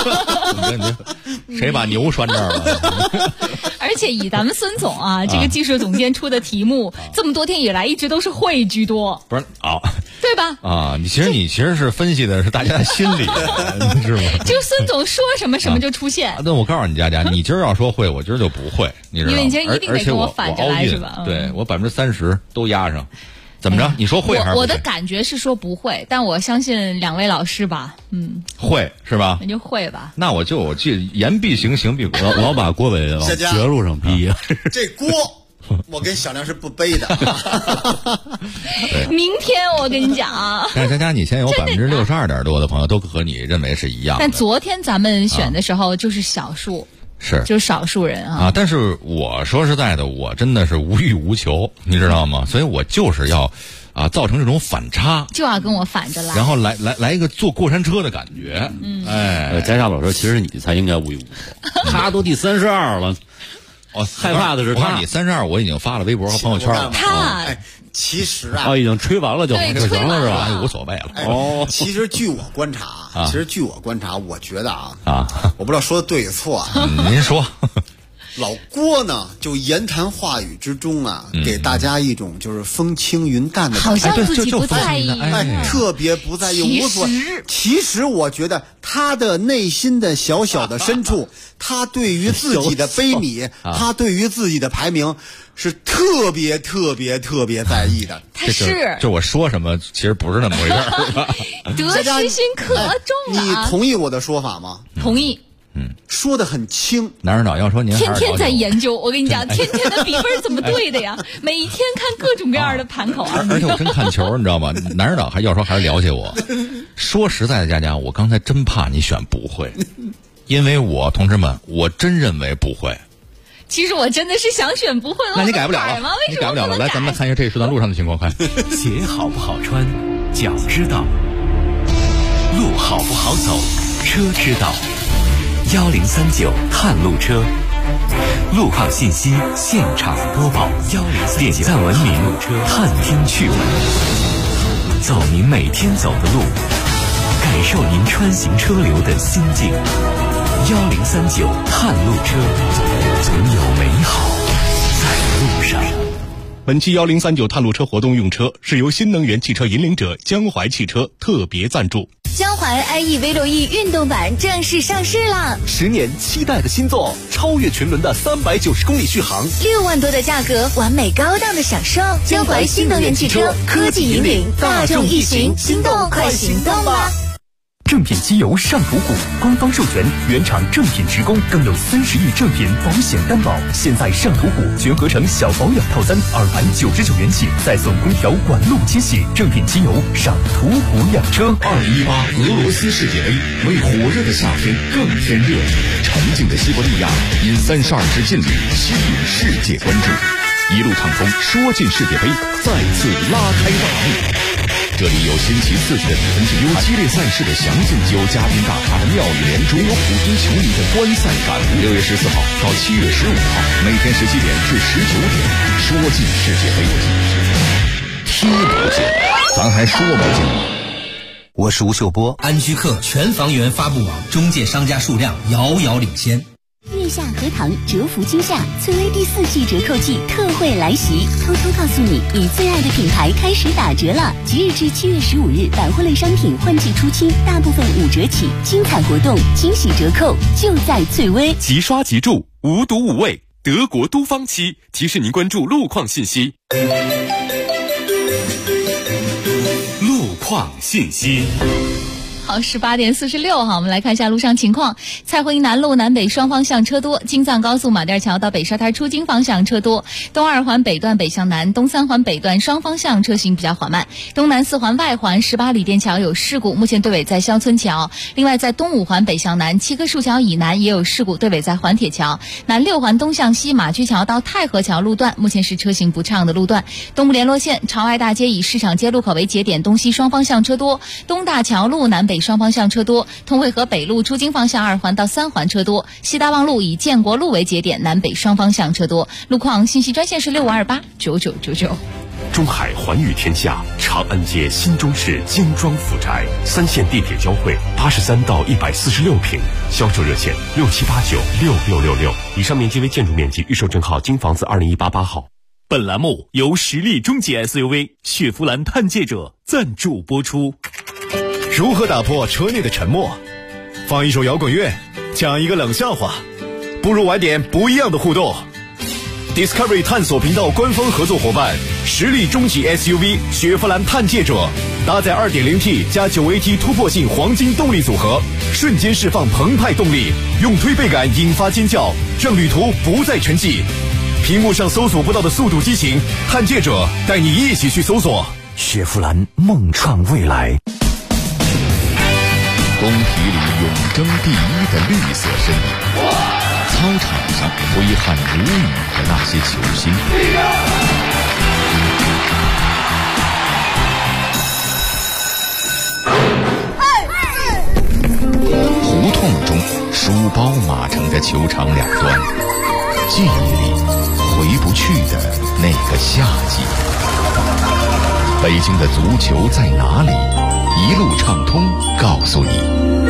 谁把牛拴这儿了？ 而且以咱们孙总这个技术总监出的题目，这么多天以来一直都是会居多， 不是对吧？ 你其实是分析的是大家的心理，是吗？ 这个孙总说什么什么就出现。 那我告诉你佳，你今儿要说会，我今儿就不会，你知道吗？ 因为你今儿一定得跟我反着来，是吧？ 对，我30%都压上。 怎么着？你说会还是不会？ 我的感觉是说不会，但我相信2位老师吧， 会是吧？ 那就会吧。 那我记言必行，行必果。 老把郭伟往绝路上逼。 这锅我跟小亮是不背的。 明天我跟你讲， 但是佳佳，你现在有62%点多的朋友都和你认为是一样的。 但昨天咱们选的时候就是小数。 是， 就是少数人啊！ 但是我说实在的，我真的是无欲无求，你知道吗？所以我就是要，造成这种反差， 就要跟我反着来， 然后来一个坐过山车的感觉。 佳佳老师，其实你才应该无欲无求，他都第32了，害怕的是他。 你32，我已经发了微博和朋友圈了。 他。 其实已经吹完了就行了是吧？无所谓了。 其实据我观察，我觉得我不知道说的对错您说。 老郭呢，就言谈话语之中给大家一种就是风轻云淡的感觉， 好像自己不在意， 特别不在意，无所谓。其实我觉得他的内心的小小的深处，他对于自己的悲悯，他对于自己的排名是特别在意的。 他是就我说什么，其实不是那么回事儿。 得失心可重了。 你同意我的说法吗？ 同意。 说得很轻。 男人岛要说您天天在研究，我跟你讲，天天的比分怎么对的呀？每一天看各种各样的盘口而且我真看球，你知道吗？男人岛要说还是了解我。说实在的，佳佳，我刚才真怕你选不会，因为同志们，我真认为不会。 其实我真的是想选不会， 那你改不了了，你改不了了。来，咱们看一下这一时段路上的情况，快。 鞋好不好穿，脚知道；路好不好走，车知道。1039探路车，路况信息现场播报。点赞文明，探听趣闻，走您每天走的路，感受您穿行车流的心境。1039探路车，总有美好在路上。 本期1039探路车活动用车是由新能源汽车引领者江淮汽车特别赞助。 江淮 iE V6E 运动版正式上市啦 ！10年期待的新作，超越群伦的390公里续航 ，6万多的价格，完美高档的享受。江淮新能源汽车，科技引领大众一行，心动快行动吧！ 正品机油上途虎，官方授权，原厂正品直供，更有30亿正品保险担保。现在上途虎全合成小保养套餐299元起，再送空调管路清洗。正品机油上途虎养车。 2018俄罗斯世界杯为火热的夏天更添热，沉静的西伯利亚因32支劲旅吸引世界关注，一路畅通，说进世界杯再次拉开大幕。这里有星期4的比分之优，激烈赛事的详尽，有嘉宾大咖的妙语连珠，有普京球迷的观赛感悟。6月14号到7月15号，每天17点至19点，说进世界杯，听不见，咱还说不尽。 我是吴秀波，安居客全房源发布网中介商家数量遥遥领先。 月下荷塘折福今夏翠微第4季折扣季特惠来袭，偷偷告诉你，你最爱的品牌开始打折了！即日至7月15日，百货类商品换季出清，大部分5折起，精彩活动、惊喜折扣就在翠微。 即刷即住，无毒无味，德国都芳漆提示您关注路况信息。路况信息。 好，18点46哈，我们来看一下路上情况。蔡慧营南路南北双方向车多，京藏高速马甸桥到北沙滩出京方向车多，东2环北段北向南、东3环北段双方向车行比较缓慢。东南4环外环18里店桥有事故，目前队尾在乡村桥。另外，在东5环北向南七棵树桥以南也有事故，队尾在环铁桥。南6环东向西马驹桥到太和桥路段目前是车行不畅的路段。东部联络线朝外大街以市场街路口为节点，东西双方向车多，东大桥路南北双方向车多，通惠河北路出京方向2环到3环车多，西大望路以建国路为节点，南北双方向车多。路况信息专线是65289999。 中海寰宇天下长安街新中式精装府宅，3线地铁交汇，83到146平，销售热线67896666。以上面积为建筑面积，预售证号京房子20188号。 本栏目由实力中级 SUV 雪佛兰探界者赞助播出。 如何打破车内的沉默？放一首摇滚乐，讲一个冷笑话，不如玩点不一样的互动。 Discovery 探索频道官方合作伙伴，实力中级 SUV 雪佛兰探界者，搭载 2.0T 加 9AT 突破性黄金动力组合，瞬间释放澎湃动力，用推背感引发尖叫，让旅途不再沉寂。屏幕上搜索不到的速度激情，探界者带你一起去搜索。 雪佛兰梦创未来。 工体里永争第一的绿色身影，操场上挥汗如雨的那些球星，胡同中书包码成的球场两端，记忆里回不去的那个夏季。北京的足球在哪里？一路畅通告诉你。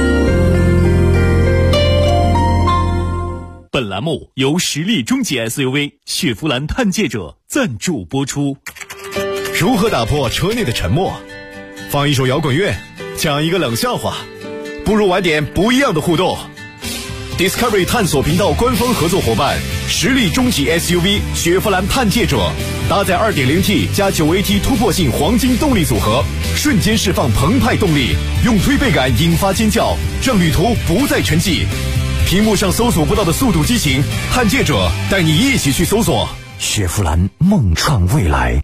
本栏目由实力中级 SUV 雪佛兰探界者赞助播出。 如何打破车内的沉默？放一首摇滚乐，讲一个冷笑话，不如玩点不一样的互动。Discovery 探索频道官方合作伙伴，实力中级 SUV 雪佛兰探界者，搭载 2.0T 加 9AT 突破性黄金动力组合，瞬间释放澎湃动力，用推背感引发尖叫，让旅途不再沉寂。屏幕上搜索不到的速度激情，探界者带你一起去搜索。 雪佛兰梦创未来。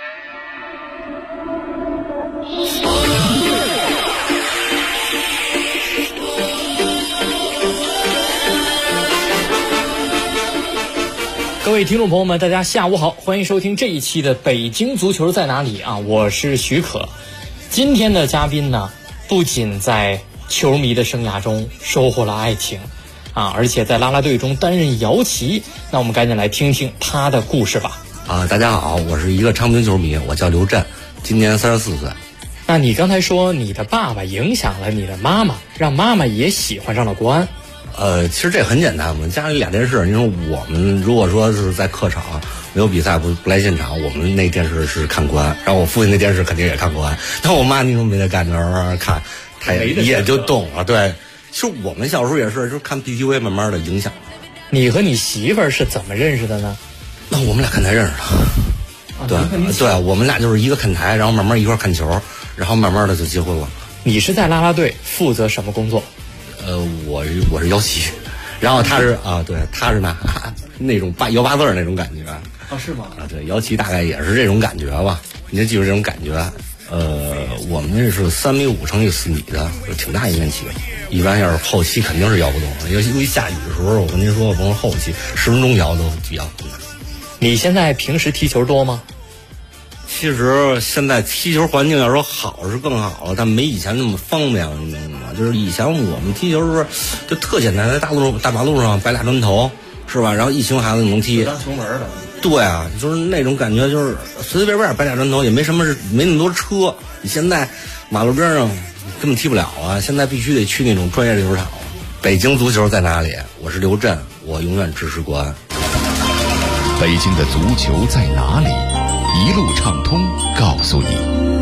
各位听众朋友们，大家下午好，欢迎收听这一期的北京足球在哪里啊？我是许可。今天的嘉宾呢，不仅在球迷的生涯中收获了爱情啊，而且在啦啦队中担任摇旗。那我们赶紧来听听他的故事吧。 大家好，我是一个昌平球迷，我叫刘震，今年34岁。 那你刚才说你的爸爸影响了你的妈妈，让妈妈也喜欢上了国安。 其实这很简单，我们家里俩电视。你说我们如果说是在客场没有比赛不来现场，我们那电视是看国安，然后我父亲那电视肯定也看国安。但我妈那时候没得干着看，她也就懂了。对，其实我们小时候也是，就是看 PTV 慢慢的影响。 你和你媳妇儿是怎么认识的呢？ 那我们俩看台认识的。对，我们俩就是一个看台，然后慢慢一块看球，然后慢慢的就结婚了。 你是在啦啦队负责什么工作？ 我是摇旗，然后他是对，他是那种摇八字那种感觉。 是吗？ 对，摇旗大概也是这种感觉吧，你就记住这种感觉。我们这是3.5米乘以4米的，挺大一面旗。一般要是后期肯定是摇不动的，尤其下雨的时候，我跟您说，甭说后期10分钟摇都比较困难。 你现在平时踢球多吗？ 其实现在踢球环境要说好是更好了，但没以前那么方便了，你明白吗？就是以前我们踢球的时候就特简单，在大马路上摆俩砖头，是吧？然后一群孩子能踢。 当球门的。 对啊，就是那种感觉，就是随随便便摆俩砖头，也没什么事，没那么多车。你现在马路边上根本踢不了啊！现在必须得去那种专业的球场。北京足球在哪里？我是刘震，我永远支持国安。 北京的足球在哪里？一路畅通告诉你。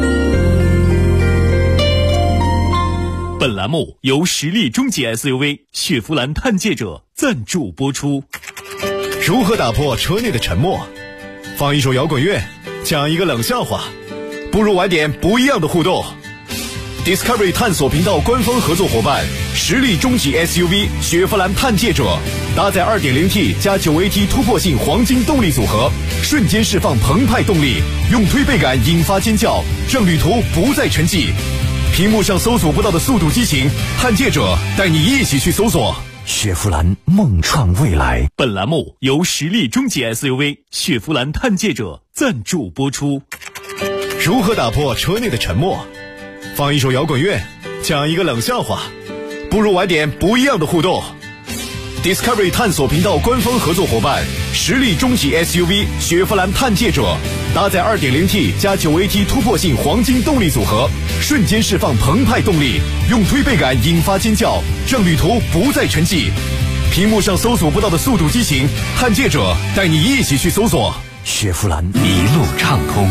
本栏目由实力中级 SUV 雪佛兰探界者赞助播出。 如何打破车内的沉默？放一首摇滚乐，讲一个冷笑话，不如玩点不一样的互动。Discovery 探索频道官方合作伙伴，实力中级 SUV 雪佛兰探界者，搭载 2.0T 加 9AT 突破性黄金动力组合，瞬间释放澎湃动力，用推背感引发尖叫，让旅途不再沉寂。屏幕上搜索不到的速度激情，探界者带你一起去搜索。 雪佛兰梦创未来。 本栏目由实力中级 SUV 雪佛兰探界者赞助播出。 如何打破车内的沉默？放一首摇滚乐，讲一个冷笑话，不如玩点不一样的互动。Discovery 探索频道官方合作伙伴，实力中级 SUV 雪佛兰探界者，搭载 2.0T 加 9AT 突破性黄金动力组合，瞬间释放澎湃动力，用推背感引发尖叫，让旅途不再沉寂。屏幕上搜索不到的速度激情，探界者带你一起去搜索。 雪佛兰一路畅通，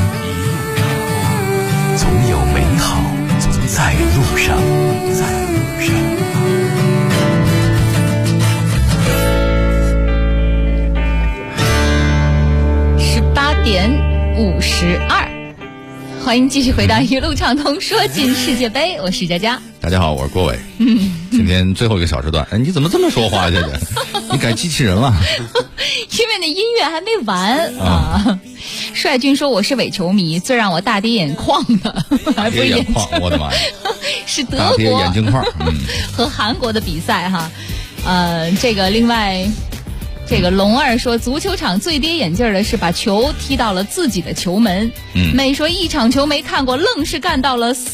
总有美好在路上。 12。欢迎继续回到一路畅通说进世界杯，我是佳佳。 大家好，我是郭伟。今天最后一个小时段，你怎么这么说话，姐姐？你改机器人了？ 因为那音乐还没完啊。帅军说我是伪球迷，最让我大跌眼眶的，还不是眼眶， 我的妈呀， 是德国眼镜框和韩国的比赛哈。这个另外。这个龙儿说，足球场最跌眼镜的是把球踢到了自己的球门。妹说一场球没看过，愣是干到了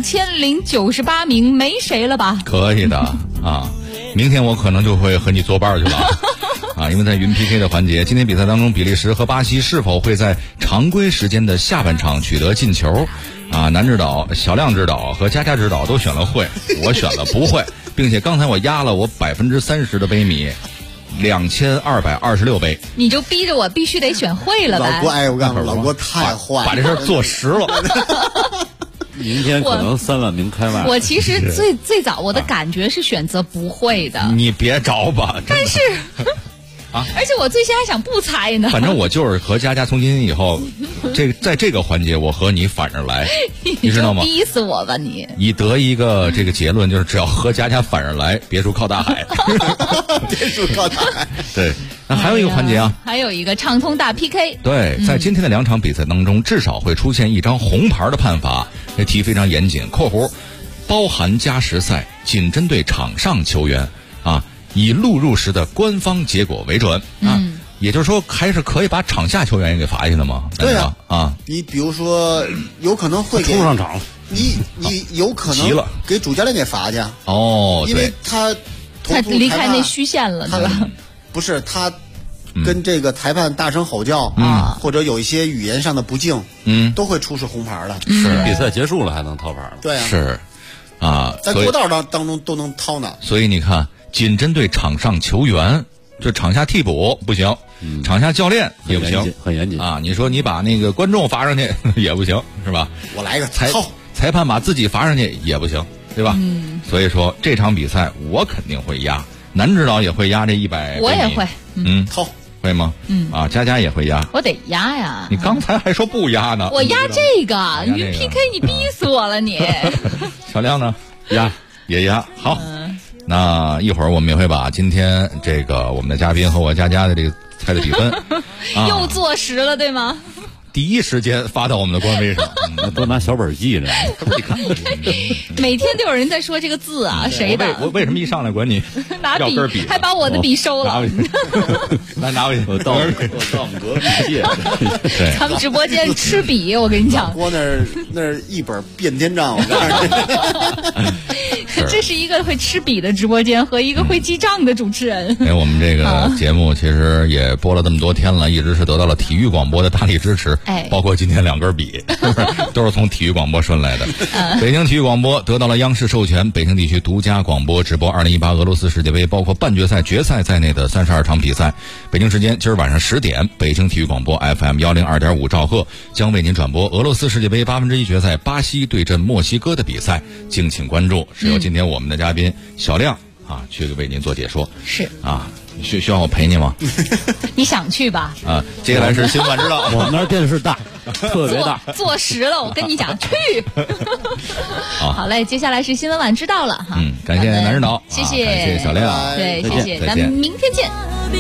4098名，没谁了吧？ 可以的啊，明天我可能就会和你作伴去了啊，因为在云 PK 的环节，今天比赛当中，比利时和巴西是否会在常规时间的下半场取得进球？啊，南指导、小亮指导和佳佳指导都选了会，我选了不会，并且刚才我压了我30%的杯米。2226杯， 你就逼着我必须得选会了呗。 老郭，我告诉你，老郭太坏， 把这事儿做实了。 明天可能3万名开外。 我其实最早我的感觉是选择不会的。 你别找吧， 但是。而且我最先还想不猜呢。 反正我就是和佳佳从今天以后，在这个环节我和你反着来，你知道吗？ 逼死我吧你！ 以得一个这个结论，就是只要和佳佳反着来，别墅靠大海。 别墅靠大海。 对，那还有一个环节啊， 还有一个畅通大 PK。 对，在今天的2场比赛当中，至少会出现1张红牌的判罚，这题非常严谨（括弧包含加时赛，仅针对场上球员啊）。以录入时的官方结果为准啊，也就是说，还是可以把场下球员也给罚下去的吗？ 对啊， 你比如说，有可能会冲上场， 你有可能给主教练给罚去哦， 因为他离开那虚线了，对吧？ 不是他跟这个裁判大声吼叫或者有一些语言上的不敬，都会出示红牌的。 是比赛结束了还能掏牌了？ 对啊， 是啊， 在过道当中都能掏呢。 所以你看。仅针对场上球员，就场下替补不行，场下教练也不行， 很严谨啊！你说你把那个观众罚上去也不行，是吧？ 我来一个裁判把自己罚上去也不行，对吧？所以说这场比赛我肯定会压，南指导也会压这100。 我也会， 掏会吗？啊，佳佳也会压， 我得压呀！ 你刚才还说不压呢， 我压这个云 PK， 你逼死我了你！ 小亮呢？也压好。那一会儿我们也会把今天这个我们的嘉宾和我佳佳的这个猜的比分又坐实了，对吗？ 第一时间发到我们的官微上， 都拿小本记着。 你看， 每天都有人在说这个字啊，谁的？ 我为什么一上来管你拿要根笔， 还把我的笔收了？ 来拿回去， 我到我们哥借。 对， 咱们直播间吃笔，我跟你讲， 我那一本变天账，我告诉你。 这是一个会吃笔的直播间和一个会记账的主持人。 我们这个节目其实也播了这么多天了，一直是得到了体育广播的大力支持，包括今天2根笔，都是从体育广播顺来的。北京体育广播得到了央视授权，北京地区独家广播直播2018俄罗斯世界杯，包括半决赛、决赛在内的32场比赛。北京时间今儿晚上10点，北京体育广播 FM 102.5兆赫将为您转播俄罗斯世界杯1/8决赛巴西对阵墨西哥的比赛，敬请关注。是由今天我们的嘉宾小亮去为您做解说。 是啊，需要我陪你吗？ 你想去吧？ 啊，接下来是新闻晚知道。 我们那儿电视大，特别大， 坐实了。我跟你讲，去。好嘞，接下来是新闻晚知道了哈。 感谢南指导， 谢谢， 感谢小亮， 对，谢谢，咱们明天见。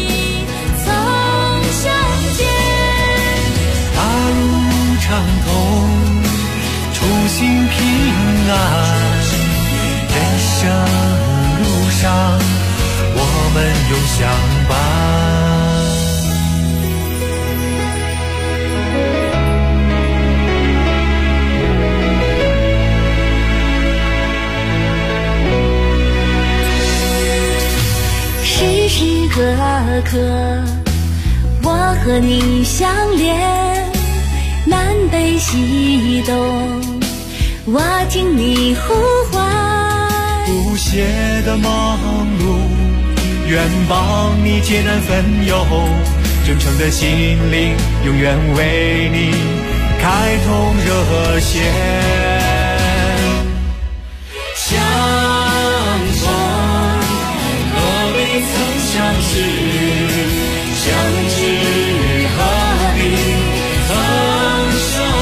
大路畅通，出行平安，人生路上我们永相伴。 时时刻刻我和你相连，南北西东我听你呼唤， 不懈的忙碌愿帮你解难分忧，真诚的心灵永远为你开通热线。相逢何必曾相识，相知何必曾相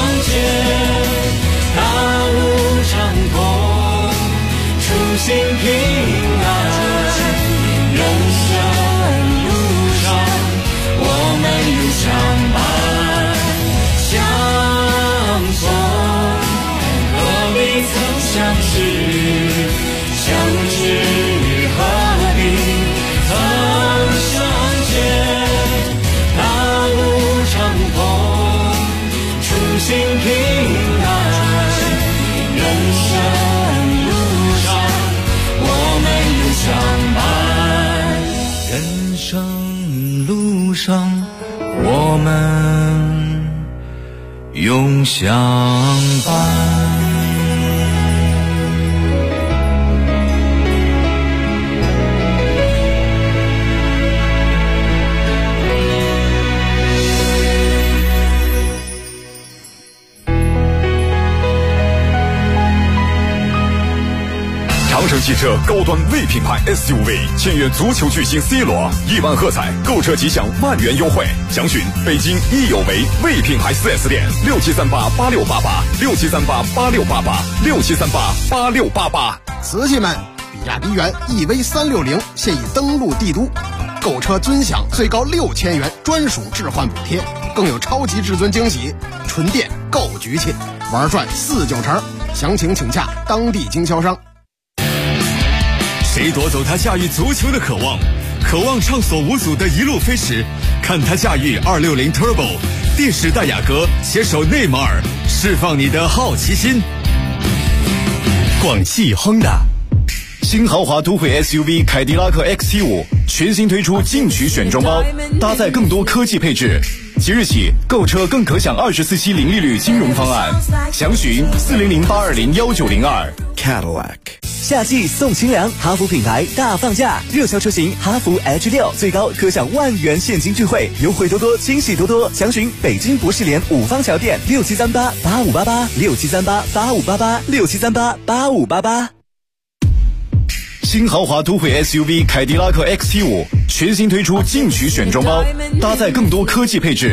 生路上，我们永相伴。 长城汽车高端 V 品牌 SUV 签约足球巨星 C 罗，1万喝彩，购车即享万元优惠。详询北京益友为 V 品牌 4S 店，67388688，67388688，67388688。 瓷器们，比亚迪元 EV360现已登陆帝都，购车尊享最高6000元专属置换补贴，更有超级至尊惊喜，纯电够局气，玩转4-9成。详情请洽当地经销商。 谁夺走他驾驭足球的渴望？渴望畅所无阻的一路飞驰，看他驾驭260 Turbo， 电时代雅阁携手内马尔，释放你的好奇心。 广汽 Honda 新豪华都会 SUV 凯迪拉克 XT5 全新推出进取选装包，搭载更多科技配置。即日起购车更可享24期零利率金融方案，详询400-820-1902。 Cadillac 夏季送清凉，哈弗品牌大放价，热销车型哈弗 H6最高可享万元现金钜惠，优惠多多，惊喜多多。详询北京博士联5方桥店6738-8588，6738-8588，6738-8588。 新豪华都会 SUV 凯迪拉克 XT5 全新推出进取选装包，搭载更多科技配置。